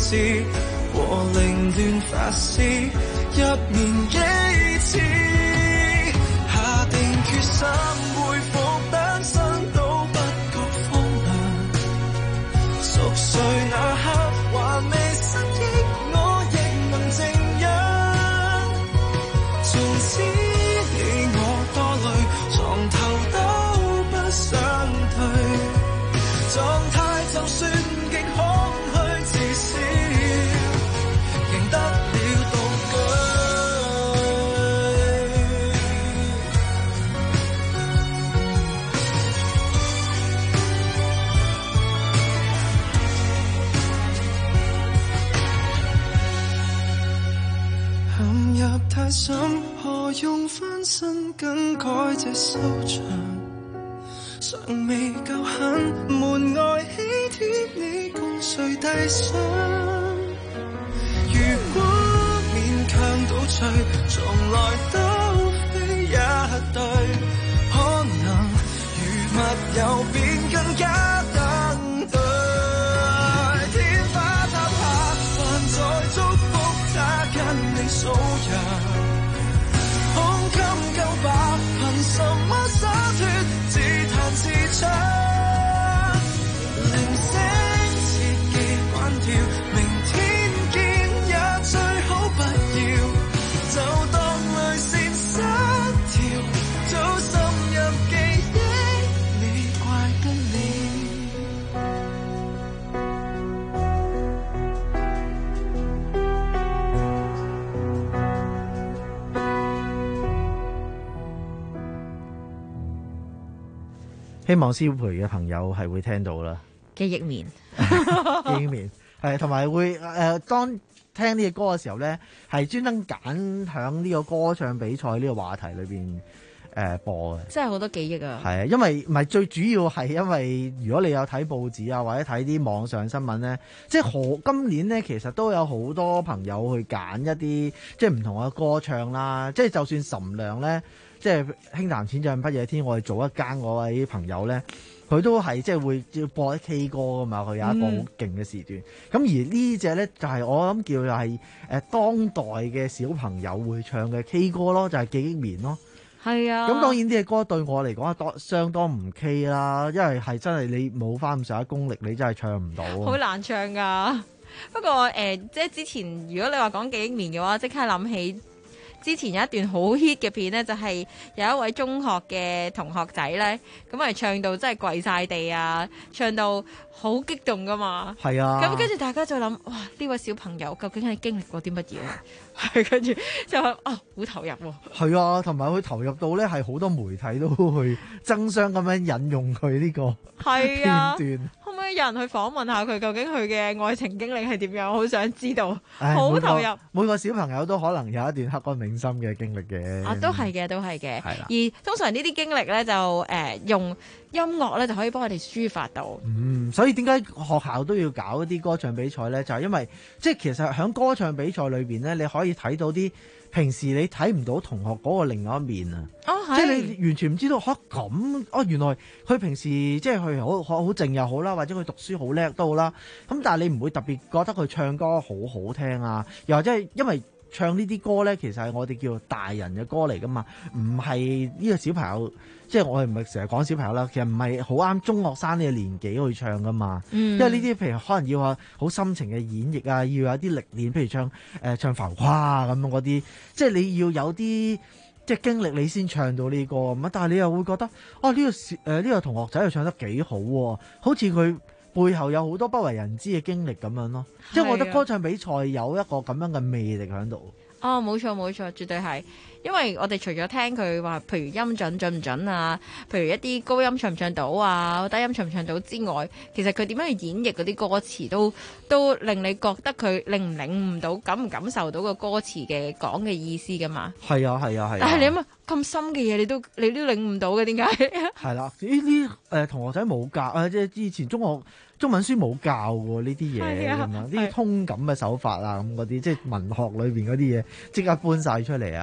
[SPEAKER 11] 事和凌亂發施，一面幾次下定決心恢復單身都不覺荒涼，熟睡那刻還未失憶，我亦能靜養。從此你我多累，床頭都不想退，狀態就算極空虛，至少贏得了獨居。陷入太深，何用翻身更改這收場？尚未夠狠，門外喜帖你共誰遞上？如果勉強倒退，從來都非一對，可能如密友便更加登對。天花塌下，還在祝福他跟你數羊，胸襟夠飽，憑什麼灑脫？自彈自唱，鈴聲切記關掉，明天見也最好不要，就當淚腺失調，早深入記憶，你怪得
[SPEAKER 6] 希望蕭培嘅朋友係會聽到啦。
[SPEAKER 18] 記憶面，
[SPEAKER 6] 記憶面係同埋會誒、呃，當聽呢個歌嘅時候咧，係專登揀響呢個歌唱比賽呢個話題裏邊誒、呃、播嘅。
[SPEAKER 18] 真係好多記憶啊！
[SPEAKER 6] 係啊，因為唔係最主要係因為如果你有睇報紙啊，或者睇啲網上新聞咧，即係何今年咧，其實都有好多朋友去揀一啲即係唔同嘅歌唱啦。即係就算岑亮咧。即係輕談淺唱不夜天，我哋做一間嗰位朋友咧，佢都係即係會要播啲 K 歌噶嘛，佢有一個好勁嘅時段。咁、嗯、而呢隻咧就係、是、我諗叫做係誒當代嘅小朋友會唱嘅 K 歌咯，就係、是、記憶棉咯。
[SPEAKER 18] 係啊。
[SPEAKER 6] 咁當然啲嘅歌對我嚟講係多相當唔 K 啦，因為係真係你冇翻咁上下功力，你真係唱唔到。
[SPEAKER 18] 好難唱㗎。不過誒、呃，即係之前如果你話講記憶棉嘅話，即刻諗起。之前有一段好 hit 嘅片呢，就係有一位中學嘅同學仔呢，咁係唱到真係跪晒地啊，唱到好激動噶嘛。係啊。咁跟住大家就諗，哇！呢位小朋友究竟係經歷過啲乜嘢？係跟住就話啊，好投入喎。
[SPEAKER 6] 係啊，同埋佢投入到呢，係好多媒體都去爭相咁樣引用佢呢個片段。
[SPEAKER 18] 可唔可以有人去訪問下佢，究竟佢嘅愛情經歷係點樣？好想知道，好投入。
[SPEAKER 6] 每個小朋友都可能有一段刻骨銘心嘅經歷嘅。
[SPEAKER 18] 啊，都係嘅，都係嘅。係啦。而通常呢啲經歷咧，就誒、呃、用音樂咧就可以幫我哋抒發到。
[SPEAKER 6] 嗯，所以點解學校都要搞一啲歌唱比賽咧？就係、是、因為即係其實喺歌唱比賽裏邊咧，你可以睇到啲平時你睇唔到同學嗰個另外一面啊！哦，即係你完全唔知道嚇咁哦，原來佢平時即係佢好好好靜又好啦，或者佢讀書好叻都好啦。咁但係你唔會特別覺得佢唱歌好好聽啊，又或者係因為唱呢啲歌咧，其實係我哋叫大人嘅歌嚟噶嘛，唔係呢個小朋友。即係我哋唔係成日講小朋友啦，其實唔係好啱中學生呢個年紀去唱噶嘛。嗯、因為呢啲譬如可能要啊好深情嘅演繹啊，要有啲歷練，譬如唱誒、呃、唱浮誇啊咁嗰啲，即係你要有啲即係經歷你先唱到呢個咁啊。但係你又會覺得哦呢、呢個誒呢、呃呢個同學仔又唱得幾好喎，好似佢背後有好多不為人知嘅經歷咁樣咯。即係我覺得歌唱比賽有一個咁樣嘅魅力喺度。
[SPEAKER 18] 哦，冇錯冇錯，絕對係。因為我哋除咗聽佢話，譬如音準準唔準啊，譬如一啲高音唱唔唱到啊，低音唱唔唱到之外，其實佢點樣去演繹嗰啲歌詞都都令你覺得佢領唔領悟到，感唔感受到個歌詞嘅講嘅意思噶嘛？
[SPEAKER 6] 係啊係啊係啊！
[SPEAKER 18] 但係你諗下咁深嘅嘢，你都你都領悟到嘅，點解？
[SPEAKER 6] 係啦，呢啲誒同學仔冇教啊，即係之前中學中文書冇教喎呢啲嘢咁樣，呢啲通感嘅手法啊咁嗰啲，即係文學裏邊嗰啲嘢即刻搬晒出嚟啊咁樣。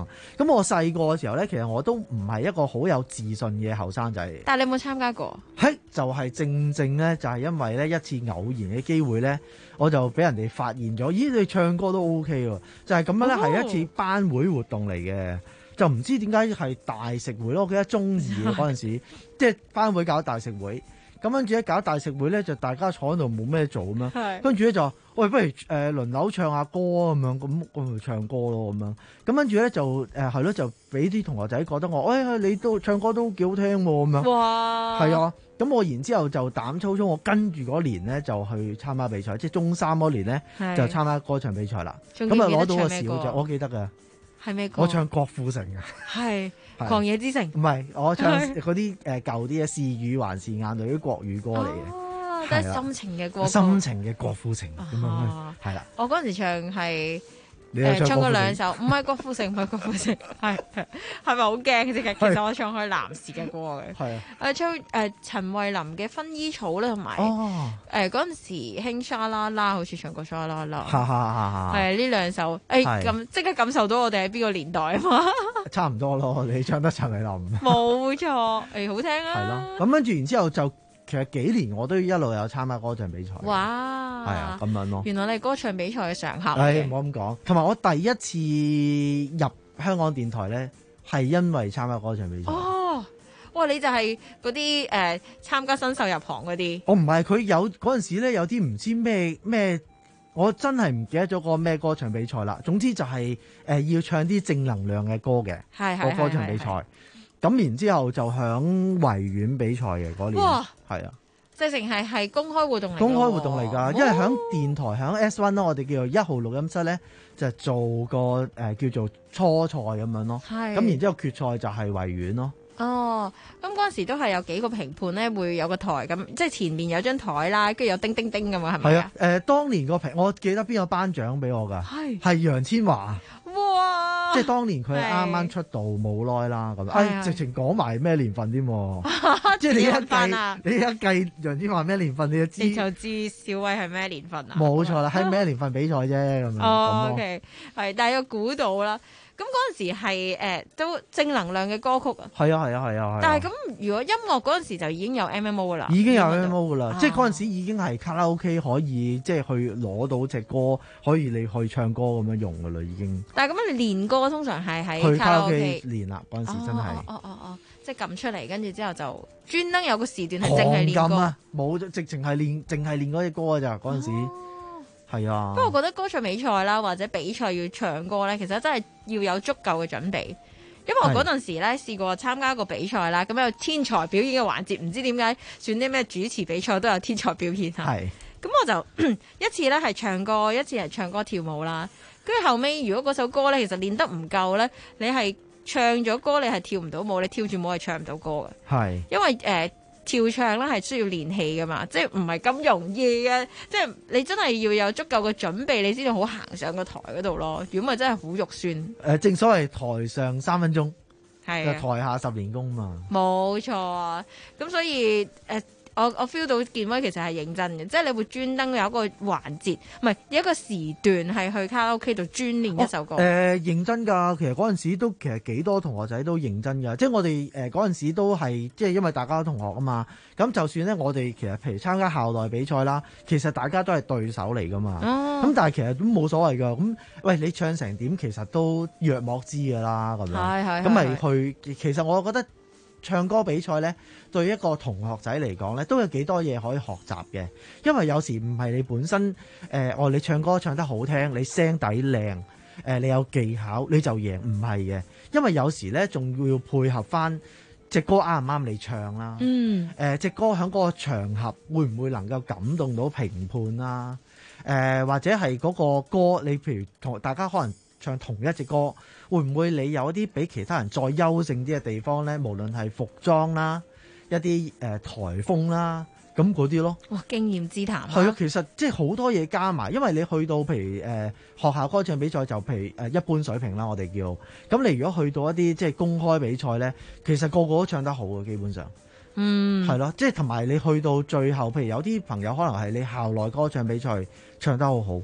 [SPEAKER 6] 樣。咁我細個嘅時候咧，其實我都唔係一個好有自信嘅後生仔。
[SPEAKER 18] 但係你有冇參加過？
[SPEAKER 6] 係就係、是、正正咧，就係、是、因為咧一次偶然嘅機會咧，我就俾人哋發現咗，咦你唱歌都 OK 喎，就係、是、咁樣咧，係、哦、一次班會活動嚟嘅。就唔知點解係大食會咯，我記得中二嘅嗰陣時，即係班會搞大食會，咁跟住咧搞大食會咧就大家坐喺度冇咩做咁樣，跟住咧就喂不如誒、呃、輪流唱下歌咁樣，咁我咪唱歌咯咁樣，咁跟住咧就誒係咯，就俾啲同學仔覺得我，哎你都唱歌都幾好聽喎咁樣，
[SPEAKER 18] 哇，
[SPEAKER 6] 係啊，咁我然之後就膽粗粗，我跟住嗰年咧就去參加比賽，即係中三嗰年咧就參加歌唱比賽啦，咁啊攞到個小獎，我記得㗎。
[SPEAKER 18] 係咩歌？
[SPEAKER 6] 我唱郭富城嘅，
[SPEAKER 18] 係狂野之城。唔
[SPEAKER 6] 係，我唱嗰啲誒舊啲嘅是雨還是眼淚啲國語歌嚟嘅，
[SPEAKER 18] 哦，都係心情嘅歌。
[SPEAKER 6] 心情嘅郭富城咁樣，係啦。
[SPEAKER 18] 我嗰陣時唱係
[SPEAKER 6] 誒
[SPEAKER 18] 唱過兩首，唔係郭富城，唔係郭富城，係係咪好驚嘅？其實我唱開男士嘅歌嘅，係啊，誒唱誒陳慧琳嘅薰衣草啦，同埋誒嗰陣時興沙啦啦，好似唱過沙啦啦，係啊呢兩首誒咁即刻感受到我哋喺邊個年代啊嘛，
[SPEAKER 6] 差唔多咯，你唱得陳慧琳，
[SPEAKER 18] 冇錯，誒好聽啊，
[SPEAKER 6] 係咯，咁跟住然之後就。其實幾年我都一路有參加歌唱比賽。
[SPEAKER 18] 哇！
[SPEAKER 6] 係啊，咁樣咯。
[SPEAKER 18] 原來你係歌唱比賽嘅常客。
[SPEAKER 6] 係唔好咁講。同埋我第一次入香港電台咧，係因為參加歌唱比賽。
[SPEAKER 18] 哦，哇！你就係嗰啲誒參加新秀入行嗰啲。
[SPEAKER 6] 我唔係，佢有嗰陣時咧，有啲唔知咩咩，我真係唔記得咗個咩歌唱比賽啦。總之就係、是、誒、呃、要唱啲正能量嘅歌嘅個歌唱比賽。咁然之後就響維園比賽嘅嗰年，係啊，
[SPEAKER 18] 直情係係公開活動嚟，
[SPEAKER 6] 公開活動嚟㗎，因為響電台響 S 一 啦，我哋叫做一號錄音室咧，就做個誒、呃、叫做初賽咁樣咯，咁然之後決賽就係維園咯。
[SPEAKER 18] 哦，咁嗰陣時都係有幾個評判咧，會有個台咁，即係前面有張台啦，跟住有叮叮叮咁啊，係咪啊？
[SPEAKER 6] 係啊，誒，當年個評，我記得邊個頒獎俾我㗎？係係楊千嬅。
[SPEAKER 18] 哇！
[SPEAKER 6] 即係當年佢啱啱出道冇耐啦，咁誒直情講埋咩年份添？即係你一計，你一計楊千嬅咩年份，你就知
[SPEAKER 18] 你就知小威係咩年份啊？
[SPEAKER 6] 冇錯啦，喺咩年份比賽啫咁樣。
[SPEAKER 18] 哦，OK，係，但係有估到啦。咁嗰陣時係誒、呃、都正能量嘅歌曲啊。係啊係啊係啊係。但係咁如果音樂嗰陣時就已經有 M M O 噶啦，
[SPEAKER 6] 已經有 M M O 噶啦，即係嗰陣時已經係卡拉 OK 可以即係去攞到隻歌，可以你去唱歌咁樣用噶啦已經。但係咁你練歌通常係喺卡拉 OK 練啦，嗰陣時真係。
[SPEAKER 18] 哦哦哦哦，即係撳出嚟，跟住之後就專登有個時段係淨係練歌。啊！
[SPEAKER 6] 冇直情係練，淨係練嗰隻歌㗎咋嗰陣時。係啊，
[SPEAKER 18] 不過我覺得歌唱比賽啦，或者比賽要唱歌咧，其實真係要有足夠嘅準備。因為我嗰陣時咧試過參加個比賽啦，咁有天才表演嘅環節，唔知點解選啲咩主持比賽都有天才表演嚇。係，咁我就一次咧係唱歌，一次係唱歌跳舞啦。跟住後尾，如果嗰首歌咧其實練得唔夠咧，你係唱咗歌，你係跳唔到舞，你跳住舞係唱唔到歌嘅。係，因為誒。呃跳唱咧係需要練氣噶嘛，即係唔係咁容易嘅，即係你真係要有足夠嘅準備，你先至好行上個台嗰度咯。如果咪真係好肉酸。誒、
[SPEAKER 6] 呃，正所謂台上三分鐘，
[SPEAKER 18] 係
[SPEAKER 6] 台下十年功嘛。
[SPEAKER 18] 冇錯啊，咁所以誒。呃我我 feel 到健威其實係認真嘅，即係你會專登有一個環節，唔係有一個時段係去卡拉 OK 度專練一首歌。誒、哦
[SPEAKER 6] 呃、認真㗎，其實嗰陣時都其實幾多同學仔都認真㗎，即係我哋誒嗰陣時都係即係因為大家都同學啊嘛，咁就算咧我哋其實譬如參加校內比賽啦，其實大家都係對手嚟㗎嘛，咁、哦、但係其實都冇所謂㗎，咁喂你唱成點其實都若莫知㗎啦，咁樣，咁咪去，其實我覺得。唱歌比賽咧，對一個同學仔嚟講咧，都有幾多嘢可以學習嘅。因為有時唔係你本身誒、呃，哦，你唱歌唱得好聽，你聲底靚，誒、呃，你有技巧你就贏，唔係嘅。因為有時咧，仲要配合翻隻歌啱唔啱你唱啦。嗯。誒、呃，隻歌喺嗰個場合會唔會能夠感動到評判啦？誒、呃，或者係嗰個歌，你譬如同大家可能唱同一隻歌。會唔會你有一啲比其他人再優勝啲嘅地方咧？無論係服裝啦、一啲誒、呃、台風啦，咁嗰啲咯。
[SPEAKER 18] 哇！經驗之談。
[SPEAKER 6] 係啊，其實即係好多嘢加埋，因為你去到譬如誒、呃、學校歌唱比賽就譬如誒、呃、一般水平啦，我哋叫。咁你如果去到一啲即係公開比賽咧，其實個個都唱得好嘅，基本上。嗯。係咯，即係同埋你去到最後，譬如有啲朋友可能係你校內歌唱比賽唱得好好。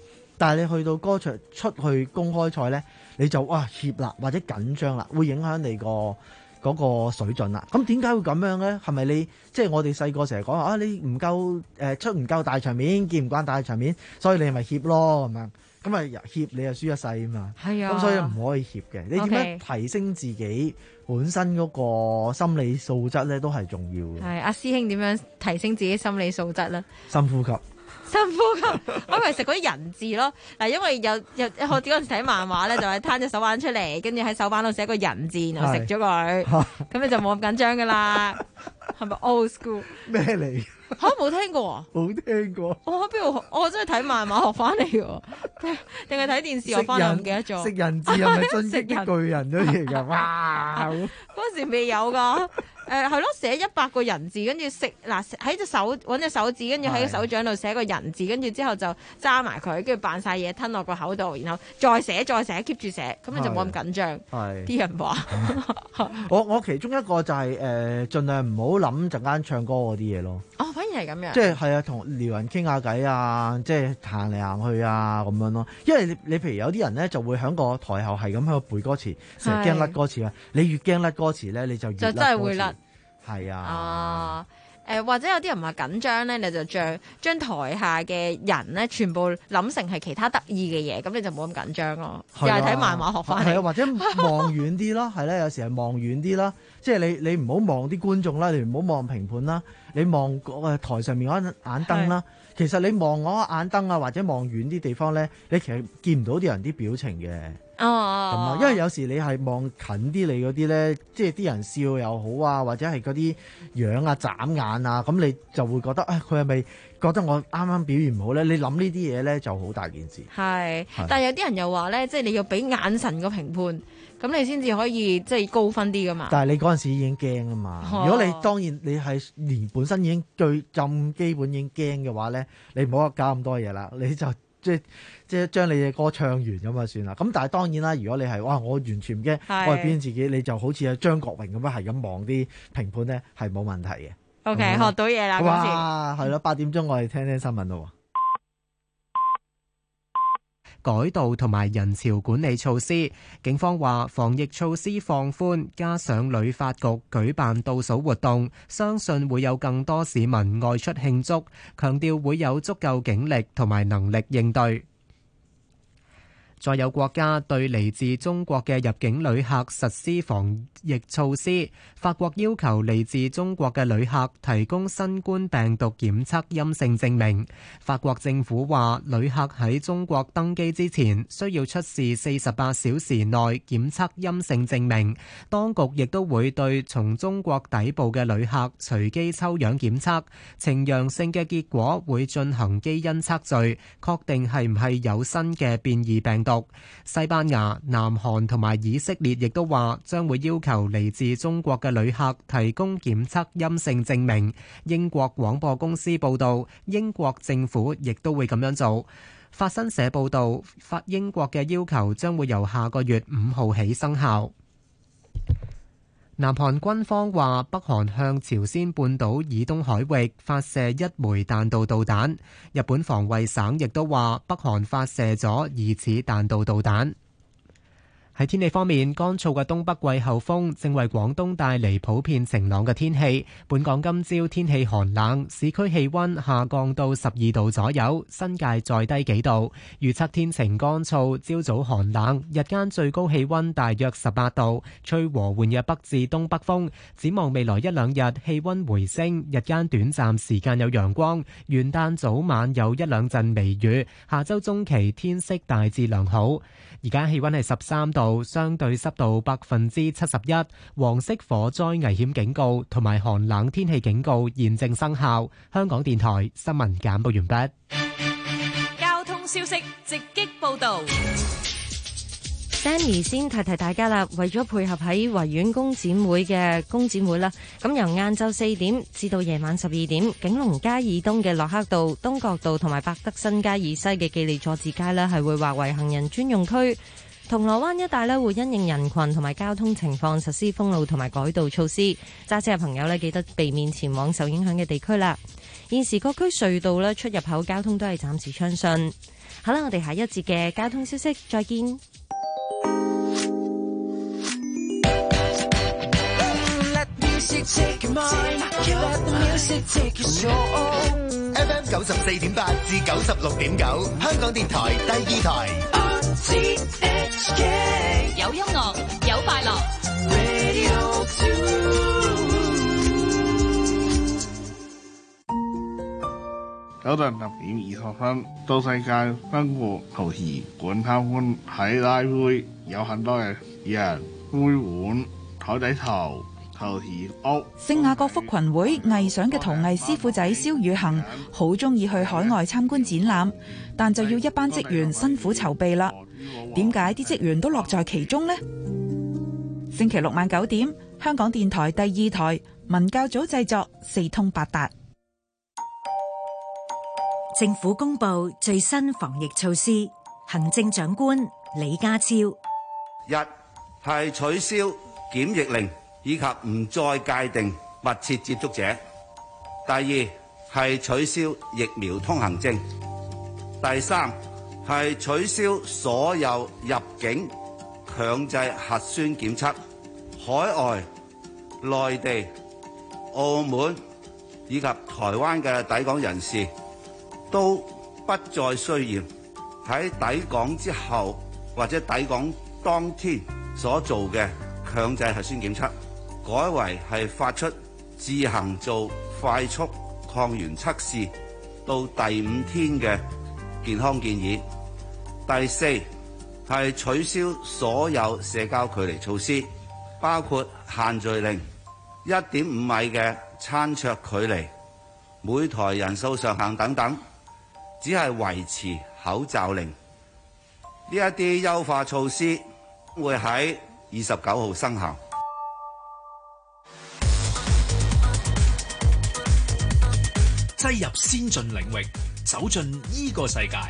[SPEAKER 6] 但係你去到歌場出去公開賽咧，你就哇怯啦或者緊張啦，會影響你個嗰個水準啦。咁點解會咁樣咧？係咪你即係我哋細個成日講啊？你唔夠誒、呃、出唔夠大場面，見唔慣大場面，所以你咪怯咯咁樣。咁啊怯你又輸一世啊嘛。
[SPEAKER 18] 係啊。
[SPEAKER 6] 咁所以唔可以怯嘅。你點樣提升自己本身嗰個心理素質咧，都係重要嘅。
[SPEAKER 18] 係阿師兄點樣提升自己心理素質咧？
[SPEAKER 6] 深呼吸。
[SPEAKER 18] 深呼吸，我咪食嗰啲人字咯。嗱，因為有有我嗰陣時睇漫畫咧，就係攤隻手板出嚟，跟住喺手板度寫個人字，然後食咗佢，咁你就冇咁緊張噶啦。係咪 old school？
[SPEAKER 6] 咩嚟？
[SPEAKER 18] 嚇冇聽過啊！
[SPEAKER 6] 冇聽過。
[SPEAKER 18] 我喺邊度學？我真係睇漫畫學翻嚟喎，定係睇電視學翻嚟？唔記得咗。
[SPEAKER 6] 食人字係咪進擊的巨人都嚟㗎？哇！
[SPEAKER 18] 嗰時未有㗎。誒係咯，寫一百個人字，跟住食嗱喺隻手揾隻手指，跟住喺個手掌度寫個人字，跟住之後就揸埋佢，跟住扮晒嘢吞落個口度，然後再寫再寫 keep 住寫，咁你就冇咁緊張。係啲人話，
[SPEAKER 6] 我我其中一個就係、是、誒、呃，盡量唔好諗陣間唱歌嗰啲嘢咯。
[SPEAKER 18] 哦，反而係咁樣。
[SPEAKER 6] 即係係啊，同撩人傾下偈啊，即係行嚟行去啊咁樣咯。因為你你譬如有啲人咧就會喺個台後係咁喺度背歌詞，成日驚甩歌詞啊。你越驚甩歌詞咧，你就越就
[SPEAKER 18] 真係會甩。
[SPEAKER 6] 係啊，
[SPEAKER 18] 啊，誒、呃、或者有啲人話緊張咧，你就將將台下嘅人咧全部諗成係其他得意嘅嘢，咁你就冇咁緊張咯。又係睇漫畫學翻嚟，
[SPEAKER 6] 係啊，或者望遠啲咯，係咧，有時係望遠啲啦，即係你你唔好望啲觀眾啦，你唔好望評判啦，你望個台上面嗰眼燈啦。其實你望嗰眼燈啊，或者望遠啲地方咧，你其實見唔到啲人啲表情嘅。
[SPEAKER 18] 哦，咁
[SPEAKER 6] 啊，因為有時你係望近啲你嗰啲咧，即係啲人笑又好啊，或者係嗰啲樣啊、眨眼啊，咁你就會覺得啊，佢係咪覺得我啱啱表現唔好咧？你諗呢啲嘢咧就好大件事。
[SPEAKER 18] 係，但係有啲人又話咧，即係你要俾眼神個評判，咁你先至可以即係高分啲噶嘛。
[SPEAKER 6] 但係你嗰陣時已經驚啊嘛。哦、如果你當然你係連本身已經最咁基本已經驚嘅話咧，你唔好搞咁多嘢啦，你就。即係即係將你嘅歌唱完咁啊算啦。咁但係當然啦，如果你係哇我完全唔驚，我係表現自己，你就好似阿張國榮咁樣係咁望啲評判咧，係冇問題嘅。
[SPEAKER 18] O K，學到嘢啦，
[SPEAKER 6] 哇，係咯，八點鐘我哋聽聽新聞咯。
[SPEAKER 19] 改道同埋人潮管理措施，警方話防疫措施放寬，加上旅發局舉辦倒數活動，相信會有更多市民外出慶祝，強調會有足夠警力同埋能力應對。再有國家對嚟自中國嘅入境旅客實施防疫措施，法國要求嚟自中國嘅旅客提供新冠病毒檢測陰性證明。法國政府話，旅客喺中國登機之前需要出示四十八小時內檢測陰性證明。當局亦都會對從中國抵埗嘅旅客隨機抽樣檢測，呈陽性嘅結果會進行基因測序，確定係唔係有新嘅變異病毒。西班牙、南韓同埋以色列亦都話將會要求嚟自中國嘅旅客提供檢測陰性證明。英國廣播公司報道，英國政府亦都會咁樣做。法新社報道，法英國嘅要求將會由下個月五號起生效。南韓軍方話，北韓向朝鮮半島以東海域發射一枚彈道導彈。日本防衛省亦都話，北韓發射咗疑似彈道導彈。喺天氣方面，乾燥嘅東北季候風正為廣東帶嚟普遍晴朗嘅天氣。本港今朝天氣寒冷，市區氣溫下降到十二度左右，新界再低幾度。預測天晴乾燥，朝早寒冷，日間最高氣溫大約十八度，吹和緩嘅北至東北風。展望未來一兩日，氣溫回升，日間短暫時間有陽光。元旦早晚有一兩陣微雨，下周中期天色大致良好。而家氣溫係十三度，相對濕度百分之七十一，黃色火災危險警告同埋寒冷天氣警告現正生效。香港電台新聞簡報完畢。
[SPEAKER 8] 交通消息直擊報道。
[SPEAKER 5] Danny 先提提大家啦，為咗配合喺維園工展會嘅工展會啦，咁由晏晝四點至到夜晚十二點，景隆街以東嘅洛克道、東角道同埋百德新街以西嘅記利佐治街呢，係會劃為行人專用區。銅鑼灣一帶呢，會因應人群同埋交通情況實施封路同埋改道措施，揸車嘅朋友呢，記得避免前往受影響嘅地區啦。現時各區隧道呢，出入口交通都係暫時暢順。 好啦，我哋下一節嘅交通消息再見。
[SPEAKER 7] F M 九十四點八至九十六點九，香港電台第二台。
[SPEAKER 8] 有音樂，有快樂。
[SPEAKER 1] 九點十點二十分，到世界分佈陶瓷館參觀，喺拉灰有很多嘅人杯碗台底頭。
[SPEAKER 12] 聖雅各福群會藝想嘅陶藝師傅仔蕭宇恒好中意去海外參觀展覽，但就要一班職員辛苦籌備啦。點解啲職員都樂在其中呢？星期六晚九點，香港電台第二台文教組製作，四通八達。
[SPEAKER 13] 政府公布最新防疫措施，行政長官李家超：
[SPEAKER 24] 一係取消檢疫令，以及唔再界定密切接觸者。第二係取消疫苗通行證。第三係取消所有入境強制核酸檢測，海外、內地、澳門以及台灣嘅抵港人士都不再需要喺抵港之後或者抵港當天所做嘅強制核酸檢測，改為係發出自行做快速抗原測試到第五天嘅健康建議。第四係取消所有社交距離措施，包括限聚令、一點五米嘅餐桌距離、每台人數上限等等，只係維持口罩令。呢一啲優化措施會喺二十九號生效。
[SPEAKER 25] 擠入先進領域，走進依個世界。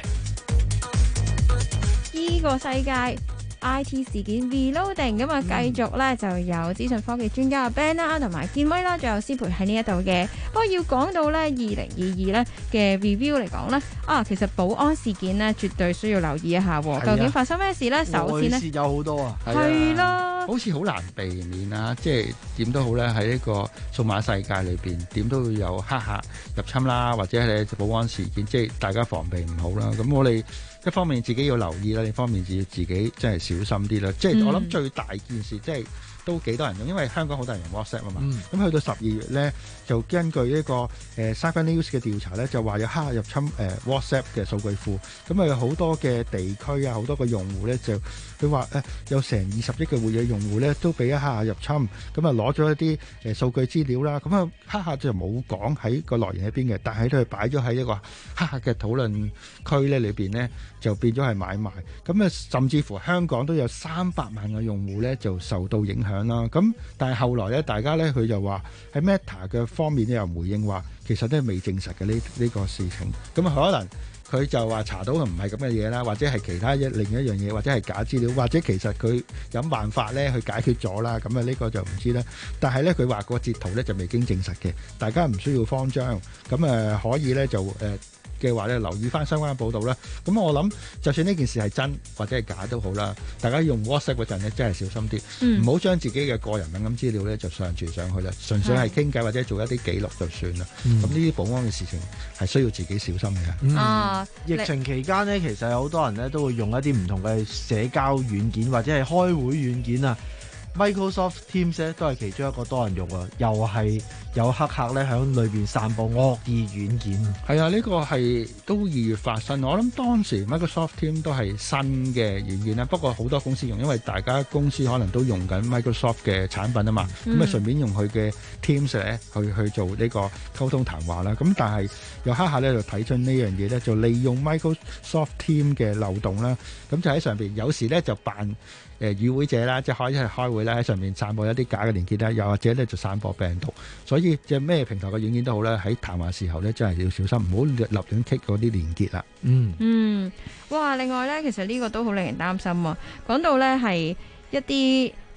[SPEAKER 18] 依個世界 I T 事件 Reloading 咁啊，繼續咧就有資訊科技專家阿 Ben 啦，同埋建威啦，仲有思培喺呢一度嘅。不過要講到咧二零二二咧嘅 review 嚟講咧，啊，其實保安事件咧絕對需要留意一下喎。究竟發生咩事咧？首先咧，
[SPEAKER 6] 有好多啊，
[SPEAKER 18] 係啦，
[SPEAKER 26] 好似好難避免啊！即係點都好咧，喺呢個數碼世界裏邊，點都會有黑客入侵啦，或者係保安事件，即係大家防備唔好啦。咁我哋一方面自己要留意啦，另一方面自自己真係小心啲啦。即係我諗最大件事，即係都幾多人用，因為香港好多人用 WhatsApp 啊嘛。咁、嗯、去到十二月咧，就根據呢個誒 Cyber News 嘅調查咧，就話有黑客入侵誒、呃、WhatsApp 嘅數據庫。咁啊有好多嘅地區啊，好多個用戶咧就佢話誒有成二十億嘅活躍用戶咧都俾一黑客入侵。咁啊攞咗一啲誒數據資料啦。咁啊黑客就冇講喺個來源喺邊嘅，但係都係擺咗喺一個黑客嘅討論區咧裏邊咧，就變咗係買賣。咁啊甚至乎香港都有三百萬嘅用戶咧就受到影響啦。咁但係後來咧，大家咧佢就話喺 Meta 嘅方面咧又回應話，其實都係未證實嘅呢呢個事情。咁啊可能佢就話查到唔係咁嘅嘢啦，或者係其他一另一樣嘢，或者係假資料，或者其實佢有辦法咧去解決咗啦。咁啊呢個就唔知啦。但係咧佢話個截圖咧就未經證實嘅，大家唔需要慌張。咁誒可以咧就誒嘅話咧，留意翻相關嘅報導啦。咁我諗，就算呢件事係真或者係假都好啦，大家用 WhatsApp 嗰陣咧，真係小心啲，唔好將自己嘅個人敏感資料咧就上傳上去啦。純粹係傾偈或者做一啲記錄就算啦。咁呢啲保安嘅事情係需要自己小心嘅。
[SPEAKER 6] 嗯
[SPEAKER 18] 啊，
[SPEAKER 6] 疫情期間呢，其實有好多人咧都會用一啲唔同嘅社交軟件或者係開會軟件啊。Microsoft Teams 咧都係其中一個多人用啊，又係有黑客咧喺裏邊散播惡意軟件。
[SPEAKER 26] 係啊，呢、這個係都二月發生。我諗當時 Microsoft Teams 都係新嘅軟件啦，不過好多公司用，因為大家公司可能都用緊 Microsoft 嘅產品啊嘛，咁啊、嗯、順便用佢嘅 Teams 咧去去做呢個溝通談話啦。咁但係有黑客咧就睇出呢樣嘢咧，就利用 Microsoft Teams 嘅漏洞啦，咁就喺上邊有時咧就扮誒與會者啦，即係開一係開會啦，喺上面散播一啲假嘅連結啦，又或者咧就散播病毒。所以即係咩平台嘅軟件都好咧，喺談話時候咧真係要小心，唔好立亂 click 嗰啲連結啦。
[SPEAKER 6] 嗯
[SPEAKER 18] 嗯，哇！另外咧，其實呢個都好令人擔心啊。講到咧係一啲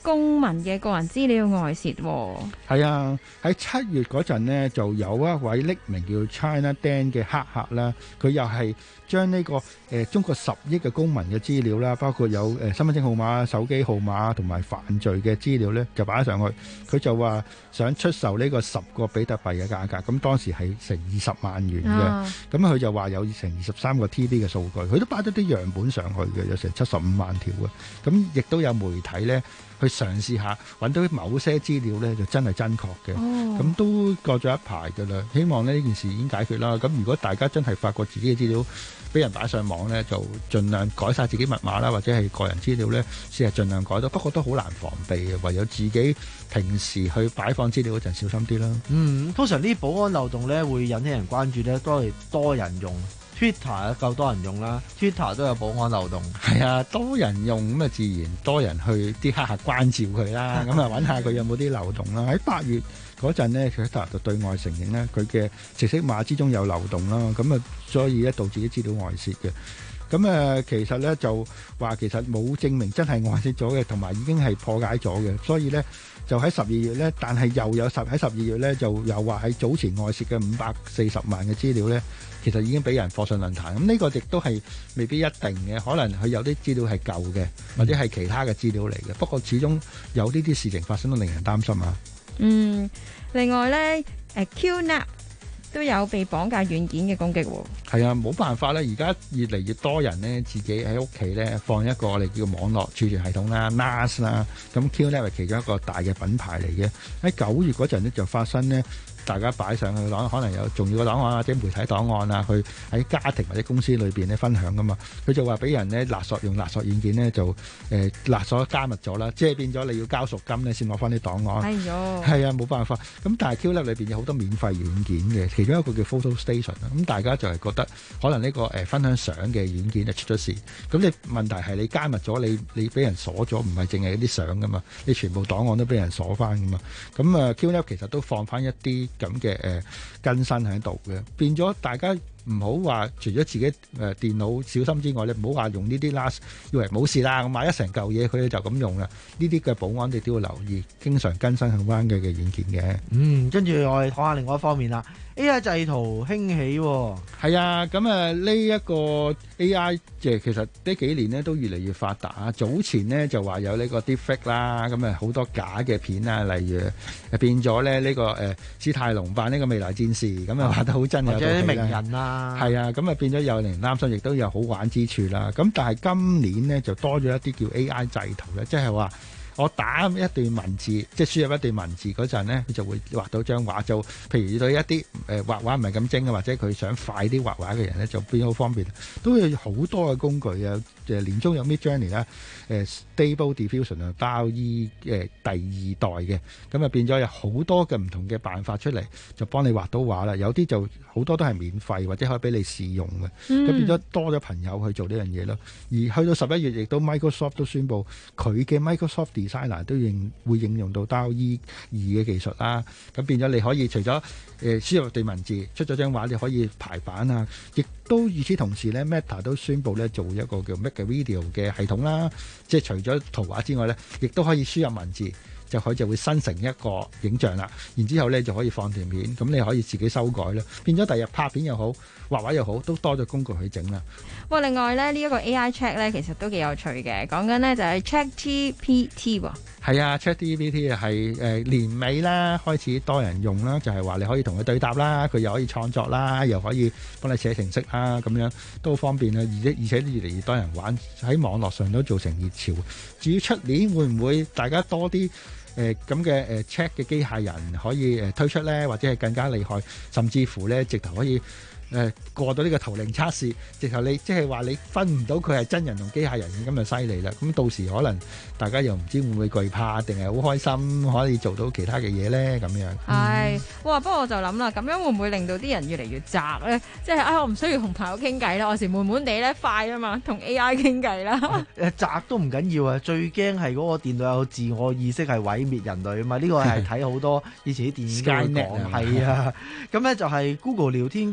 [SPEAKER 4] 公民嘅個人資料外泄喎。
[SPEAKER 26] 係啊，喺七月嗰陣呢，就有一位匿名叫 China Dan 嘅黑客啦，佢又係將呢、這個誒、呃、中國十億嘅公民嘅資料啦，包括有誒、呃、身份證號碼、手機號碼同埋犯罪嘅資料呢，就擺上去。佢就話想出售呢個十個比特幣嘅價格，咁當時係成二十萬元嘅。咁佢、啊、就話有成二十三個 T B 嘅數據，佢都擺咗啲樣本上去嘅，有成七十五萬條嘅。咁亦都有媒體呢去嘗試下揾到某些資料呢，就真係真確嘅。咁、哦、都過咗一排㗎啦，希望呢件事已經解決啦。咁如果大家真係發覺自己嘅資料俾人擺上網呢，就盡量改晒自己密碼啦，或者係個人資料呢，先係盡量改到。不過都好難防備嘅，唯有自己平時去擺放資料嗰陣小心啲啦。
[SPEAKER 6] 嗯，通常呢啲保安漏洞呢會引起人關注呢，都係多人用。Twitter 夠多人用啦 ，Twitter 都有保安漏洞。
[SPEAKER 26] 係啊，多人用咁啊，自然多人去啲黑客關照佢啦。咁啊，揾下佢有冇啲漏洞啦。喺八月嗰陣呢 Twitter 就對外承認呢，佢嘅程式碼之中有漏洞啦。咁啊，所以咧導致啲資料外泄嘅。咁啊，其實咧就話其實冇證明真係外泄咗嘅，同埋已經係破解咗嘅。所以咧就喺十二月咧，但係又有十喺十二月咧就又話喺早前外泄嘅五百四十萬嘅資料咧。其實已經俾人貨信論壇，咁呢個亦都係未必一定嘅，可能佢有啲資料係舊嘅，或者係其他嘅資料嚟嘅。不過始終有呢啲事情發生都令人擔心啊。
[SPEAKER 4] 嗯，另外呢，誒 QNAP 都有被綁架軟件嘅攻擊喎。
[SPEAKER 26] 係啊，冇辦法啦，而家越嚟越多人呢，自己喺屋企呢放一個我哋叫網絡儲存系統啦 N A S 啦，咁 QNAP 係其中一個大嘅品牌嚟嘅。喺九月嗰陣呢就發生呢。大家擺上去檔，可能有重要嘅檔案或者媒體檔案啊，去喺家庭或者公司裏邊咧分享噶嘛。佢就話俾人咧勒索用勒索軟件咧就誒、呃、勒索加密咗啦，即係變咗你要交贖金咧先攞翻啲檔案。係咗，係啊，冇辦法。咁但係 QNAP 裏邊有好多免費軟件嘅，其中一個叫 Photo Station 啊。咁大家就係覺得可能呢、這個誒、呃、分享相嘅軟件就出咗事。咁你問題係你加密咗，你你俾人鎖咗，唔係淨係啲相噶嘛，你全部檔案都俾人鎖翻噶嘛。咁啊 QNAP 其實都放翻一啲。咁嘅誒更新喺度嘅，變咗大家唔好話除咗自己誒、呃、電腦小心之外咧，唔好話用呢啲 N A S， 以為冇事啦，我買一成嚿嘢佢就咁用啦。呢啲嘅保安你都要留意，經常更新相關嘅嘅軟件嘅。
[SPEAKER 6] 嗯，跟住我哋講下另外一方面啦。A I 製圖興起喎，
[SPEAKER 26] 係啊，咁啊呢一個 A I 即係其實呢幾年咧都越嚟越發達啊。早前呢就話有呢個 Deepfake 啦，咁啊好多假嘅片啊，例如變咗咧呢個誒史泰龍扮呢個未來戰士，咁啊畫得好真，或者啲名人啊，係啊，咁啊變咗有令人擔心，亦都有好玩之處啦。咁但係今年呢就多咗一啲叫 A I 製圖咧，即係話。我打一段文字，即係輸入一段文字嗰陣呢，佢就會畫到張畫。就譬如對一啲誒、呃、畫畫唔係咁精嘅，或者佢想快啲畫畫嘅人呢，就變好方便。都有好多嘅工具啊！誒年中有 Midjourney 啦，誒 Stable Diffusion 啊 D A L L-E 誒第二代嘅，咁啊變咗有好多嘅唔同嘅辦法出嚟，就幫你畫到畫啦。有啲就好多都係免費，或者可以俾你試用嘅，咁、嗯、變咗多咗朋友去做呢樣嘢咯。而去到十一月，亦都 Microsoft 都宣布佢嘅 Microsoft Designer 都應會應用到 D A L L-E 二嘅技術啦。咁變咗你可以除咗誒輸入段文字出咗張畫，你可以排版啊，亦都與此同時咧 Meta 都宣布咧做一個叫 Make a Video 嘅系統啦，即係除咗圖畫之外咧，亦都可以輸入文字，就佢就會生成一個影像啦。然之後咧就可以放段片，咁你可以自己修改啦，變咗第日拍片又好，畫畫又好，都多咗工具去整啦。
[SPEAKER 4] 哇！另外咧呢一、這個 A I Chat 咧，其實都幾有趣嘅，講緊咧就係 Chat G P T 喎。係
[SPEAKER 26] 啊 ，Chat G P T 係誒年尾啦，開始多人用啦，就係、是、話你可以同佢對答啦，佢又可以創作啦，又可以幫你寫程式啦，咁樣都好方便啦。而且而且越嚟越多人玩，喺網絡上都造成熱潮。至於出年會唔會大家多啲誒咁嘅誒 Chat 嘅機械人可以誒、呃、推出咧，或者係更加厲害，甚至乎咧直頭可以。誒、呃、過到呢個圖靈測試，直頭你即係話你分唔到佢係真人同機械人，咁就犀利啦。咁到時可能大家又唔知會唔會懼怕，定係好開心可以做到其他嘅嘢咧咁樣。
[SPEAKER 4] 係，哇！不過我就諗啦，咁樣會唔會令到啲人越嚟越宅咧？即係啊，我唔需要同朋友傾偈啦，我時悶悶地咧快啊嘛，同 A I 傾偈啦。誒
[SPEAKER 6] 宅都唔緊要啊，最驚係嗰個電腦有自我意識係毀滅人類啊嘛。呢、呢個係睇好多以前啲電影講係啊。咁咧就係 Google 聊天機械人。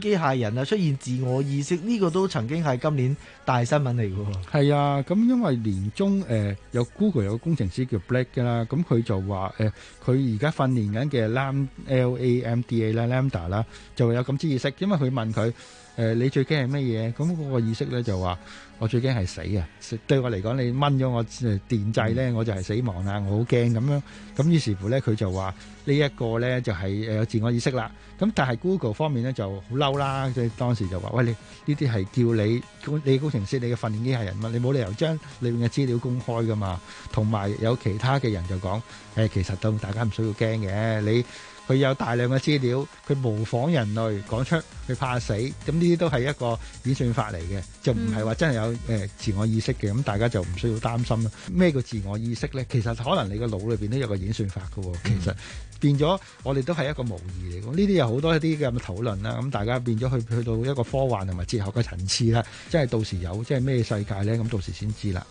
[SPEAKER 6] 人啊出現自我意識，呢、這個都曾經係今年大新聞嚟嘅喎。
[SPEAKER 26] 係啊，咁因為年中誒、呃、有 Google 有個工程師叫 Blake 嘅啦，咁佢就話誒佢而家訓練緊嘅 Lam L A M D A 啦 Lambda 啦，就會有感知意識，因為佢問佢誒、呃、你最驚係乜嘢？咁嗰個意識咧就話我最驚係死啊！對我嚟講，你掹咗我誒電掣咧，我就係死亡啊！我好驚咁樣。咁於是乎咧，佢就話呢一個咧就係誒有自我意識啦。咁但係 Google 方面咧就好嬲啦，即係當時就話：喂，你呢啲係叫你你工程師，你嘅訓練機械人嘛，你冇理由將裏面嘅資料公開噶嘛。同埋有，有其他嘅人就講：誒、呃，其實都大家唔需要驚嘅，你。佢有大量嘅資料，佢模仿人類講出佢怕死，咁呢啲都係一個演算法嚟嘅，就唔係話真係有誒、呃、自我意識嘅，咁大家就唔需要擔心啦。咩叫自我意識咧？其實可能你個腦裏邊都有個演算法嘅喎，其實變咗我哋都係一個模擬嚟嘅。呢啲有好多一啲咁嘅討論啦，咁大家變咗去去到一個科幻同埋哲學嘅層次啦，即係到時有即係咩世界咧，咁到時先知啦。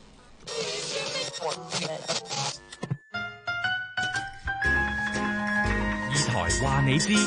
[SPEAKER 9] 話你知，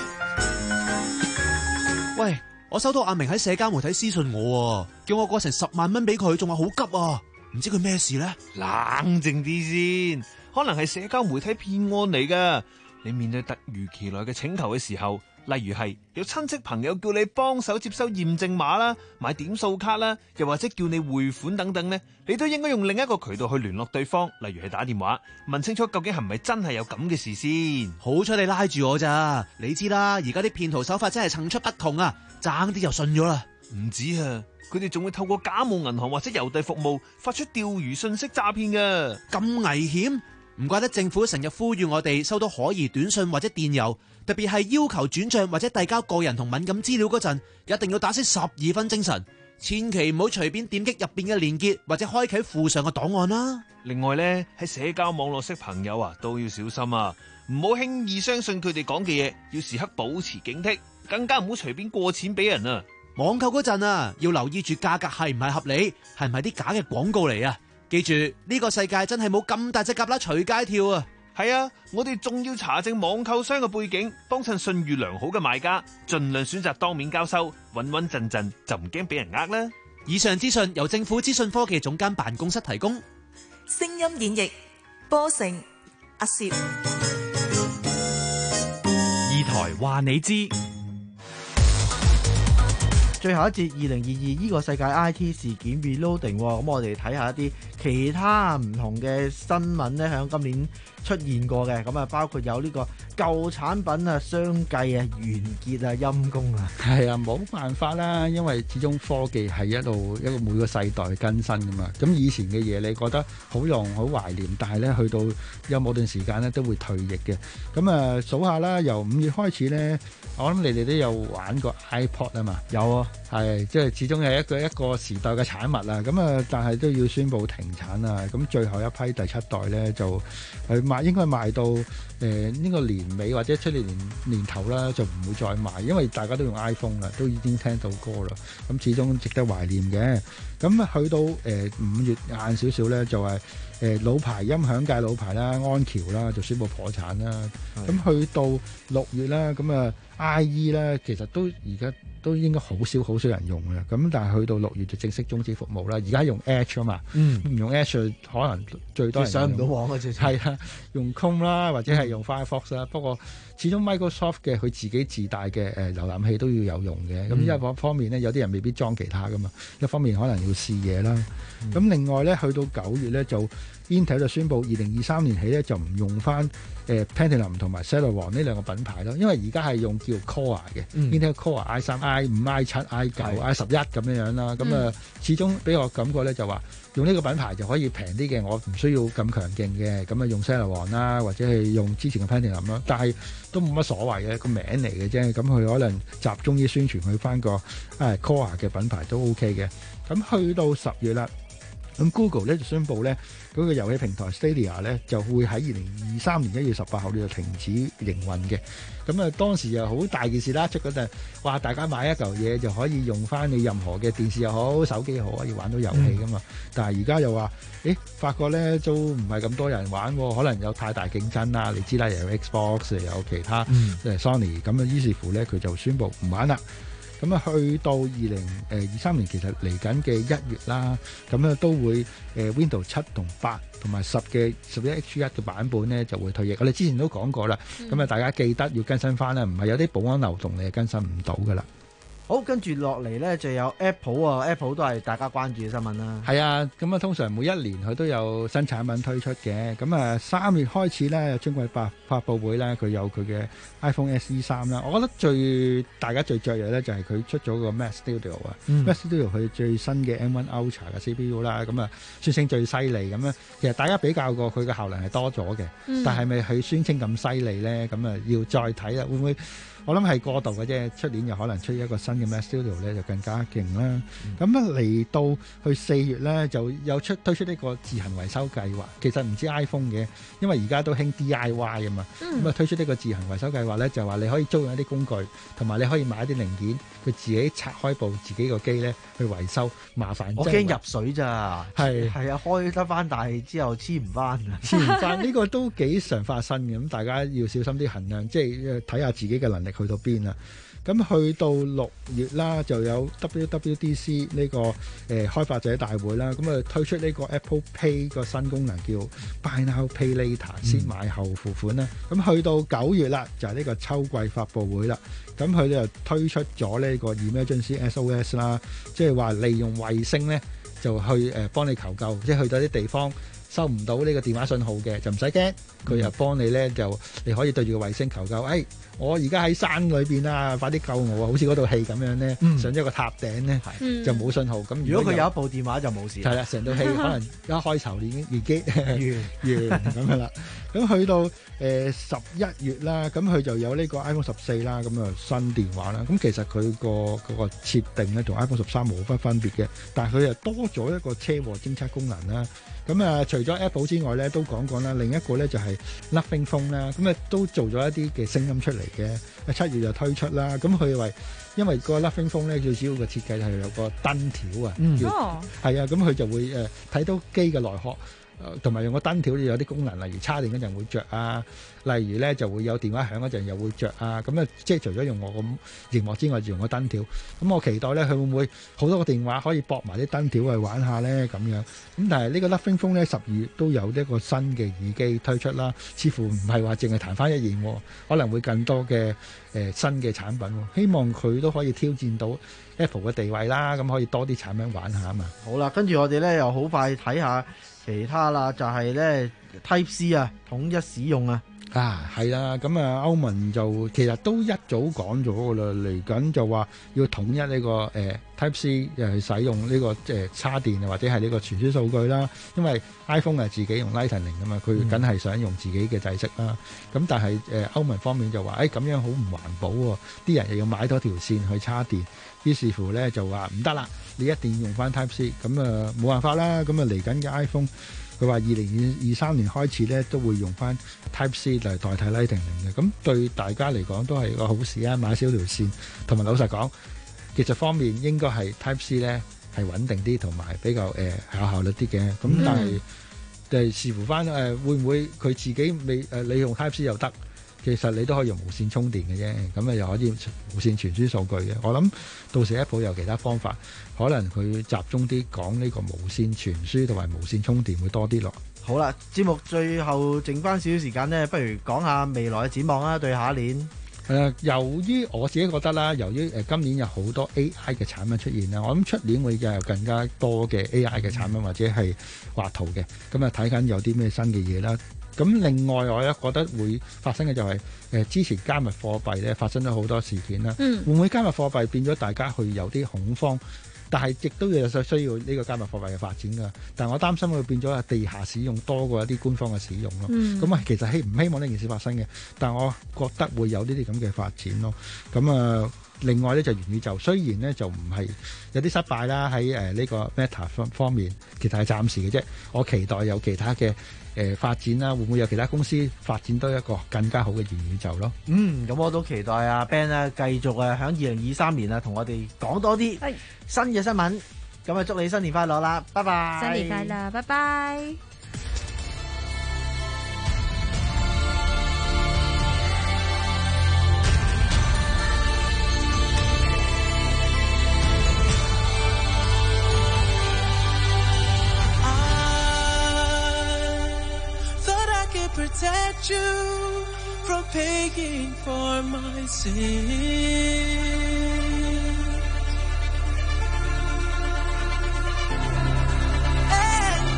[SPEAKER 9] 喂，我收到阿明喺社交媒體私信我，叫我過成十萬蚊俾佢，仲話好急啊！唔知佢咩事呢？
[SPEAKER 16] 冷靜啲先，可能係社交媒體騙案嚟噶。你面對突如其來嘅請求嘅時候，例如係有親戚朋友叫你幫手接收驗證碼啦、買點數卡啦，又或者叫你匯款等等呢，你都應該用另一個渠道去聯絡對方，例如係打電話問清楚究竟係唔係真係有咁嘅事先。
[SPEAKER 9] 好彩你拉住我咋，你知啦，而家啲騙徒手法真係層出不窮啊，爭啲就信咗啦。
[SPEAKER 16] 唔止啊，佢哋仲會透過假冒銀行或者郵遞服務發出釣魚信息詐騙噶，
[SPEAKER 9] 咁危險。唔怪得政府成日呼籲我哋收到可疑短信或者電郵，特別係要求轉賬或者遞交個人同敏感資料嗰陣，一定要打醒十二分精神，千祈唔好隨便點擊入邊嘅連結或者開啟附上嘅檔案啦。
[SPEAKER 16] 另外呢，喺社交網絡識朋友啊，都要小心啊，唔好輕易相信佢哋講嘅嘢，要時刻保持警惕，更加唔好隨便過錢俾人啊。
[SPEAKER 9] 網購嗰陣啊，要留意住價格係唔係合理，係唔係啲假嘅廣告嚟啊。記住呢、呢個世界真係冇咁大隻蛤乸隨街跳啊！
[SPEAKER 16] 係啊，我哋仲要查證網購商嘅背景，幫襯信譽良好嘅賣家，盡量選擇當面交收，穩穩陣陣就唔驚俾人呃啦。
[SPEAKER 9] 以上資訊由政府資訊科技總監辦公室提供。
[SPEAKER 8] 聲音演繹波成阿攝，
[SPEAKER 9] 二台話你知。
[SPEAKER 6] 最後一節二零二二呢個世界 I T 事件 Reloading，咁我哋睇下一啲其他唔同嘅新聞呢，響今年出現過嘅，咁啊包括有呢個舊產品啊相繼啊完結啊陰功啊，
[SPEAKER 26] 係啊冇辦法啦，因為始終科技係一路一個每個世代更新噶嘛，咁以前嘅嘢你覺得好用好懷念，但係咧去到有某段時間咧都會退役嘅。咁啊數下啦，由五月開始咧，我諗你哋都有玩過 iPod 啊嘛，
[SPEAKER 6] 有啊，
[SPEAKER 26] 係即係始終係一個一個時代嘅產物啦。咁啊但係都要宣布停產啊，咁最後一批第七代咧就係賣應該賣到誒呢、呃呢個年尾或者出年年頭啦，就唔會再賣，因為大家都用 iPhone 啦，都已經聽到歌啦。咁始終值得懷念嘅。咁啊去到誒五、呃、月晏少少咧，就係、是、誒、呃、老牌音響界老牌啦，安喬啦就宣布破產啦。咁去到六月啦，咁啊 I E 咧其實都而家都應該好少好少人用嘅。咁但係去到六月就正式終止服務啦。而家用 Edge 啊嘛，唔、嗯、用 Edge 可能最多人用
[SPEAKER 6] 上唔到網嘅啫。
[SPEAKER 26] 係啊，用 Chrome 啦，或者係用 Firefox 啦。不過始終 Microsoft 嘅佢自己自帶嘅誒瀏覽器都要有用嘅。咁、嗯、一方面呢，有啲人未必裝其他噶嘛。一方面可能要試嘢啦。咁、嗯、另外咧，去到九月咧就 Intel 就宣布二零二三年起咧就唔用翻誒 Pentium 同埋 Celeron 呢兩個品牌咯，因為而家係用叫 Core 嘅、嗯、Intel Core I 三、I 五、I 七、I 九、I 十一咁樣樣啦。咁、嗯、啊，始終俾我感覺咧就話用呢個品牌就可以平啲嘅，我唔需要咁強勁嘅，咁啊用 Celeron 啦，或者係用之前嘅 Pentium 啦，但係都冇乜所謂嘅，個名嚟嘅啫。咁佢可能集中於宣傳去翻個誒 Core 嘅品牌都 OK 嘅。咁去到十月啦。咁 Google 咧就宣布咧嗰個遊戲平台 Stadia 咧就會喺二零二三年一月十八號呢就停止營運嘅。咁啊當時又好大件事啦，出嗰陣話大家買一嚿嘢就可以用翻你任何嘅電視又好手機又好可以玩到遊戲噶嘛。嗯、但係而家又話，誒發覺咧都唔係咁多人玩，可能有太大競爭啦。你知啦，又有 Xbox 又有其他誒、嗯、Sony 咁啊，於是乎咧佢就宣布唔玩啦。 咁啊去到二零誒二三年，其實嚟緊嘅一月啦，咁咧都會誒 Windows 七同八同埋十嘅十一 H 一嘅版本咧就會退役。我哋之前都講過啦，咁啊、嗯、大家記得要更新翻啦，唔係有啲保安漏洞你係更新唔到噶啦。
[SPEAKER 6] 好，跟住落嚟咧就有 Apple 啊 ，Apple 都係大家關注嘅新聞啦。
[SPEAKER 26] 係啊，咁啊通常每一年佢都有新產品推出嘅。咁啊三月開始咧，春季發發佈會咧，佢有佢嘅 iPhone S E 三啦。我覺得最大家最雀躍咧就係佢出咗個 Mac Studio 啊、嗯、，Mac Studio 佢最新嘅 M 一 Ultra 嘅 C P U 啦，咁啊宣稱最犀利咁樣。其實大家比較過佢嘅效能係多咗嘅，嗯、但係咪佢宣稱咁犀利咧？咁啊要再睇啦，會唔會？我諗係過渡嘅啫，出年又可能出一個新嘅 Mac Studio 咧，就更加勁啦。咁啊嚟到去四月咧，就有出推出呢個自行維修計劃。其實唔知 iPhone 嘅，因為而家都興 D I Y 啊嘛。咁啊、嗯、推出呢個自行維修計劃咧，就話你可以租用一啲工具，同埋你可以買一啲零件，佢自己拆開部自己個機咧去維修，麻煩。
[SPEAKER 6] 我驚入水咋？係係啊，開得翻，但係之後黐唔翻啊！
[SPEAKER 26] 黐唔翻呢個都幾常發生嘅，咁大家要小心啲衡量，即係睇下自己嘅能力去到邊啦。咁去到六月啦，就有 W W D C 呢個誒開發者大會啦，咁啊推出呢個 Apple Pay 個新功能叫 Buy Now Pay Later，先買後付款啦。咁、嗯、去到九月啦，就係、是、呢個秋季發佈會啦。咁佢就推出咗呢個 Emergency S O S 啦，即係話利用衛星咧就去誒幫你求救，即係去到啲地方收唔到呢個電話信號嘅，就唔使驚，佢又幫你咧就你可以對住個衛星求救，誒、哎。我而家喺山裏邊啊，快啲救我啊！好似嗰套戲咁樣咧，嗯、上咗個塔頂咧、嗯、就冇信號。咁
[SPEAKER 6] 如果佢有一部電話就冇事。係
[SPEAKER 26] 啦，成套戲可能一開頭已經已經完完咁樣啦。咁去到誒十一月啦，咁佢就有呢個 iPhone 十四啦，咁啊新電話啦。咁其實佢個嗰個設定咧同 iPhone 十三冇乜分別嘅，但係佢又多咗一個車禍偵測功能啦。咁啊，除咗 Apple 之外咧，都講講啦。另一個咧就係 Nothing Phone 啦，咁啊都做咗一啲嘅聲音出嚟嘅。七月就推出啦。咁佢為因為個 Nothing Phone 咧最主要嘅設計係有個燈條啊，嗯，係啊，咁佢就會誒睇到機嘅來殼。同埋用個燈條有啲功能，例如叉電嗰陣會着啊，例如咧就會有電話響嗰陣又會着啊，咁啊即係除咗用我咁熒幕之外，就用個燈條。咁我期待咧佢會唔會好多個電話可以駁埋啲燈條去玩下咧咁樣。咁但係呢個 Nothing Phone 咧十二月都有一個新嘅耳機推出啦，似乎唔係話淨係彈翻一言，可能會更多嘅誒、呃、新嘅產品。希望佢都可以挑戰到 Apple 嘅地位啦，咁可以多啲產品玩下啊嘛。
[SPEAKER 6] 好啦，跟住我哋咧又好快睇下。其他啦，就係咧 Type C 啊，統一使用啊。
[SPEAKER 26] 啊，係啦，咁啊歐盟就其實都一早講咗噶啦，嚟緊就話要統一呢、這個誒、呃、Type C 誒使用呢、這個誒、呃、叉電或者係呢個傳輸數據啦。因為 iPhone 係自己用 Lightning 噶嘛，佢梗係想用自己嘅制式啦。咁、嗯、但係誒、呃、歐盟方面就話誒咁樣好唔環保喎、哦，啲人又要買多條線去叉電，於是乎咧就話唔得啦。你一定要用翻 Type C， 咁啊冇辦法啦。咁啊嚟緊嘅 iPhone，佢話二零二三年開始咧都會用翻 Type C 嚟代替 Lightning 嘅。咁對大家嚟講都係個好事啊！買少條線，同埋老實講，技術方面應該係 Type C 咧係穩定啲，同埋比較誒、呃、有效率啲嘅。咁但係就係視乎翻誒、呃、會唔會佢自己未誒、呃、你用 Type C 又得。其實你都可以用無線充電嘅啫，咁啊又可以無線傳輸數據嘅。我諗到時 Apple 有其他方法，可能佢集中啲講呢個無線傳輸同埋無線充電會多啲咯。
[SPEAKER 6] 好啦，節目最後剩翻少少時間呢，不如講下未來嘅展望啦，對下一年。
[SPEAKER 26] 係啊，由於我自己覺得啦，由於誒今年有好多 A I 嘅產品出現啦，我諗出年會有更加多嘅 A I 嘅產品或者係畫圖嘅，咁啊睇緊有啲咩新嘅嘢啦。咁另外我咧覺得會發生嘅就係、是、誒、呃、之前加密貨幣咧發生咗好多事件啦，嗯、會唔會加密貨幣變咗大家去有啲恐慌？但係亦都有需要呢個加密貨幣嘅發展㗎。但係我擔心會變咗地下使用多過一啲官方嘅使用咯。咁啊、嗯，其實希唔希望呢件事發生嘅？但係我覺得會有呢啲咁嘅發展咯。咁啊、呃，另外咧就元宇宙，雖然咧就唔係有啲失敗啦，喺誒呢個 Meta 方方面，其實係暫時嘅啫。我期待有其他嘅。誒、呃、發展啦，會唔會有其他公司發展多一個更加好嘅元宇宙咯？
[SPEAKER 6] 嗯，咁我都期待啊 Ben 啊，繼續啊，喺二零二三年啊，同我哋講多啲新嘅新聞。咁啊，祝你新年快樂啦！拜拜。
[SPEAKER 4] 新年快樂，拜拜。
[SPEAKER 11] protect you from paying for my sins. And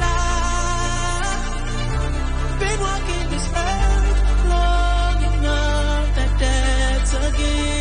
[SPEAKER 11] I've been walking this earth long enough that that's a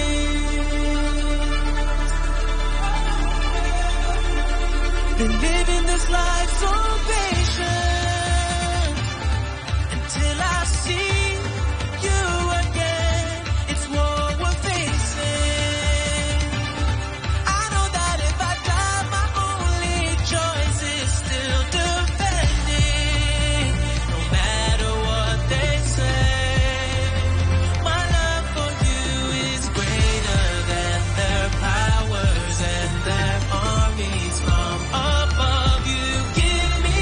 [SPEAKER 11] gift. Been living this life so patient until I see you again. It's what we're facing. I know that if I die, my only choice is still defending. No matter what they say, my love for you is greater than their powers and their armies from above. You give me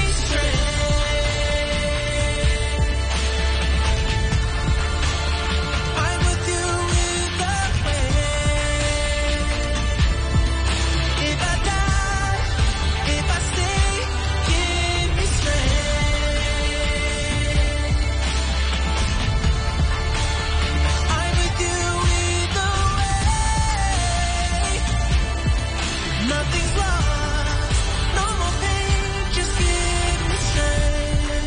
[SPEAKER 11] strength. I'm with you either way. If I die, if I stay, give me strength. I'm with you either way. Nothing's lost, no more pain, just give me strength.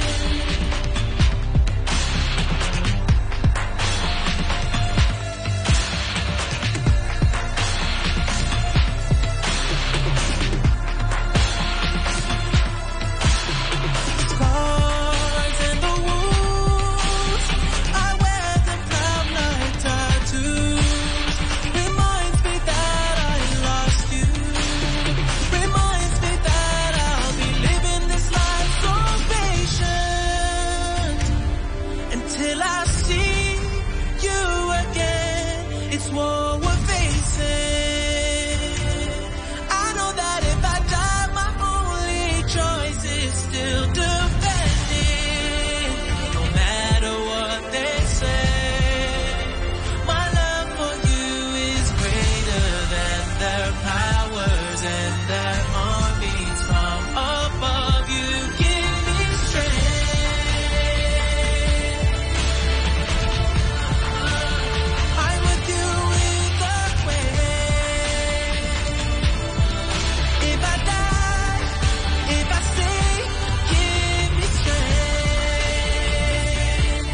[SPEAKER 11] Scars and the wounds, I wear them proud like tattoos. Reminds me that I lost you. Reminds me that I'll be living this life so patient until I see you again. It's what we're facing. I know that if I die, my only choice is still defending. No matter what they say, my love for you is greater than their powers and their armies from above. You give me strength. I'm with you either way. If I die, if I stay, give me strength.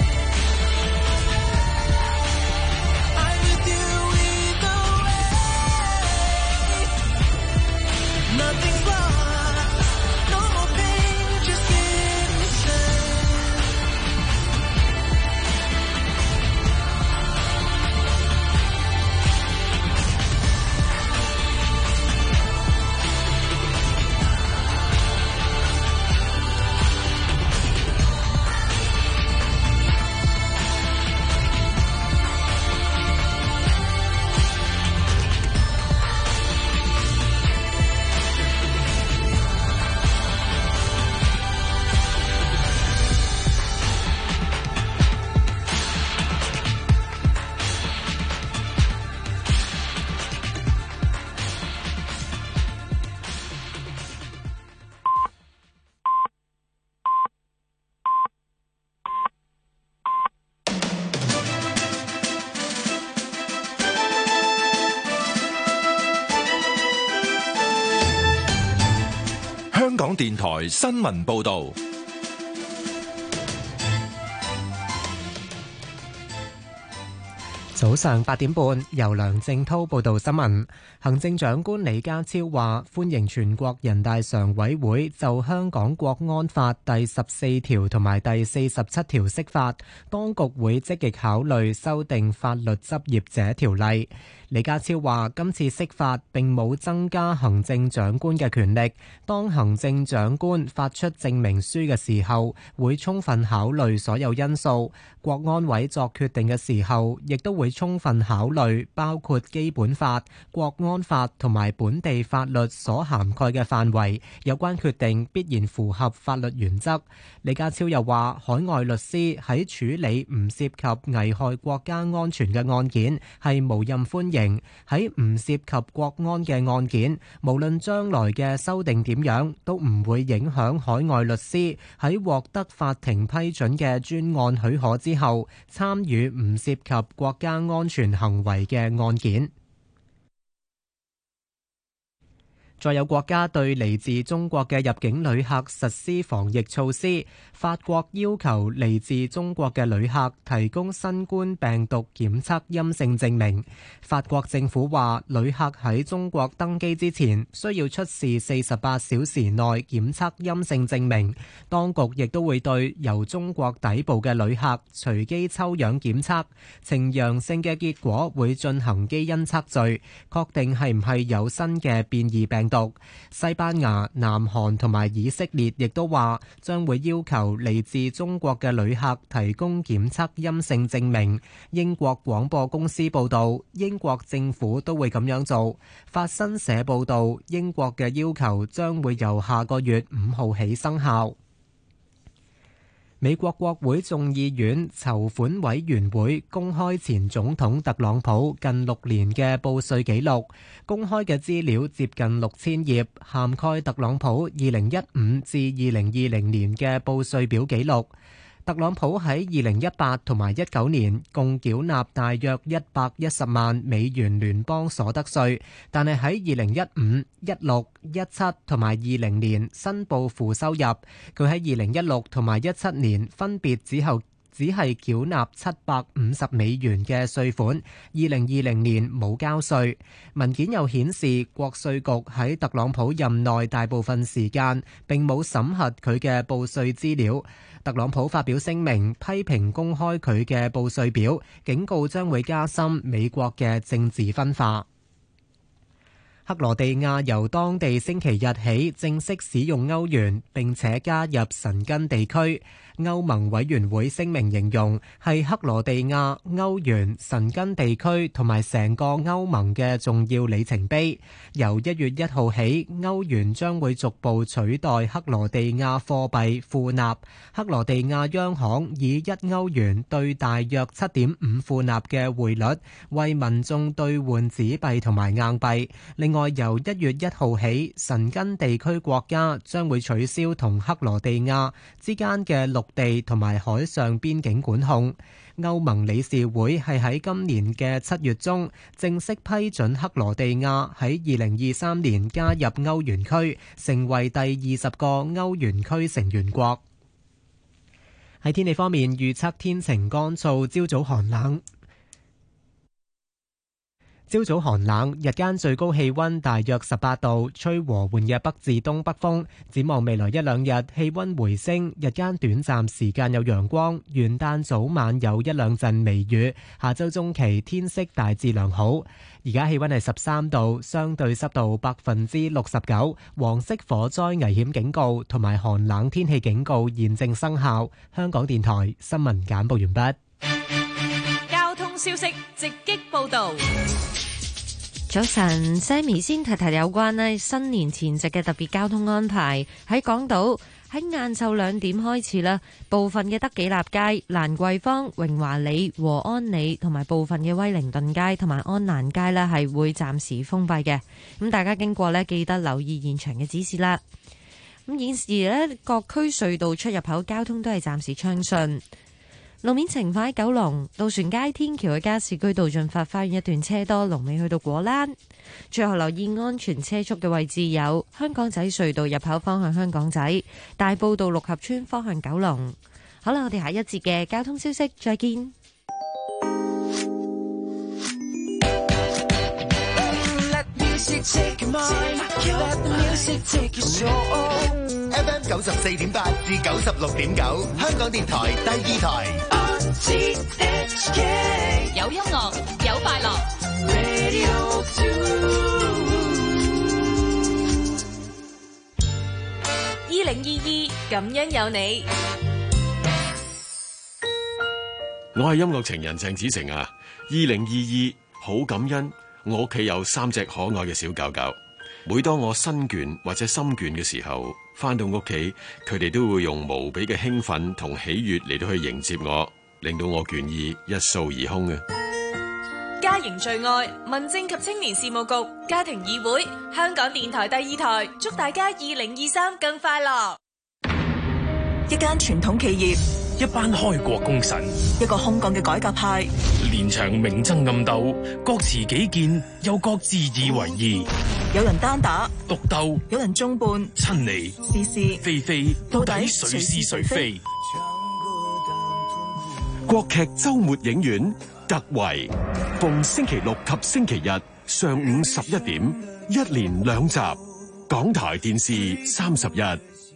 [SPEAKER 11] I'm with you either way. Nothing's lost, no more pain, just give me strength.
[SPEAKER 15] 香港電台新聞報導。
[SPEAKER 19] 早上八點半，由梁正滔報道新聞。行政長官李家超話：歡迎全國人大常委會就香港國安法第十四條同埋第四十七條釋法，當局會積極考慮修訂法律執業者條例。李家超話：今次釋法並冇增加行政長官嘅權力，當行政長官發出證明書嘅時候，會充分考慮所有因素， 國安委作決定嘅時候，亦都會充分考慮包括基本法、國安法同埋本地法律所涵蓋嘅範圍，有關決定必然符合法律原則。李家超又話，海外律師喺處理唔涉及危害國家安全嘅案件係無任歡迎，喺唔涉及國安嘅案件，無論將來嘅修訂點樣，都唔會影響海外律師喺獲得法庭批准嘅專案許可之後參與唔涉及國家安全行為嘅案件。再有國家對嚟自中國嘅入境旅客實施防疫措施，法國要求嚟自中國嘅旅客提供新冠病毒檢測陰性證明。法國政府話，旅客喺中國登機之前需要出示四十八小時內檢測陰性證明。當局亦都會對由中國抵埗嘅旅客隨機抽樣檢測，呈陽性嘅結果會進行基因測序，確定係唔係有新嘅變異病毒。西班牙、南韓同埋以色列亦都話將會要求嚟自中國嘅旅客提供檢測陰性證明。英國廣播公司報道，英國政府都會咁樣做。法新社報道，英國嘅要求將會由下個月五號起生效。美國國會眾議院籌款委員會公開前總統特朗普近六年嘅報稅記錄，公開嘅資料接近六千頁，涵蓋特朗普二零一五至二零二零年嘅報稅表記錄。特朗普喺二零一八同埋一九年共繳納大約一百一十萬美元聯邦所得稅，但係喺二零一五、一六、一七同埋二零年申報負收入。佢喺二零一六同埋一七年分別之後只係繳納七百五十美元嘅稅款，二零二零年冇交稅。文件又顯示，國稅局喺特朗普任內大部分時間並冇審核佢嘅報稅資料。特朗普發表聲明，批評公開佢嘅報稅表，警告將會加深美國嘅政治分化。克羅地亞由當地星期日起正式使用歐元，並且加入申根地區。歐盟委員會聲明形容係克羅地亞、歐元、申根地區同埋成個歐盟嘅重要里程碑。由一月一號起，歐元將會逐步取代克羅地亞貨幣富納。克羅地亞央行以一歐元兌大約七點五富納嘅匯率為民眾兌換紙幣同埋硬幣。另外，由一月一號起，申根地區國家將會取消同克羅地亞之間嘅陸地同埋海上邊境管控。歐盟理事會係喺今年嘅七月中正式批准克羅地亞喺二零二三年加入歐元區，成為第二十個歐元區成員國。喺天氣方面，預測天晴乾燥，朝早寒冷。朝早寒冷，日間最高氣溫大約十八度，吹和緩嘅北至東北風。展望未來一兩日，氣溫回升，日間短暫時間有陽光，元旦早晚有一兩陣微雨。下周中期天色大致良好。而家氣溫係十三度，相對濕度百分之六十九，黃色火災危險警告同埋寒冷天氣警告現正生效。香港電台新聞簡報完畢。
[SPEAKER 8] 交通消息直擊報道。
[SPEAKER 5] 早晨 Sammy 先提提有關呢新年前夕嘅特別交通安排。喺港島喺晏晝兩點開始啦，部分嘅德己立街、蘭桂坊、榮華里、和安里同埋部分嘅威靈頓街同埋安蘭街呢係會暫時封閉嘅。咁大家經過呢，記得留意現場嘅指示啦。咁現時呢，各區隧道出入口交通都係暫時暢順。路面情況喺九龍渡船街天橋嘅加士居道進發花園一段車多，龍尾去到果欄。最後留意安全車速嘅位置有香港仔隧道入口方向香港仔、大埔道六合村方向九龍。好啦，我哋下一節嘅交通消息再見。
[SPEAKER 7] F M 九十四點八至九十六點九，香港電台第二台。
[SPEAKER 8] 有音樂，有快樂。二零二二，咁樣有你。
[SPEAKER 2] 我係音樂情人鄭子誠啊！二零二二好感恩，我屋企有三隻可愛嘅小狗狗。每當我身倦或者心倦嘅時候，返到屋企，佢哋都會用無比嘅興奮同喜悅嚟到去迎接我，令到我倦意一掃而空嘅。
[SPEAKER 8] 家營最愛，民政及青年事務局家庭議會，香港電台第二台，祝大家二零二三更快樂。
[SPEAKER 17] 一間傳統企業，
[SPEAKER 20] 一班開國功臣，
[SPEAKER 17] 一個空降嘅改革派，
[SPEAKER 20] 連場明爭暗鬥，各持己見，又各自以為意。
[SPEAKER 17] 有人單打
[SPEAKER 20] 獨鬥，
[SPEAKER 17] 有人眾叛
[SPEAKER 20] 親離
[SPEAKER 17] 是是
[SPEAKER 20] 非非，到底誰是誰非？
[SPEAKER 2] 國劇周末影院突圍，逢星期六及星期日上午十一點，一連兩集，港台電視三十一。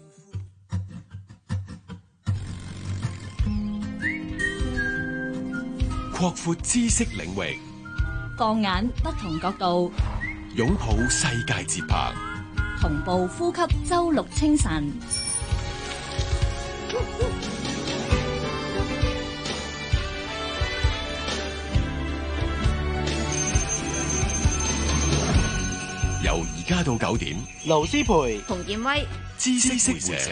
[SPEAKER 2] 擴闊知識領域，
[SPEAKER 21] 放眼不同角度，
[SPEAKER 2] 擁抱世界節拍，
[SPEAKER 21] 同步呼吸周六清晨。
[SPEAKER 2] 由而家到九點，
[SPEAKER 6] 盧思培、
[SPEAKER 21] 馮建威，
[SPEAKER 2] 知識會社。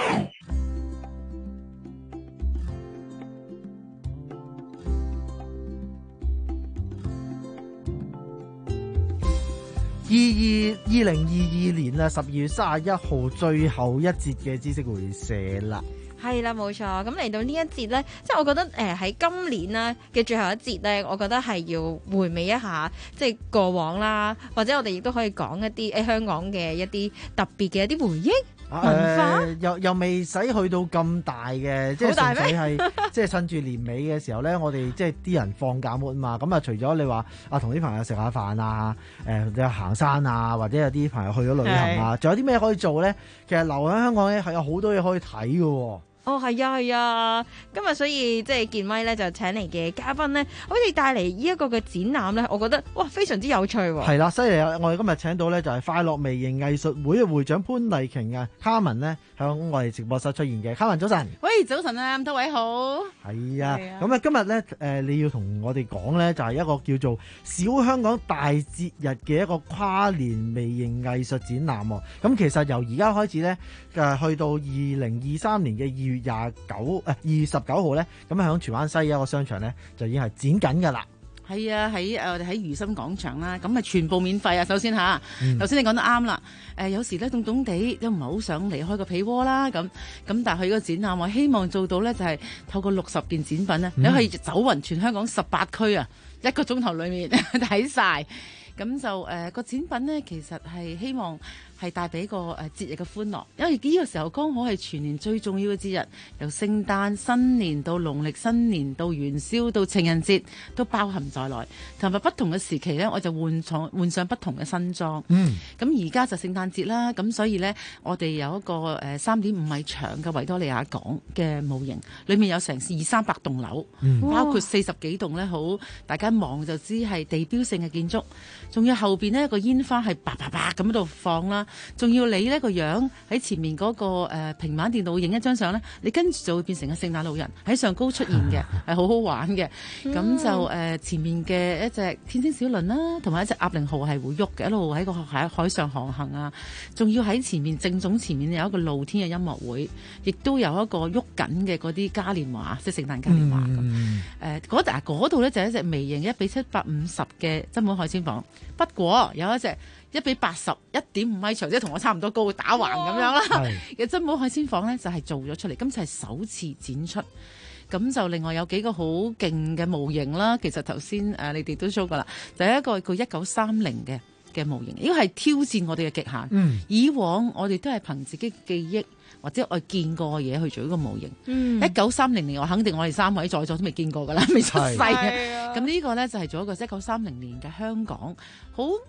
[SPEAKER 6] 二二二零二二年啊，十二月三十一號最後一節嘅知識會社啦。
[SPEAKER 4] 係啦，冇錯。咁嚟到呢一節呢，即係我覺得誒喺今年呢嘅最後一節呢，我覺得係要回味一下，即係過往啦，或者我哋亦都可以講一啲誒香港嘅一啲特別嘅一啲回憶。文化、
[SPEAKER 6] 呃、又又未使去到咁大嘅，即係純粹係即係趁住年尾嘅時候咧，我哋即係啲人放假末啊嘛。咁啊，除咗你話啊同啲朋友食下飯啊，誒、呃、行山啊，或者有啲朋友去咗旅行啊，仲有啲咩可以做咧？其實留喺香港咧係有好多嘢可以睇嘅喎。
[SPEAKER 4] 哦，係啊，係啊，今日所以即係健威咧就請嚟嘅嘉賓咧，好似帶嚟呢一個嘅展覽咧，我覺得哇非常之有趣喎。
[SPEAKER 6] 係啦，犀利啊！我哋今日請到咧就係快樂微型藝術會嘅會長潘麗瓊啊，卡文咧響我哋直播室出現嘅。卡文早晨，
[SPEAKER 22] 喂，早晨啊，咁多位好。
[SPEAKER 6] 係啊，咁啊今日咧誒你要同我哋講咧就係一個叫做小香港大節日嘅一個跨年微型藝術展覽喎。咁其實由而家開始咧誒去到二零二三年嘅二月廿九誒二月十九號咧，咁喺荃灣西一個商場咧就已經係展緊㗎啦。
[SPEAKER 22] 係啊，喺誒我哋喺如心廣場啦，咁啊全部免費啊！首先嚇，頭、嗯、先你講得啱啦。誒、呃、有時咧凍凍地都唔係好想離開個被窩啦，咁咁但係佢個展覽我希望做到咧就係、是、透過六十件展品咧，嗯、你可以走勻全香港十八區啊，一個鐘頭裡面睇晒。咁就誒、呃、個展品咧，其實係希望係帶俾個誒節日嘅歡樂，因為呢個時候剛好係全年最重要嘅節日，由聖誕、新年到農曆新年到元宵到情人節都包含在內。同埋不同嘅時期咧，我就換上換上不同嘅新裝。嗯，咁而家就聖誕節啦，咁所以咧，我哋有一個誒三點五米長嘅維多利亞港嘅模型，裡面有成二三百棟樓，嗯、包括四十幾棟咧，好大家望就知係地標性嘅建築。仲要後邊呢個煙花係叭叭叭咁喺度放啦，仲要你呢個樣喺前面嗰、那個、呃、平板電腦影一張相呢，你跟住就會變成個聖誕老人喺上高出現嘅，係好好玩嘅。咁、嗯、就誒、呃、前面嘅一隻天星小輪啦，同埋一隻鴨鈴號係會喐嘅，一路喺個海海上航行啊。仲要喺前面正總前面有一個露天嘅音樂會，亦都有一個喐緊嘅嗰啲嘉年華，即係聖誕嘉年華咁。誒嗰嗰度呢就係一隻微型一比七百五十嘅珍寶海鮮舫。不過有一隻一比八十一點五米長，即係同我差唔多高打橫咁樣啦嘅珍寶海鮮舫呢，就係做咗出嚟，今次係首次展出。咁就另外有幾個好勁嘅模型啦，其實頭先誒你哋都 show 過啦，就係一個叫一九三零嘅嘅模型，呢個係挑戰我哋嘅極限。嗯、以往我哋都係憑自己記憶或者我見過嘅嘢去做一個模型。一九三零年我肯定我哋三位在座都未見過㗎啦，未出世嘅。咁呢個呢，就係做一個一九三零年嘅香港，好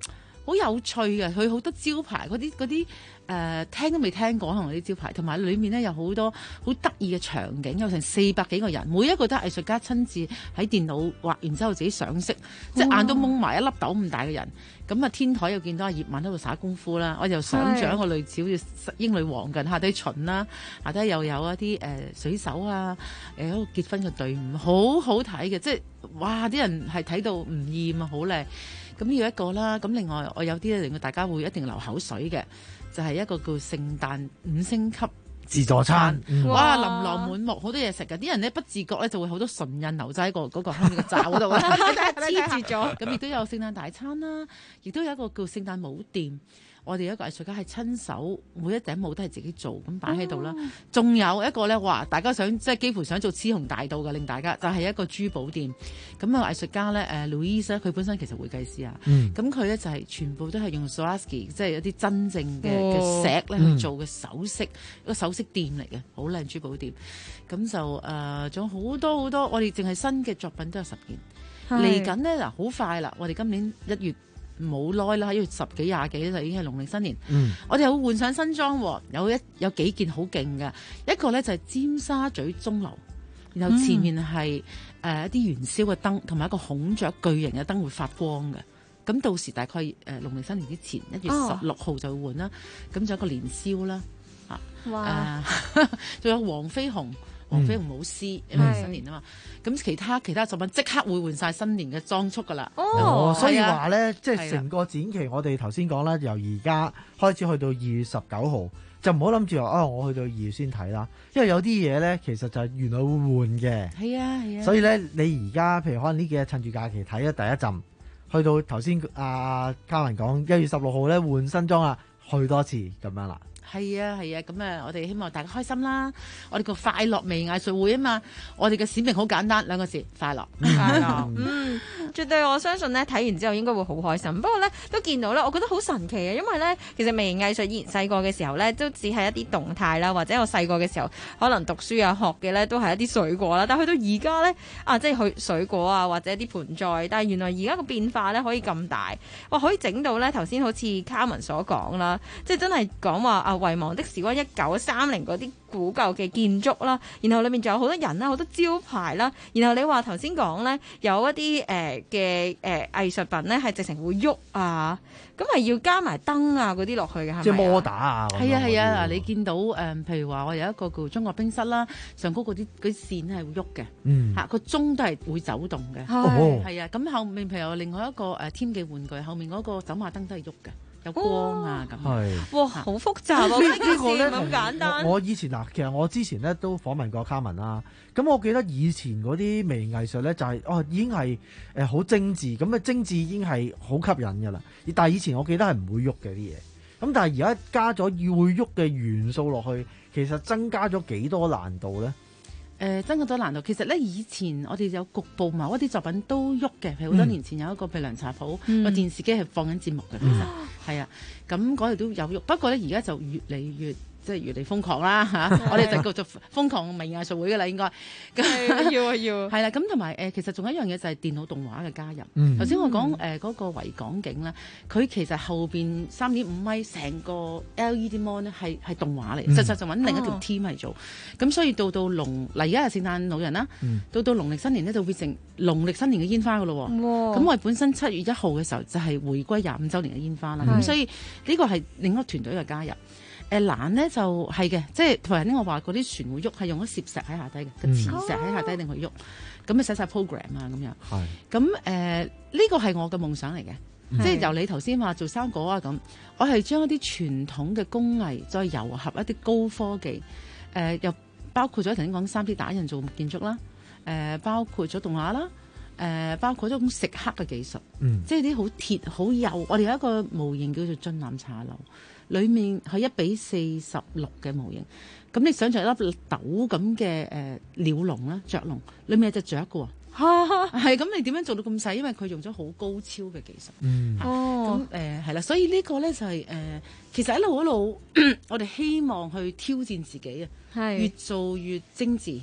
[SPEAKER 22] 好有趣嘅，佢好多招牌嗰啲嗰啲誒聽都未聽過，可能啲招牌，同埋裡面咧有好多好得意嘅場景，有成四百幾個人，每一個都係藝術家親自喺電腦畫完之後自己上色，即係眼都蒙埋一粒豆咁大嘅人。咁啊天台又見到阿葉問喺度耍功夫啦，我就想像一個類似好似英女王嘅下底裙啦，下底又有一啲誒、呃、水手啊，誒一個結婚嘅隊伍，好好睇嘅，即係哇啲人係睇到唔厭啊，好靚。咁呢個一個啦，咁另外我有啲令到大家會一定流口水嘅，就係、是、一個叫聖誕五星級
[SPEAKER 6] 自助餐，嗯、
[SPEAKER 22] 哇！琳琅滿目，好多嘢食嘅，啲人咧不自覺咧就會好多唇印留喺個嗰個香嘅罩嗰度啦，黐住咗。咁亦都有聖誕大餐啦，亦都有一個叫聖誕帽店。我哋有一個藝術家係親手每一頂帽都係自己做咁擺喺度啦。仲、哦、有一個咧，哇！大家想即係幾乎想做雌雄大盜嘅，令大家就係、是、一個珠寶店。咁啊藝術家咧，誒 Louise 佢本身其實會計師啊，咁佢咧就係、是、全部都係用 Swarovski 即係一啲真正嘅嘅、哦、石咧去做嘅首飾，一個首飾店嚟嘅，好靚珠寶店。咁就誒仲有好多好多，我哋淨係新嘅作品都有十件。嚟緊咧嗱，好快啦！我哋今年一月。冇耐啦，因為十幾廿幾就已經係農曆新年。嗯、我哋又會換上新裝，有一有幾件好勁嘅。一個咧就係尖沙咀鐘樓，然後前面係誒一啲元宵嘅燈，同埋一個孔雀巨型嘅燈會發光嘅。咁到時大概誒農曆新年之前一月十六號就會換啦。咁仲、哦、有一個年宵啦，啊，哇，仲、呃、有黃飛鴻。黃飛鴻舞獅，因為新年啊嘛，咁其他其他作品即刻會換晒新年嘅裝束噶啦。
[SPEAKER 6] 哦，所以話咧，即係成個展期，我哋頭先講啦，由而家開始去到二月十九號，就唔好諗住話啊，我去到二月先睇啦，因為有啲嘢咧，其實就係原來會換嘅。係啊係啊。所以咧，你而家譬如可能呢幾日趁住假期睇咗第一陣，去到頭先阿嘉文講一月十六號咧換新裝啊，去多次咁樣啦。
[SPEAKER 22] 係啊係啊，咁啊，我哋希望大家開心啦！我哋個快樂微藝術會啊嘛，我哋嘅使命好簡單，兩個字：快樂。
[SPEAKER 4] 快樂，嗯，絕對我相信咧，睇完之後應該會好開心。不過咧，都見到咧，我覺得好神奇啊！因為咧，其實微藝術以前細個嘅時候咧，都只係一啲動態啦，或者我細個嘅時候可能讀書啊學嘅咧，都係一啲水果啦。但係去到而家咧，啊，即係去水果啊，或者一啲盆栽，但係原來而家個變化咧可以咁大，哇！可以整到咧頭先好似卡文所講啦，即係真係講話啊。遺忘的時光一九三零嗰啲古舊嘅建築啦，然後裏面仲有好多人啦，好多招牌啦，然後你話頭先講咧有一啲誒嘅誒藝術品咧係直情會喐啊，咁係要加埋燈啊嗰啲落去嘅係咪？
[SPEAKER 6] 即係摩打啊！
[SPEAKER 22] 係啊係啊，嗱你見到誒、呃，譬如話我有一個叫中國冰室啦，上高嗰啲嗰啲線係會喐嘅，嗯，嚇個鐘都係會走動嘅，係啊，咁後面譬如話另外一個誒添記玩具，後面嗰個走馬燈都係喐嘅。有光啊咁，
[SPEAKER 6] 係
[SPEAKER 4] 哇好複雜啊！呢呢個咧咁簡單。
[SPEAKER 6] 我以前嗱，其實我之前咧都訪問過卡文啦。咁我記得以前嗰啲微藝術咧就係、是、哦已經係誒好精緻，咁嘅精緻已經係好吸引㗎啦。但係以前我記得係唔會喐嘅啲嘢。咁但係而家加咗要會喐嘅元素落去，其實增加咗幾多難度咧？
[SPEAKER 22] 誒、呃、增加咗難度，其實咧以前我哋有局部某一啲作品都喐嘅，譬如好多年前有一個譬如涼茶鋪個、嗯、電視機係放緊節目嘅，其實係、嗯、啊，咁嗰度都有喐，不過咧而家就越嚟越。即係越嚟瘋狂啦嚇！我哋就叫做瘋狂微藝術會㗎啦，應該
[SPEAKER 4] 要啊要。係
[SPEAKER 22] 啦，咁同埋誒，其實仲有一樣嘢就係電腦動畫嘅加入。頭、嗯、先我講誒嗰個維港景咧，佢其實後邊三點五米成個 L E D mon 咧係係動畫嚟，實際上揾另一條 team 嚟做。咁、哦、所以到到農嗱而家係聖誕老人啦，嗯、到到農曆新年咧就變成農曆新年嘅煙花㗎咯。咁我哋本身七月一號嘅時候就係回歸廿五週年嘅煙花啦。咁所以呢個係另一個團隊嘅加入。誒欄咧就係嘅，即係頭先我話嗰啲船會喐，係用咗攝石喺下底嘅，個、嗯、磁石喺下底令佢喐，咁啊寫晒 program 啊咁樣。係。咁誒呢個係我嘅夢想嚟嘅，即係由你頭先話做生果啊咁，我係將一啲傳統嘅工藝再糅合一啲高科技，誒、呃、又包括咗頭先講三 D 打印做建築啦，誒、呃、包括咗動畫啦，誒、呃、包括咗種蝕刻嘅技術，嗯、即係啲好鐵好幼。我哋有一個模型叫做俊南茶樓。裏面係一比四十六嘅模型，咁你想象一粒豆咁嘅誒鳥籠啦，雀籠，裏面有隻雀嘅喎，係咁你點樣做到咁細？因為佢用咗好高超嘅技術，嗯，咁誒係啦，所以呢個咧就係、是、誒、呃，其實一路一路，我哋希望去挑戰自己啊，係越做越精緻。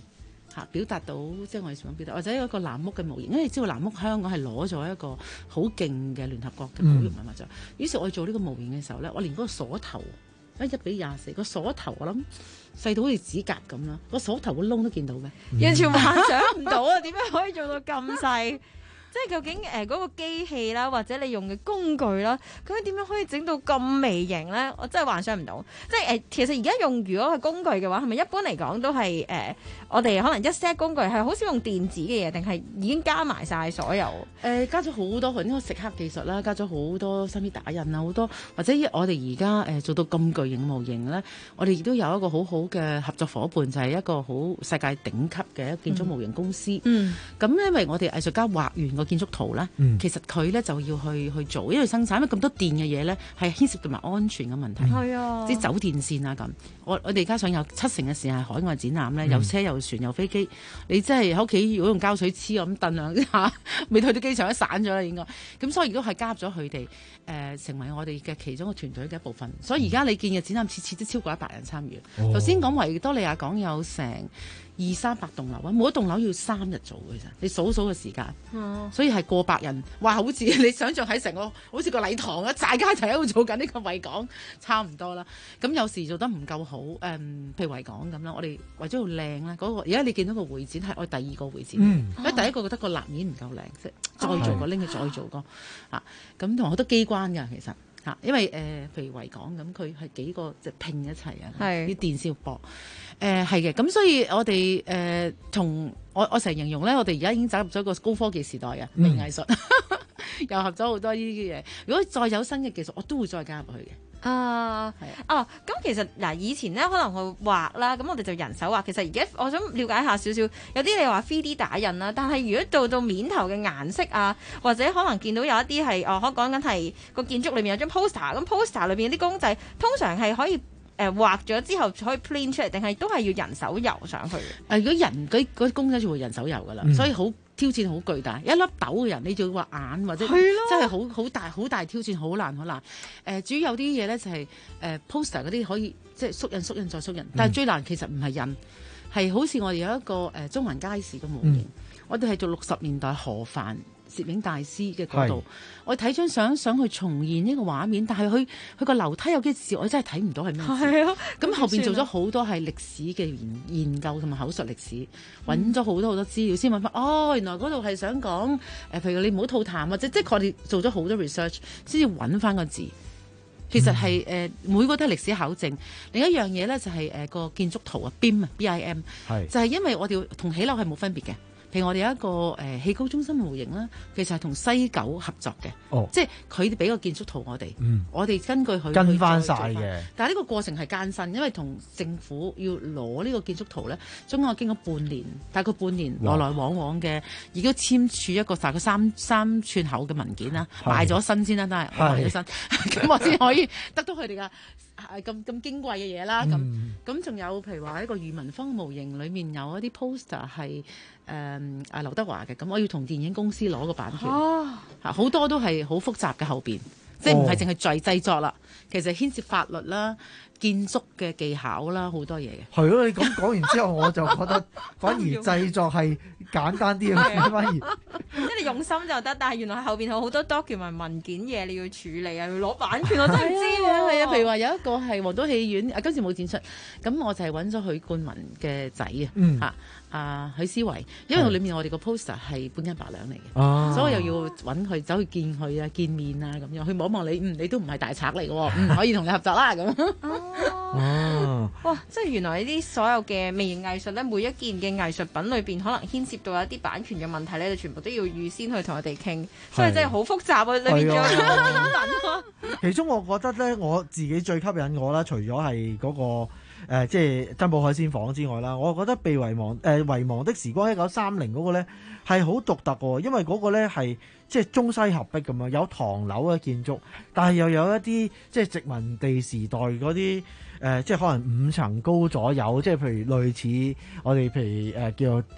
[SPEAKER 22] 嚇表達到即係我哋想表達，或者有一個楠木嘅模型，因為你知道楠木香港係攞咗一個好勁嘅聯合國嘅保育文物獎。於是我哋做呢個模型嘅時候咧，我連嗰個鎖頭一一比廿四個鎖頭，我諗細到好似指甲咁啦，個鎖頭個窿都見到嘅，
[SPEAKER 4] 完全幻想唔到啊！點樣可以做到咁細？即係究竟誒嗰、呃那個機器啦，或者你用嘅工具啦，究竟點樣可以整到咁微型咧？我真係幻想唔到。即係誒、呃，其實而家用如果係工具嘅話，係咪一般嚟講都係誒、呃，我哋可能一 set 工具係好少用電子嘅嘢，定係已經加埋晒所有？誒、
[SPEAKER 22] 呃，加咗好多佢呢個蝕刻技術啦，加咗好多三 D 打印啊，好多或者我哋而家誒做到咁巨型模型咧，我哋亦都有一個好好嘅合作伙伴，就係、是、一個好世界頂級嘅建築模型公司。嗯，咁因為我哋藝術家畫完個建築圖咧，嗯、其實佢咧就要去去做，因為生產，因為咁多電嘅嘢咧，係牽涉到埋安全嘅問題。係啊、嗯，啲走電線啊咁。我我哋加上有七成嘅時間係海外展覽咧，有車有船有飛機，你真係喺屋企如果用膠水黐咁燉兩下，未去到機場都散咗啦應該。咁所以亦都係加入咗佢哋誒成為我哋嘅其中一個團隊嘅一部分。所以而家你見嘅展覽次次都超過一百人參與。頭先講維多利亞港有成二三百棟樓啊，每一棟樓要三日做嘅啫，你數數嘅時間，嗯、所以係過百人，哇！好似你想象喺成個好似個禮堂啊，大家一齊喺度做緊呢個維港，差唔多啦。咁有時做得唔夠好，誒、嗯，譬如維港咁啦，我哋為咗要靚咧，嗰、那個而家你見到個會展係我第二個會展，嗯、因為第一個覺得個立面唔夠靚，即係再做過拎佢再做過啊，咁同好多機關㗎其實。嚇，因為誒、呃，譬如維港咁，佢係幾個即係拼一齊啊，啲電線要駁，誒係嘅，咁所以我哋誒同我我成日形容咧，我哋而家已經走入咗個高科技時代嘅微藝術，又合咗好多呢啲嘢。如果再有新嘅技術，我都會再加入去嘅。
[SPEAKER 4] 啊，係啊，哦，咁其實嗱，以前咧可能去畫啦，咁我哋就人手畫。其實而家我想了解下少少，有啲你話 three D 打印啦，但係如果到到面頭嘅顏色啊，或者可能見到有一啲係哦，可講緊係個建築裏面有張 poster，咁 poster 裏邊有啲公仔，通常係可以誒、呃、畫咗之後可以 print 出嚟，定係都係要人手油上去嘅？誒、
[SPEAKER 22] 呃，如果人嗰嗰啲公仔就會人手油噶啦，嗯、所以好。挑戰好巨大，一粒豆嘅人你就要畫眼或者真係好好大好大挑戰，好難好難。誒、呃，主要有啲嘢咧就係、是、誒、呃、poster 嗰啲可以即係縮印縮印再縮印，但係最難其實唔係印，係好似我哋有一個誒、呃、中環街市嘅模型，嗯、我哋係做六十年代何藩攝影大師嘅角度，我睇張相想去重現呢個畫面，但係佢佢個樓梯有幾字，我真係睇唔到係咩字。係啊，咁後邊做咗好多係歷史嘅研研究同埋口述歷史，揾咗好多好多資料先揾翻。哦，原來嗰度係想講誒、呃，譬如你唔好吐痰或者即係我哋做咗好多 research 先至揾翻個字。其實係誒、呃、每個都係歷史考證。另一樣嘢咧就係誒個建築圖啊 ，B I M 啊 ，B I M， 係就係因為我哋同起樓係冇分別嘅。譬如我哋有一個誒氣高中心模型啦，其實係同西九合作嘅，哦、即係佢哋俾個建築圖我哋，嗯、我哋根據佢
[SPEAKER 6] 跟翻晒嘅。
[SPEAKER 22] 但係呢個過程係艱辛，因為同政府要攞呢個建築圖咧，中間我經過半年，大概半年來來往往嘅，已經簽署一個大概三三寸厚嘅文件啦，賣咗身先啦，都係我賣咗身，咁我先可以得到佢哋嘅咁咁矜貴嘅嘢啦。咁咁仲有譬如話一個裕民坊模型裡面有一啲 poster 係。誒啊、嗯、劉德華嘅，咁我要同電影公司攞個版權，嚇好、啊、多都係好複雜嘅後邊，即係唔係淨係製製作啦，其實牽涉法律啦、建築嘅技巧啦，好多嘢嘅。
[SPEAKER 6] 係咯，你咁講完之後，我就覺得反而製作係簡單啲啊，反而
[SPEAKER 4] 即係你用心就得，但係原來後邊有好多 document 文件嘢你要處理啊，要攞版權我真係唔知喎。
[SPEAKER 22] 係啊，譬如話有一個係黃島戲院，啊今次冇展出，咁我就係揾咗許冠文嘅仔啊，嚇、嗯。啊，許思維，因為裏面我哋個 poster 係半斤八兩嚟嘅，啊、所以我又要揾佢走去見佢啊，見面啊咁樣，去望望你，嗯，你都唔係大賊嚟嘅喎，嗯，可以同你合作啦咁。
[SPEAKER 4] 哦，啊、哇！即係原來呢啲所有嘅微型藝術咧，每一件嘅藝術品裏邊可能牽涉到一啲版權嘅問題咧，你全部都要預先去同我哋傾，所以真係好複雜啊！裏邊仲有好多展品。
[SPEAKER 6] 其中我覺得咧，我自己最吸引我啦，除咗係嗰個。誒、呃、即係珍寶海鮮舫之外啦，我覺得被遺忘誒、呃、遺忘的時光一九三零嗰個咧係好獨特喎，因為嗰個咧係即係中西合璧咁啊，有唐樓嘅建築，但係又有一啲即係殖民地時代嗰啲誒，即係可能五層高左右，即係譬如類似我哋譬如誒、呃、叫做叫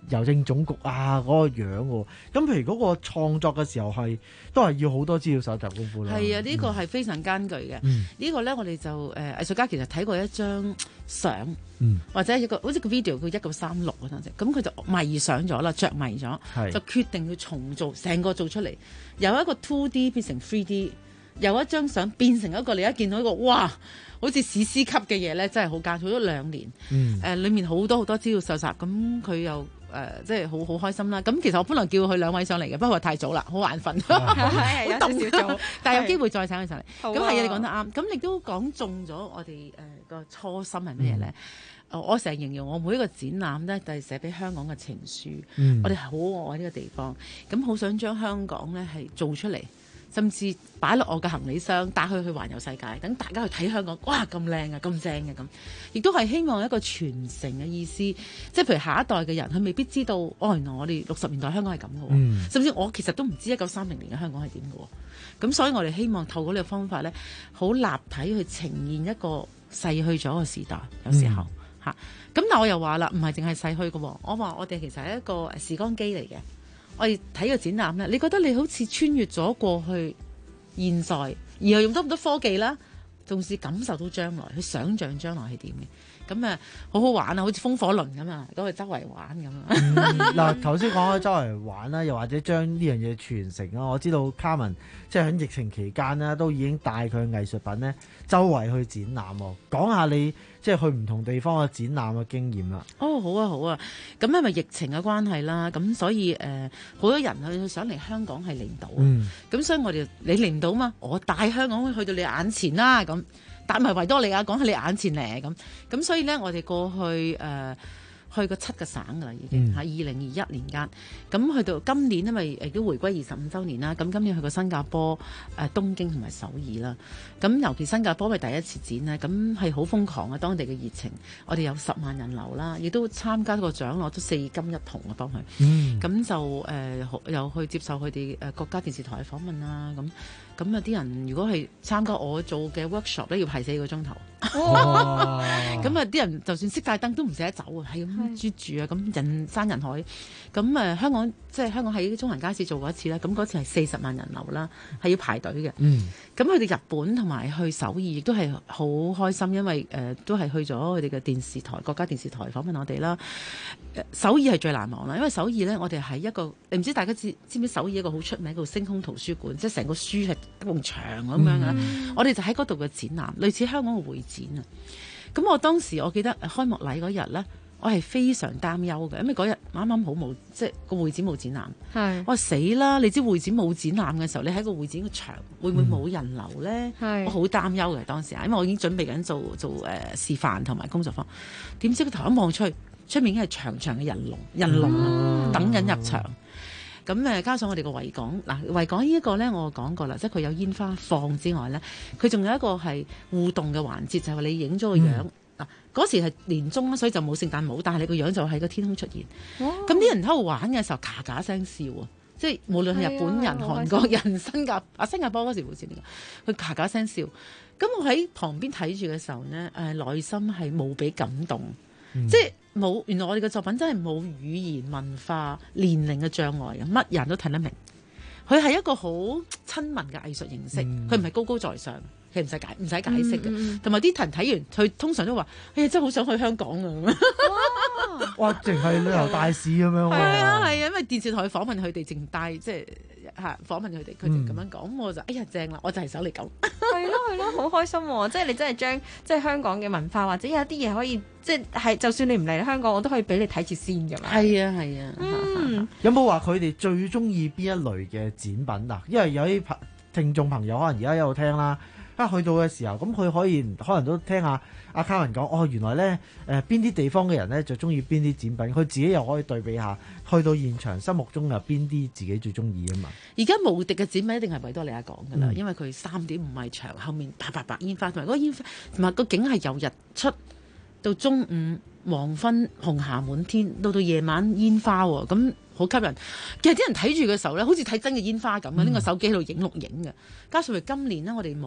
[SPEAKER 6] 郵政總局啊嗰、嗰個樣喎。咁譬如嗰個創作嘅時候係都係要好多資料搜集功夫啦。
[SPEAKER 22] 係啊，呢、呢個係非常艱巨嘅。
[SPEAKER 6] 嗯、
[SPEAKER 22] 呢個呢，我哋就誒、呃、藝術家其實睇過一張相，
[SPEAKER 6] 嗯、
[SPEAKER 22] 或者一個好似個 video 叫一九三六嗰陣時，咁佢就迷上咗啦，着迷咗，就決定要重做成個做出嚟，由一個 two D 變成 three D， 由一張相變成一個你一見到一個哇！好似史詩級嘅嘢咧，真係好艱，做咗兩年。嗯，誒、呃，裡面好多好多資料搜集，咁佢又誒、呃，即係好好開心啦。咁其實我本來叫佢兩位上嚟嘅，不過太早啦，好眼瞓，
[SPEAKER 4] 係有少少早，
[SPEAKER 22] 但係有機會再請佢上嚟。咁係啊，你講得啱。咁亦都講中咗我哋誒個初心係乜嘢咧？嗯、我成日形容我每一個展覽咧，就係寫俾香港嘅情書。嗯、我哋好愛呢個地方，咁好想將香港咧係做出嚟。甚至擺落我嘅行李箱，帶佢去環遊世界，等大家去睇香港。哇，咁靚啊，咁正嘅咁，亦都係希望一個傳承嘅意思。即係譬如下一代嘅人，佢未必知道，哦，原來我哋六十年代香港係咁嘅喎。嗯、甚至我其實都唔知一九三零年嘅香港係點嘅喎。咁所以我哋希望透過呢個方法咧，好立體去呈現一個逝去咗嘅時代。有時候嚇，咁、嗯、但我又話啦，唔係淨係逝去嘅喎。我話我哋其實係一個時光機嚟嘅。我哋睇個展覽咧，你覺得你好似穿越咗過去、現在，而又用咗咁多科技啦，仲是感受到將來，去想像將來係點嘅，咁啊好好玩啊，好似風火輪咁啊，咁去周圍玩咁啊。
[SPEAKER 6] 嗱、嗯，頭先講開周圍玩啦，又或者將呢樣嘢傳承啊，我知道 Carmen 即係喺疫情期間呢，都已經帶佢嘅藝術品呢周圍去展覽喎，講下你。即係去唔同地方嘅展覽嘅經驗啦。
[SPEAKER 22] 哦，好啊，好啊。咁因為疫情嘅關係啦，咁所以誒好、呃、多人去想嚟香港係嚟唔到。嗯。咁所以我哋你嚟唔到嘛？我帶香港去到你眼前啦。咁帶埋維多利亞講喺你眼前嚟咁。咁所以咧，我哋過去誒。呃去過七個省㗎啦，已經喺二零二一年間，咁去到今年因為誒都回歸二十五週年啦，咁今年去過新加坡、誒、呃、東京同埋首爾啦，咁尤其新加坡係第一次展咧，咁係好瘋狂嘅當地嘅熱情，我哋有十萬人流啦，亦都參加個獎攞咗四金一銅啊，幫佢，咁、嗯、就誒、呃、又去接受佢哋誒國家電視台嘅訪問啦，咁咁有啲人如果係參加我做嘅 workshop 咧，要排四個鐘頭。哇！咁啊，啲人就算熄晒燈都唔捨得走啊，係咁住住啊，咁人山人海。咁誒、呃，香港即係香港喺中環街市做過一次啦，咁嗰次係四十萬人流啦，係要排隊嘅。嗯。咁佢哋日本同埋去首爾亦都係好開心，因為誒、呃、都係去咗佢哋嘅電視台、國家電視台訪問我哋啦。首爾係最難忘啦，因為首爾咧，我哋喺一個，你唔知大家知知唔知首爾一個好出名叫星空圖書館，即係成個書係一埲牆咁樣嘅。嗯、我哋就喺嗰度嘅展覽，類似香港嘅會展啊。咁我當時我記得開幕禮嗰日咧，我係非常擔憂嘅，因為嗰日啱啱好冇，即係個會展冇展覽。係是，我話死啦！你知會展冇展覽嘅時候，你喺個會展嘅場會唔會冇人流咧？嗯、我好擔憂嘅當時啊，因為我已經準備緊做做誒、呃、示範同埋工作坊。點知佢頭一望出去，出面已經係長長嘅人龍，人龍、嗯、等緊入場。咁誒，加上我哋個維港嗱，維港呢一個咧，我講過啦，即係佢有煙花放之外咧，佢仲有一個係互動嘅環節，就係、是、話你影咗個樣嗱，嗰、嗯、時係年中啦，所以就冇聖誕帽，但係你個樣就喺個天空出現。咁啲、哦、人喺度玩嘅時候，咔咔聲笑啊！即係無論係日本人、啊、韓國人、新加啊新加坡嗰時好似呢個，佢咔咔聲笑。咁我喺旁邊睇住嘅時候呢，誒、呃、內心係無比感動，嗯、即係。冇，原來我哋嘅作品真係冇語言、文化、年齡嘅障礙嘅，乜人都睇得明。佢係一個好親民嘅藝術形式，佢唔係高高在上，佢唔使解唔使解釋嘅。同埋啲人睇完，佢通常都話：哎呀，真係好想去香港啊！
[SPEAKER 6] 哇，淨係旅遊大使咁樣。
[SPEAKER 22] 係啊係啊，因為電視台訪問佢哋，淨帶即係嚇訪問佢哋，佢哋咁樣講，咁我就哎呀正啦，我就係想嚟咁。
[SPEAKER 4] 係咯係咯，好開心喎！即係你真係將即係香港嘅文化，或者有啲嘢可以即係，就算你唔嚟香港，我都可以俾你睇住先㗎嘛。
[SPEAKER 22] 係啊係啊。
[SPEAKER 4] 嗯，
[SPEAKER 6] 有冇話佢哋最中意邊一類嘅展品啊？因為有啲聽眾朋友可能而家有聽啦。啊，去到嘅時候，咁佢可以可能都聽下阿 Carmen 講，哦，原來咧誒邊啲地方嘅人咧就中意邊啲展品，佢自己又可以對比下，去到現場心目中有邊啲自己最中意啊嘛。
[SPEAKER 22] 而家無敵嘅展品一定係維多利亞港㗎啦，
[SPEAKER 6] 嗯、
[SPEAKER 22] 因為佢三點五米長，後面白白白煙花，同埋嗰個煙花，同埋個景係由日出到中午黃昏，紅霞滿天，到到夜晚煙花喎，咁。好吸引，其實啲人睇住嘅時候咧，好似睇真嘅煙花咁啊！拎個、嗯、手機喺度影錄影嘅。加上佢今年呢，我哋冇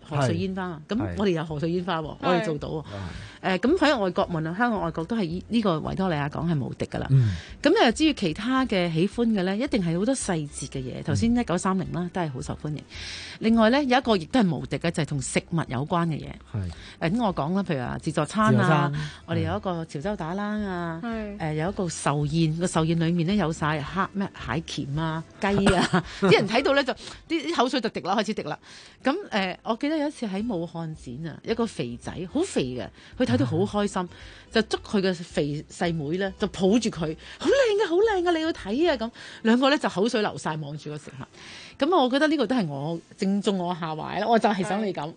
[SPEAKER 22] 賀歲煙花，咁
[SPEAKER 6] 係
[SPEAKER 22] 我哋有賀歲煙花喎，我哋做到喎。誒咁喺外國無論香港外國都係呢個維多利亞港係無敵㗎啦。咁誒至於其他嘅喜歡嘅咧，一定係好多細節嘅嘢。頭先一九三零啦，都係好受歡迎。另外咧有一個亦都係無敵嘅，就係同食物有關嘅嘢。誒咁我講啦，譬如話自助餐啊，我哋有一個潮州打冷啊，誒有一個壽宴，個壽宴裡面咧有晒黑咩蟹鉗啊、雞啊，啲人睇到咧就啲啲口水就滴啦，開始滴啦。咁誒，我記得有一次喺武漢展啊，一個肥仔好肥嘅，佢睇到好開心，就捉佢嘅肥細妹咧，就抱住佢，好靚啊，好靚啊，你要睇啊咁，兩個咧就口水流晒望住個食客。咁我覺得呢個都係我正中我下懷啦，我就係想你咁。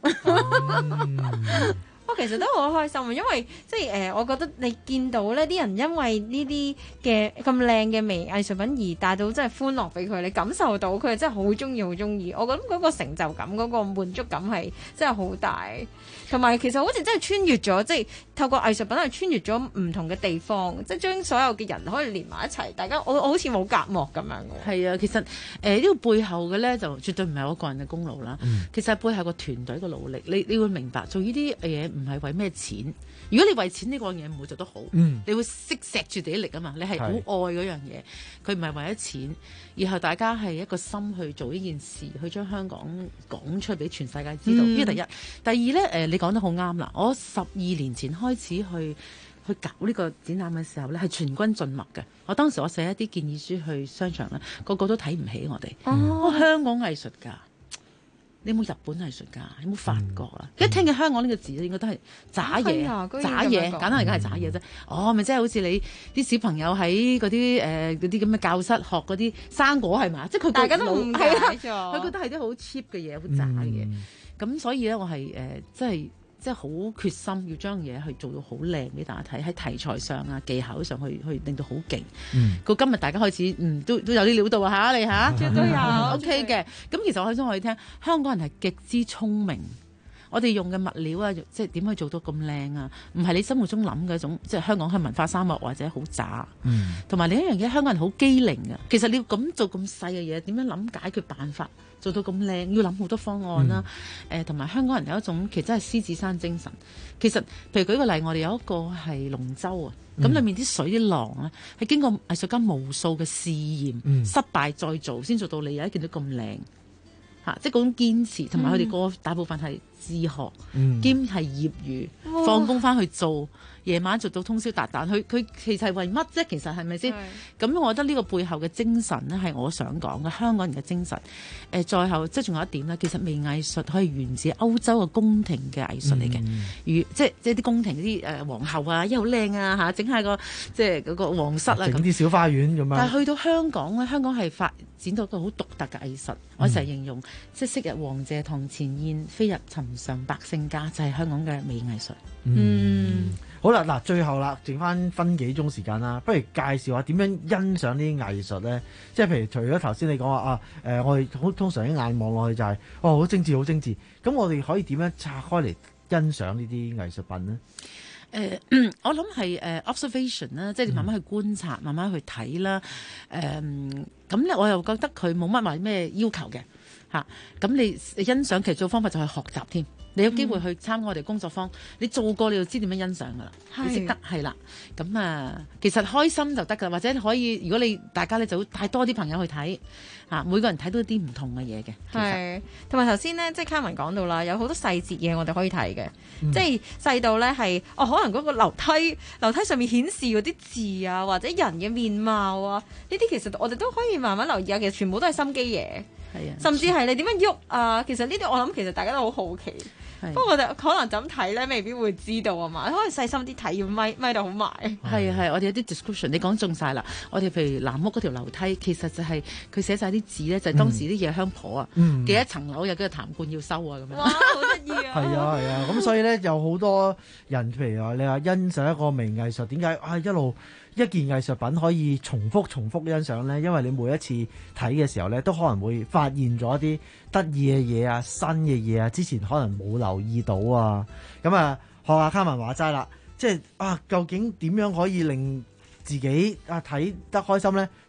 [SPEAKER 4] 我其實都好開心啊，因為即係誒、呃，我覺得你見到呢啲人因為呢啲嘅咁靚嘅微藝術品而帶到真係歡樂俾佢，你感受到佢真係好中意，好中意。我覺得嗰個成就感、嗰、嗰個滿足感係真係好大，同埋其實好似真係穿越咗，即係透過藝術品係穿越咗唔同嘅地方，即係將所有嘅人可以連埋一齊，大家我我好似冇隔膜咁樣嘅。
[SPEAKER 22] 係啊，其實誒呢、呃呢個背後嘅咧就絕對唔係我個人嘅功勞啦，嗯、其實係背後個團隊嘅努力，你你會明白做呢啲嘢唔係為咩錢。如果你為錢呢個嘢唔會做得好，嗯、你會識錫住地力啊嘛，你係好愛嗰樣嘢，佢唔係為咗錢，然後大家係一個心去做呢件事，去將香港講出俾全世界知道。呢個、嗯、第一，第二咧誒、呃，你講得好啱啦。我十二年前開始去去搞呢個展覽嘅時候咧，係全軍盡墨嘅。我當時我寫一啲建議書去商場咧，個個都睇唔起我哋。哦，香港藝術家。你有冇日本藝術家？有冇法國啊？嗯、一聽嘅香港呢個字應該都係渣嘢，渣嘢，簡單嚟講係渣嘢啫。哦，咪即係好似你啲小朋友喺嗰啲誒嗰啲咁嘅教室學嗰啲生果係嘛？即係佢大家都誤解咗，佢覺得係啲好 cheap 嘅嘢，好渣嘅。咁、嗯、所以咧，我係誒即係。即係好決心要將嘢去做到好靚俾大家睇，喺題材上啊、技巧上去去令到好勁。嗯，到今日大家開始嗯都都有啲料到啊嚇你嚇，絕對有 OK 嘅。咁其實我想可以聽，香港人係極之聰明。我哋用嘅物料啊，即係點可以做到咁靚啊？唔係你心目中諗嘅一種，即係香港係文化沙漠或者好渣。嗯，同埋另一樣嘢，香港人好機靈啊。其實你要咁做咁細嘅嘢，點樣諗解決辦法？做到咁靚，要諗好多方案啦。誒、嗯，同埋、呃、香港人有一種其實係獅子山精神。其實，譬如舉個例，我哋有一個係龍舟啊，咁、嗯、裡面啲水啲浪咧，係經過藝術家無數嘅試驗、嗯、失敗再做，先做到你而家見到咁靚嚇。即係嗰種堅持，同埋佢哋個大部分係自學，嗯、兼係業餘，放工翻去做。夜晚做到通宵達旦，佢佢其實係為乜啫？其實係咪先？咁我覺得呢個背後嘅精神呢，係我想講嘅香港人嘅精神。誒、呃，再後即係仲有一點呢，其實微藝術可以源自歐洲嘅宮廷嘅藝術嚟嘅，嗯、如即係即係啲宮廷啲誒皇后啊，又好靚啊嚇，整下個即係嗰個皇室啊，
[SPEAKER 6] 整啲小花園咁樣。
[SPEAKER 22] 但係去到香港咧，香港係發展到一個好獨特嘅藝術。嗯、我成日形容即係昔日王謝堂前燕，飛入尋常百姓家，就係、是、香港嘅微藝術。嗯。
[SPEAKER 6] 嗯好啦，嗱，最後啦，剩翻分幾鐘時間啦，不如介紹下點樣欣賞呢啲藝術咧？即係譬如除咗頭先你講話啊，誒、呃，我哋好通常一眼望落去就係、是，哦，好精緻，好精緻。咁我哋可以點樣拆開嚟欣賞呢啲藝術品呢？
[SPEAKER 22] 誒、呃，我諗係誒 observation 啦，即係你慢慢去觀察，嗯、慢慢去睇啦。誒、呃，咁咧我又覺得佢冇乜話咩要求嘅嚇。咁、啊、你欣賞其實做方法就係學習添。你有機會去參加我哋工作坊，嗯、你做過你就知點樣欣賞噶啦，你識得係啦。咁啊，其實開心就得噶，或者可以，如果你大家咧就帶多啲朋友去睇，嚇每個人睇到啲唔同嘅嘢嘅。
[SPEAKER 4] 係，同埋頭先咧，即係卡文講到啦，有好多細節嘢我哋可以睇嘅，
[SPEAKER 22] 嗯、
[SPEAKER 4] 即係細到咧係哦，可能嗰個樓梯樓梯上面顯示嗰啲字啊，或者人嘅面貌啊，呢啲其實我哋都可以慢慢留意下，其實全部都係心機嘢。係啊，甚至係你點樣喐啊，其實呢啲我諗其實大家都好好奇。不過我哋可能就咁睇咧，未必會知道啊嘛。可能細心啲睇，要咪咪到好埋。
[SPEAKER 22] 係係，我哋有啲 description，你講中晒啦。我哋譬如南屋嗰條樓梯，其實就係佢寫晒啲字咧，就係、是、當時啲夜香婆啊，嗯、幾多層樓有幾個痰罐要收啊咁樣。哇，好得意啊！
[SPEAKER 6] 係啊係啊，咁所以咧有好多人，譬如話你話欣賞一個微藝術，點解啊一路一件藝術品可以重複重複欣賞咧？因為你每一次睇嘅時候咧，都可能會發現咗一啲得意嘅嘢啊、新嘅嘢啊，之前可能冇留意到啊。咁啊，學下卡文話齋啦，即係啊，究竟點樣可以令自己啊睇得開心咧？就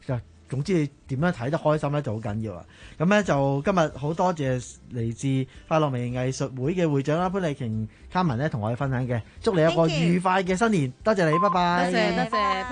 [SPEAKER 6] 總之你點樣睇得開心咧就好緊要啊！咁咧就今日好多謝嚟自快樂微藝術會嘅會長啦，潘麗瓊、卡文咧同我哋分享嘅，祝你有個愉快嘅新年，多謝你，拜拜。
[SPEAKER 22] 多謝多謝。